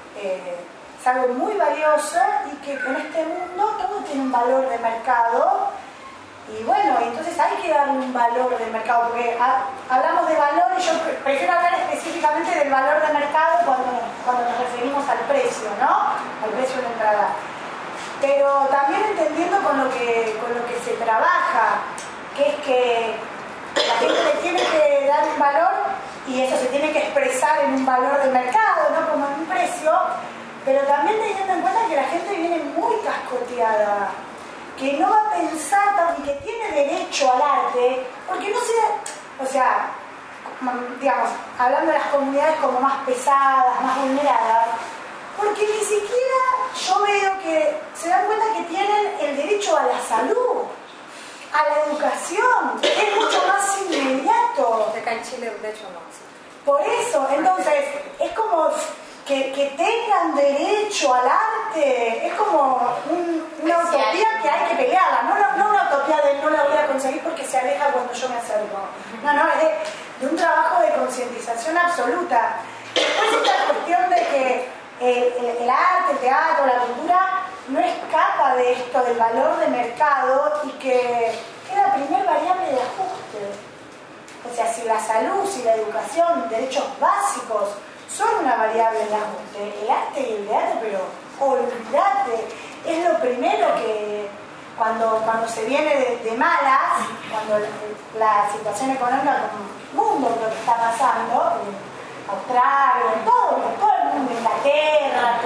algo muy valioso y que en este mundo todo tiene un valor de mercado. Y bueno, entonces hay que darle un valor de mercado, porque hablamos de valor y yo prefiero hablar específicamente del valor de mercado cuando nos referimos al precio, ¿no? Al precio de la entrada. Pero también entendiendo con lo que se trabaja, que es que la gente le tiene que dar un valor y eso se tiene que expresar en un valor de mercado, no como en un precio, pero también teniendo en cuenta que la gente viene muy cascoteada, que no va a pensar y que tiene derecho al arte, porque no sé, o sea, digamos, hablando de las comunidades como más pesadas, más vulneradas, porque ni siquiera yo veo que se dan cuenta que tienen el derecho a la salud, a la educación, es mucho más inmediato. Acá en Chile, de hecho, no. Por eso, entonces, es como que tengan derecho al arte, es como una utopía que hay que pelearla, no una utopía de no la voy a conseguir porque se aleja cuando yo me acerco. No, es de un trabajo de concientización absoluta. Después esta cuestión de que el arte, el teatro, la cultura no escapa de esto del valor de mercado y que es la primer variable de ajuste. O sea, si la salud, si la educación, derechos básicos son una variable de ajuste, el arte y el teatro, pero olvídate, es lo primero que cuando se viene de malas, cuando la situación económica como el mundo, lo que está pasando, Australia, en todo el mundo, Inglaterra,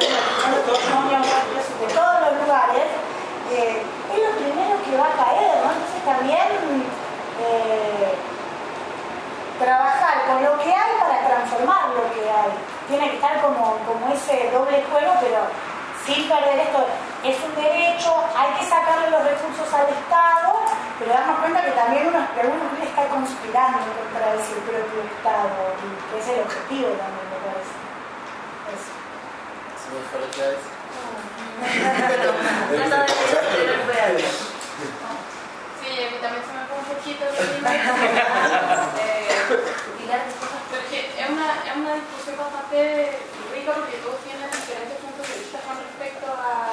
de todos los lugares, es lo primero que va a caer, ¿no? Entonces también trabajar con lo que hay para transformar lo que hay. Tiene que estar como ese doble juego, pero sin perder esto. Es un derecho, hay que sacarle los recursos al Estado, pero darnos cuenta que también uno está conspirando contra ese propio Estado, y que es el objetivo también, me parece. Eso. ¿Se me fue lo que es? Sí, a mí también se me fue un poquito porque es una discusión bastante rica porque todos tienen diferentes puntos de vista con respecto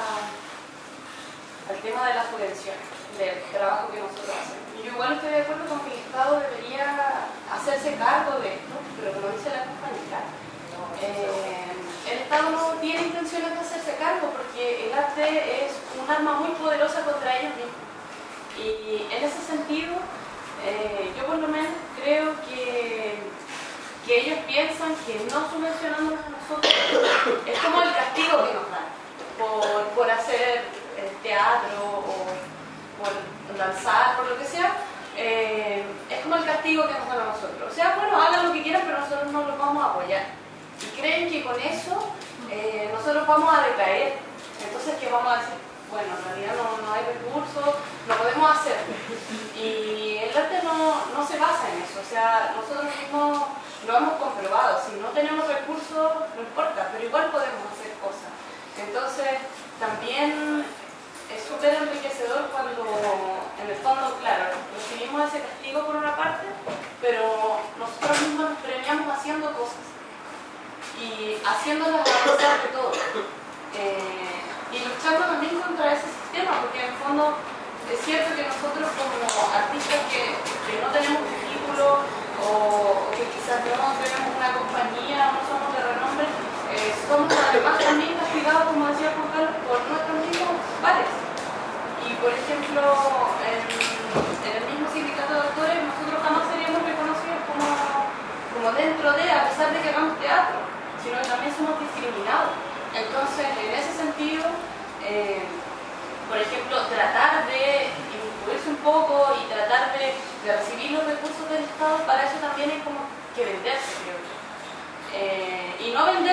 al tema de la subvención, del trabajo que nosotros hacemos. Y yo igual estoy de acuerdo con que el Estado debería hacerse cargo de esto, pero como dice la compañera, el Estado no tiene intenciones de hacerse cargo porque el arte es un arma muy poderosa contra ellos mismos. Y en ese sentido, yo por lo menos creo que ellos piensan que no subvencionándonos a nosotros es como el castigo que nos dan por hacer teatro o lanzar, por lo que sea, es como el castigo que nos dan a nosotros. O sea, bueno, hagan lo que quieran, pero nosotros no los vamos a apoyar. Y creen que con eso nosotros vamos a decaer. Entonces, ¿qué vamos a hacer? Bueno, en realidad no hay recursos, no podemos hacerlo. Y el arte no se basa en eso, o sea, nosotros mismos lo hemos comprobado, si no tenemos recursos, no importa, pero igual podemos hacer cosas. Entonces, también es súper enriquecedor cuando, en el fondo, claro, recibimos ese castigo por una parte, pero nosotros mismos nos premiamos haciendo cosas y haciéndolas avanzar de todo. Y luchando también contra ese sistema, porque en el fondo es cierto que nosotros como artistas que no tenemos un título o que quizás no tenemos una compañía, no somos de renombre, somos además también castigados, como decía Juan Carlos, por nuestros mismos pares. Y por ejemplo, en el mismo sindicato de actores nosotros jamás seríamos reconocidos como dentro de, a pesar de que hagamos teatro, sino que también somos discriminados. Entonces, en ese sentido, por ejemplo, tratar de incluirse un poco y tratar de recibir los recursos del Estado, para eso también es como que venderse, creo yo.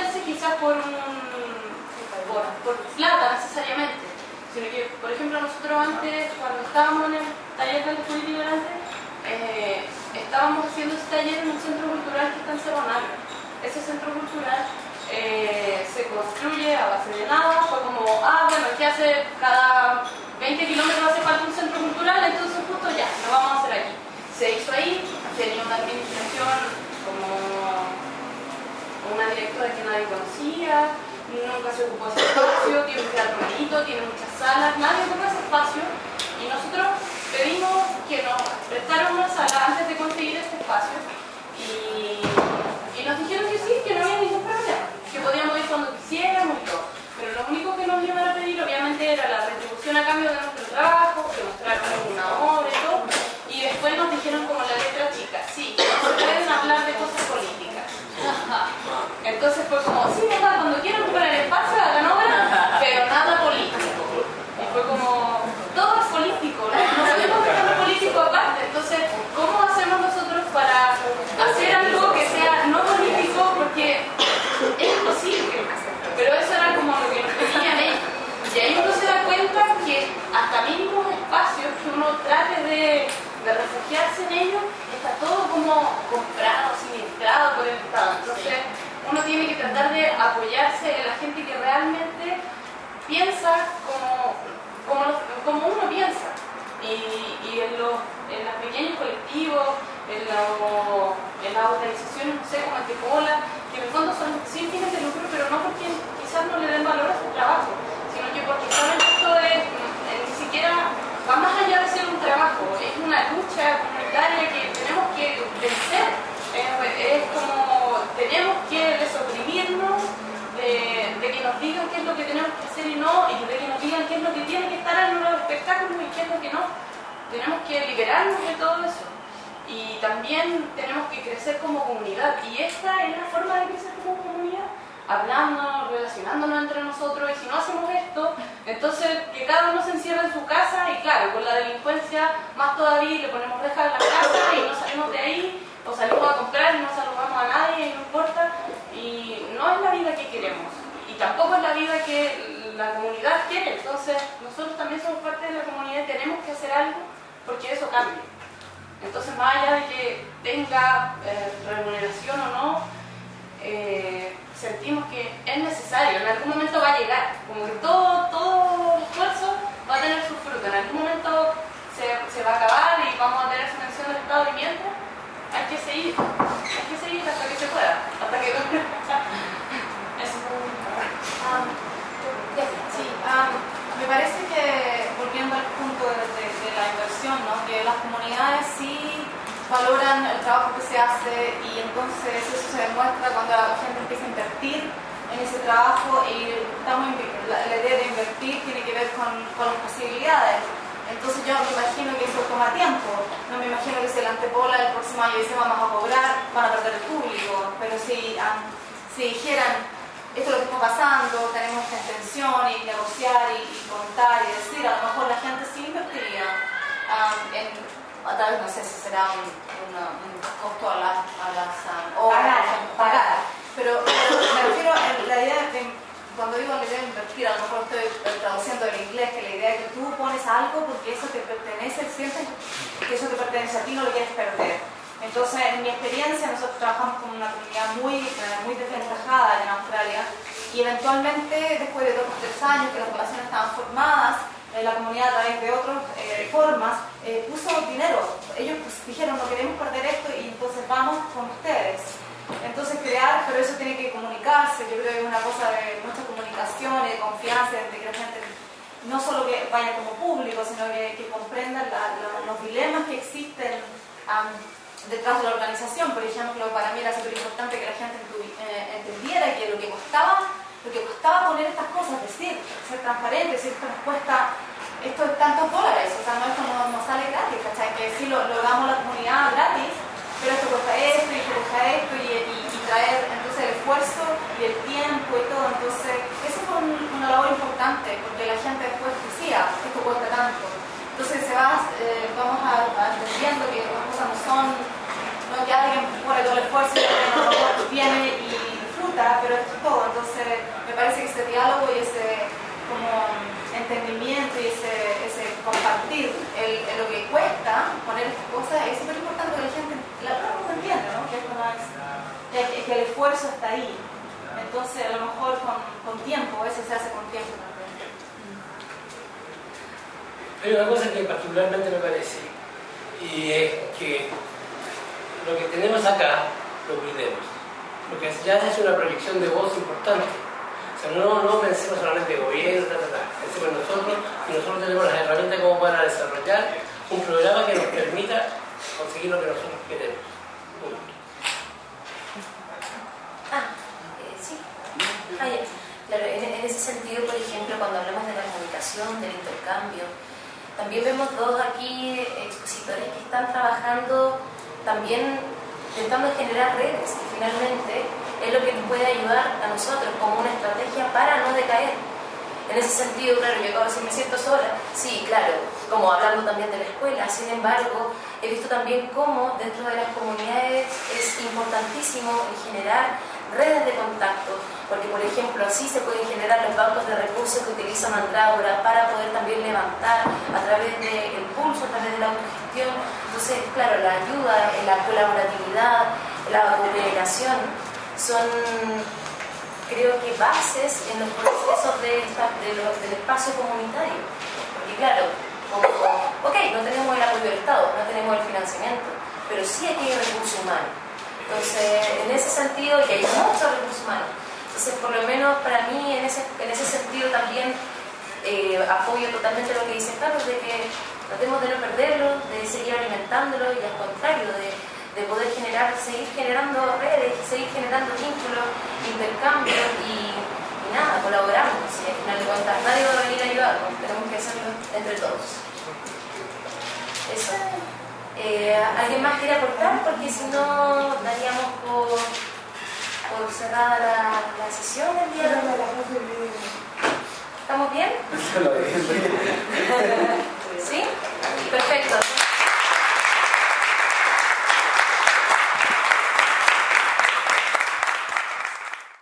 moverse quizás por plata necesariamente, sino que, por ejemplo, nosotros antes, cuando estábamos en el taller de política itinerante, estábamos haciendo ese taller en un centro cultural que está en Cerro Navia. Ese centro cultural se construye a base de nada, fue como, bueno, es que hace cada 20 kilómetros hace falta un centro cultural, entonces justo ya, lo vamos a hacer aquí. Se hizo ahí, tenía una administración como una directora que nadie conocía, nunca se ocupó ese espacio, tiene un teatro bonito, tiene muchas salas, nadie ocupa ese espacio, y nosotros pedimos que nos prestaran una sala antes de conseguir este espacio, y nos dijeron que sí, que no había ningún problema, que podíamos ir cuando quisiéramos y todo. Pero lo único que nos iban a pedir obviamente era la retribución a cambio de nuestro trabajo, que mostraran una obra y todo, y después nos dijeron como la letra chica, sí, no se pueden hablar de cosas políticas. Entonces fue como, sí, verdad, cuando quieran ocupar el espacio hagan obra, pero nada político. Y fue como, todo es político, no podemos dejar lo político aparte, entonces, ¿cómo hacemos nosotros para hacer algo que sea no político? Porque es imposible. Pero eso era como lo que nos pedían ellos. Y ahí uno se da cuenta que hasta mínimos espacios que uno trate de refugiarse en ellos, está todo como comprado, sinistrado por el Estado. Entonces uno tiene que tratar de apoyarse en la gente que realmente piensa como uno piensa. Y en los pequeños colectivos, en las organizaciones, no sé, como Antipola, que en el fondo son sin fines de lucro, pero no porque quizás no le den valor a su trabajo, sino que porque saben que esto ni siquiera va más allá de ser un trabajo, es una lucha comunitaria que tenemos que vencer, es como tenemos que desoprimirnos de que nos digan qué es lo que tenemos que hacer y no, y de que nos digan qué es lo que tiene que estar en los espectáculos y qué es lo que no. Tenemos que liberarnos de todo eso. Y también tenemos que crecer como comunidad. Y esta es la forma de crecer como comunidad. Hablándonos, relacionándonos entre nosotros. Y si no hacemos esto, entonces que cada uno se encierra en su casa. Y claro, con la delincuencia más todavía le ponemos rejas en la casa y no salimos de ahí. O salimos a comprar y no saludamos a nadie y no importa. Y no es la vida que queremos. Y tampoco es la vida que la comunidad quiere. Entonces nosotros también somos parte de la comunidad y tenemos que hacer algo porque eso cambie. Entonces, más allá de que tenga remuneración o no, sentimos que es necesario, en algún momento va a llegar, como que todo esfuerzo va a tener su fruto, en algún momento se va a acabar y vamos a tener subvención del Estado, y mientras hay que seguir hasta que se pueda, hasta que... Eso. Sí, me parece que, volviendo al punto de la inversión, ¿no? Que las comunidades sí valoran el trabajo que se hace, y entonces eso se demuestra cuando la gente empieza a invertir en ese trabajo, y la idea de invertir tiene que ver con las posibilidades. Entonces yo me imagino que eso toma tiempo, no me imagino que si el Antipola el próximo año dice vamos a cobrar, van a perder el público, pero si dijeran esto es lo que está pasando, tenemos esta intención, y negociar y contar y decir, a lo mejor la gente sí invertiría a través, no sé si será un costo a las pagar. Pero me refiero a la idea de, cuando digo la idea de invertir, a lo mejor estoy traduciendo del inglés, que la idea es que tú pones algo porque eso te pertenece, sientes que eso te pertenece a ti, no lo quieres perder. Entonces, en mi experiencia, nosotros trabajamos con una comunidad muy desventajada en Australia, y eventualmente, después de 2 o 3 años que las relaciones estaban formadas, la comunidad a través de otras formas puso dinero. Ellos dijeron, no queremos perder esto, y entonces vamos con ustedes. Entonces pero eso tiene que comunicarse. Yo creo que es una cosa de mucha comunicación y de confianza, de que la gente no solo que vaya como público, sino que comprendan los dilemas que existen detrás de la organización. Por ejemplo, para mí era súper importante que la gente entendiera que lo que costaba poner estas cosas, decir, ser transparente, decir esto es tantos dólares, o sea, esto no sale gratis, ¿cachai? Que sí lo damos a la comunidad gratis, pero esto cuesta esto y esto cuesta esto, y traer entonces el esfuerzo y el tiempo y todo. Entonces eso fue una labor importante, porque la gente después decía, esto cuesta tanto. Entonces vamos entendiendo que las cosas no son, no que alguien pone todo el esfuerzo y no viene y disfruta, pero esto es todo. parece que ese diálogo y ese como entendimiento y ese compartir lo que cuesta poner estas cosas es súper importante que la gente lo entiende, ¿no? Que el esfuerzo está ahí. Entonces, a lo mejor con tiempo, eso se hace con tiempo también. Hay una cosa que particularmente me parece, y es que lo que tenemos acá lo cuidemos. Lo que ya es una proyección de voz importante. O sea, no pensemos solamente en gobierno, pensemos en nosotros, y nosotros tenemos las herramientas como para desarrollar un programa que nos permita conseguir lo que nosotros queremos. Sí. Claro, en ese sentido, por ejemplo, cuando hablamos de la comunicación, del intercambio, también vemos dos aquí expositores que están trabajando también intentando generar redes, que finalmente es lo que nos puede ayudar a nosotros como una estrategia para no decaer. En ese sentido, claro, yo acabo de decir, me siento sola. Sí, claro, como hablando también de la escuela. Sin embargo, he visto también cómo dentro de las comunidades es importantísimo generar redes de contacto, porque por ejemplo así se pueden generar los bancos de recursos que utiliza Mandrágora para poder también levantar a través del pulso, a través de la autogestión. Entonces, claro, la ayuda, la colaboratividad, la cooperación son, creo que, bases en los procesos del espacio comunitario. Porque claro, no tenemos el apoyo del Estado, no tenemos el financiamiento, pero sí aquí hay recursos humanos. Entonces, en ese sentido, y hay muchos recursos humanos. Entonces, por lo menos para mí, en ese sentido también apoyo totalmente lo que dice Carlos, de que tratemos de no perderlo, de seguir alimentándolo y al contrario, de poder seguir generando redes, seguir generando vínculos, intercambios y nada, colaborando. Si al final de cuentas nadie va a venir a ayudarnos, tenemos que hacerlo entre todos. Eso. ¿Alguien más quiere aportar? Porque si no, daríamos por cerrada la sesión del día de hoy. ¿Estamos bien?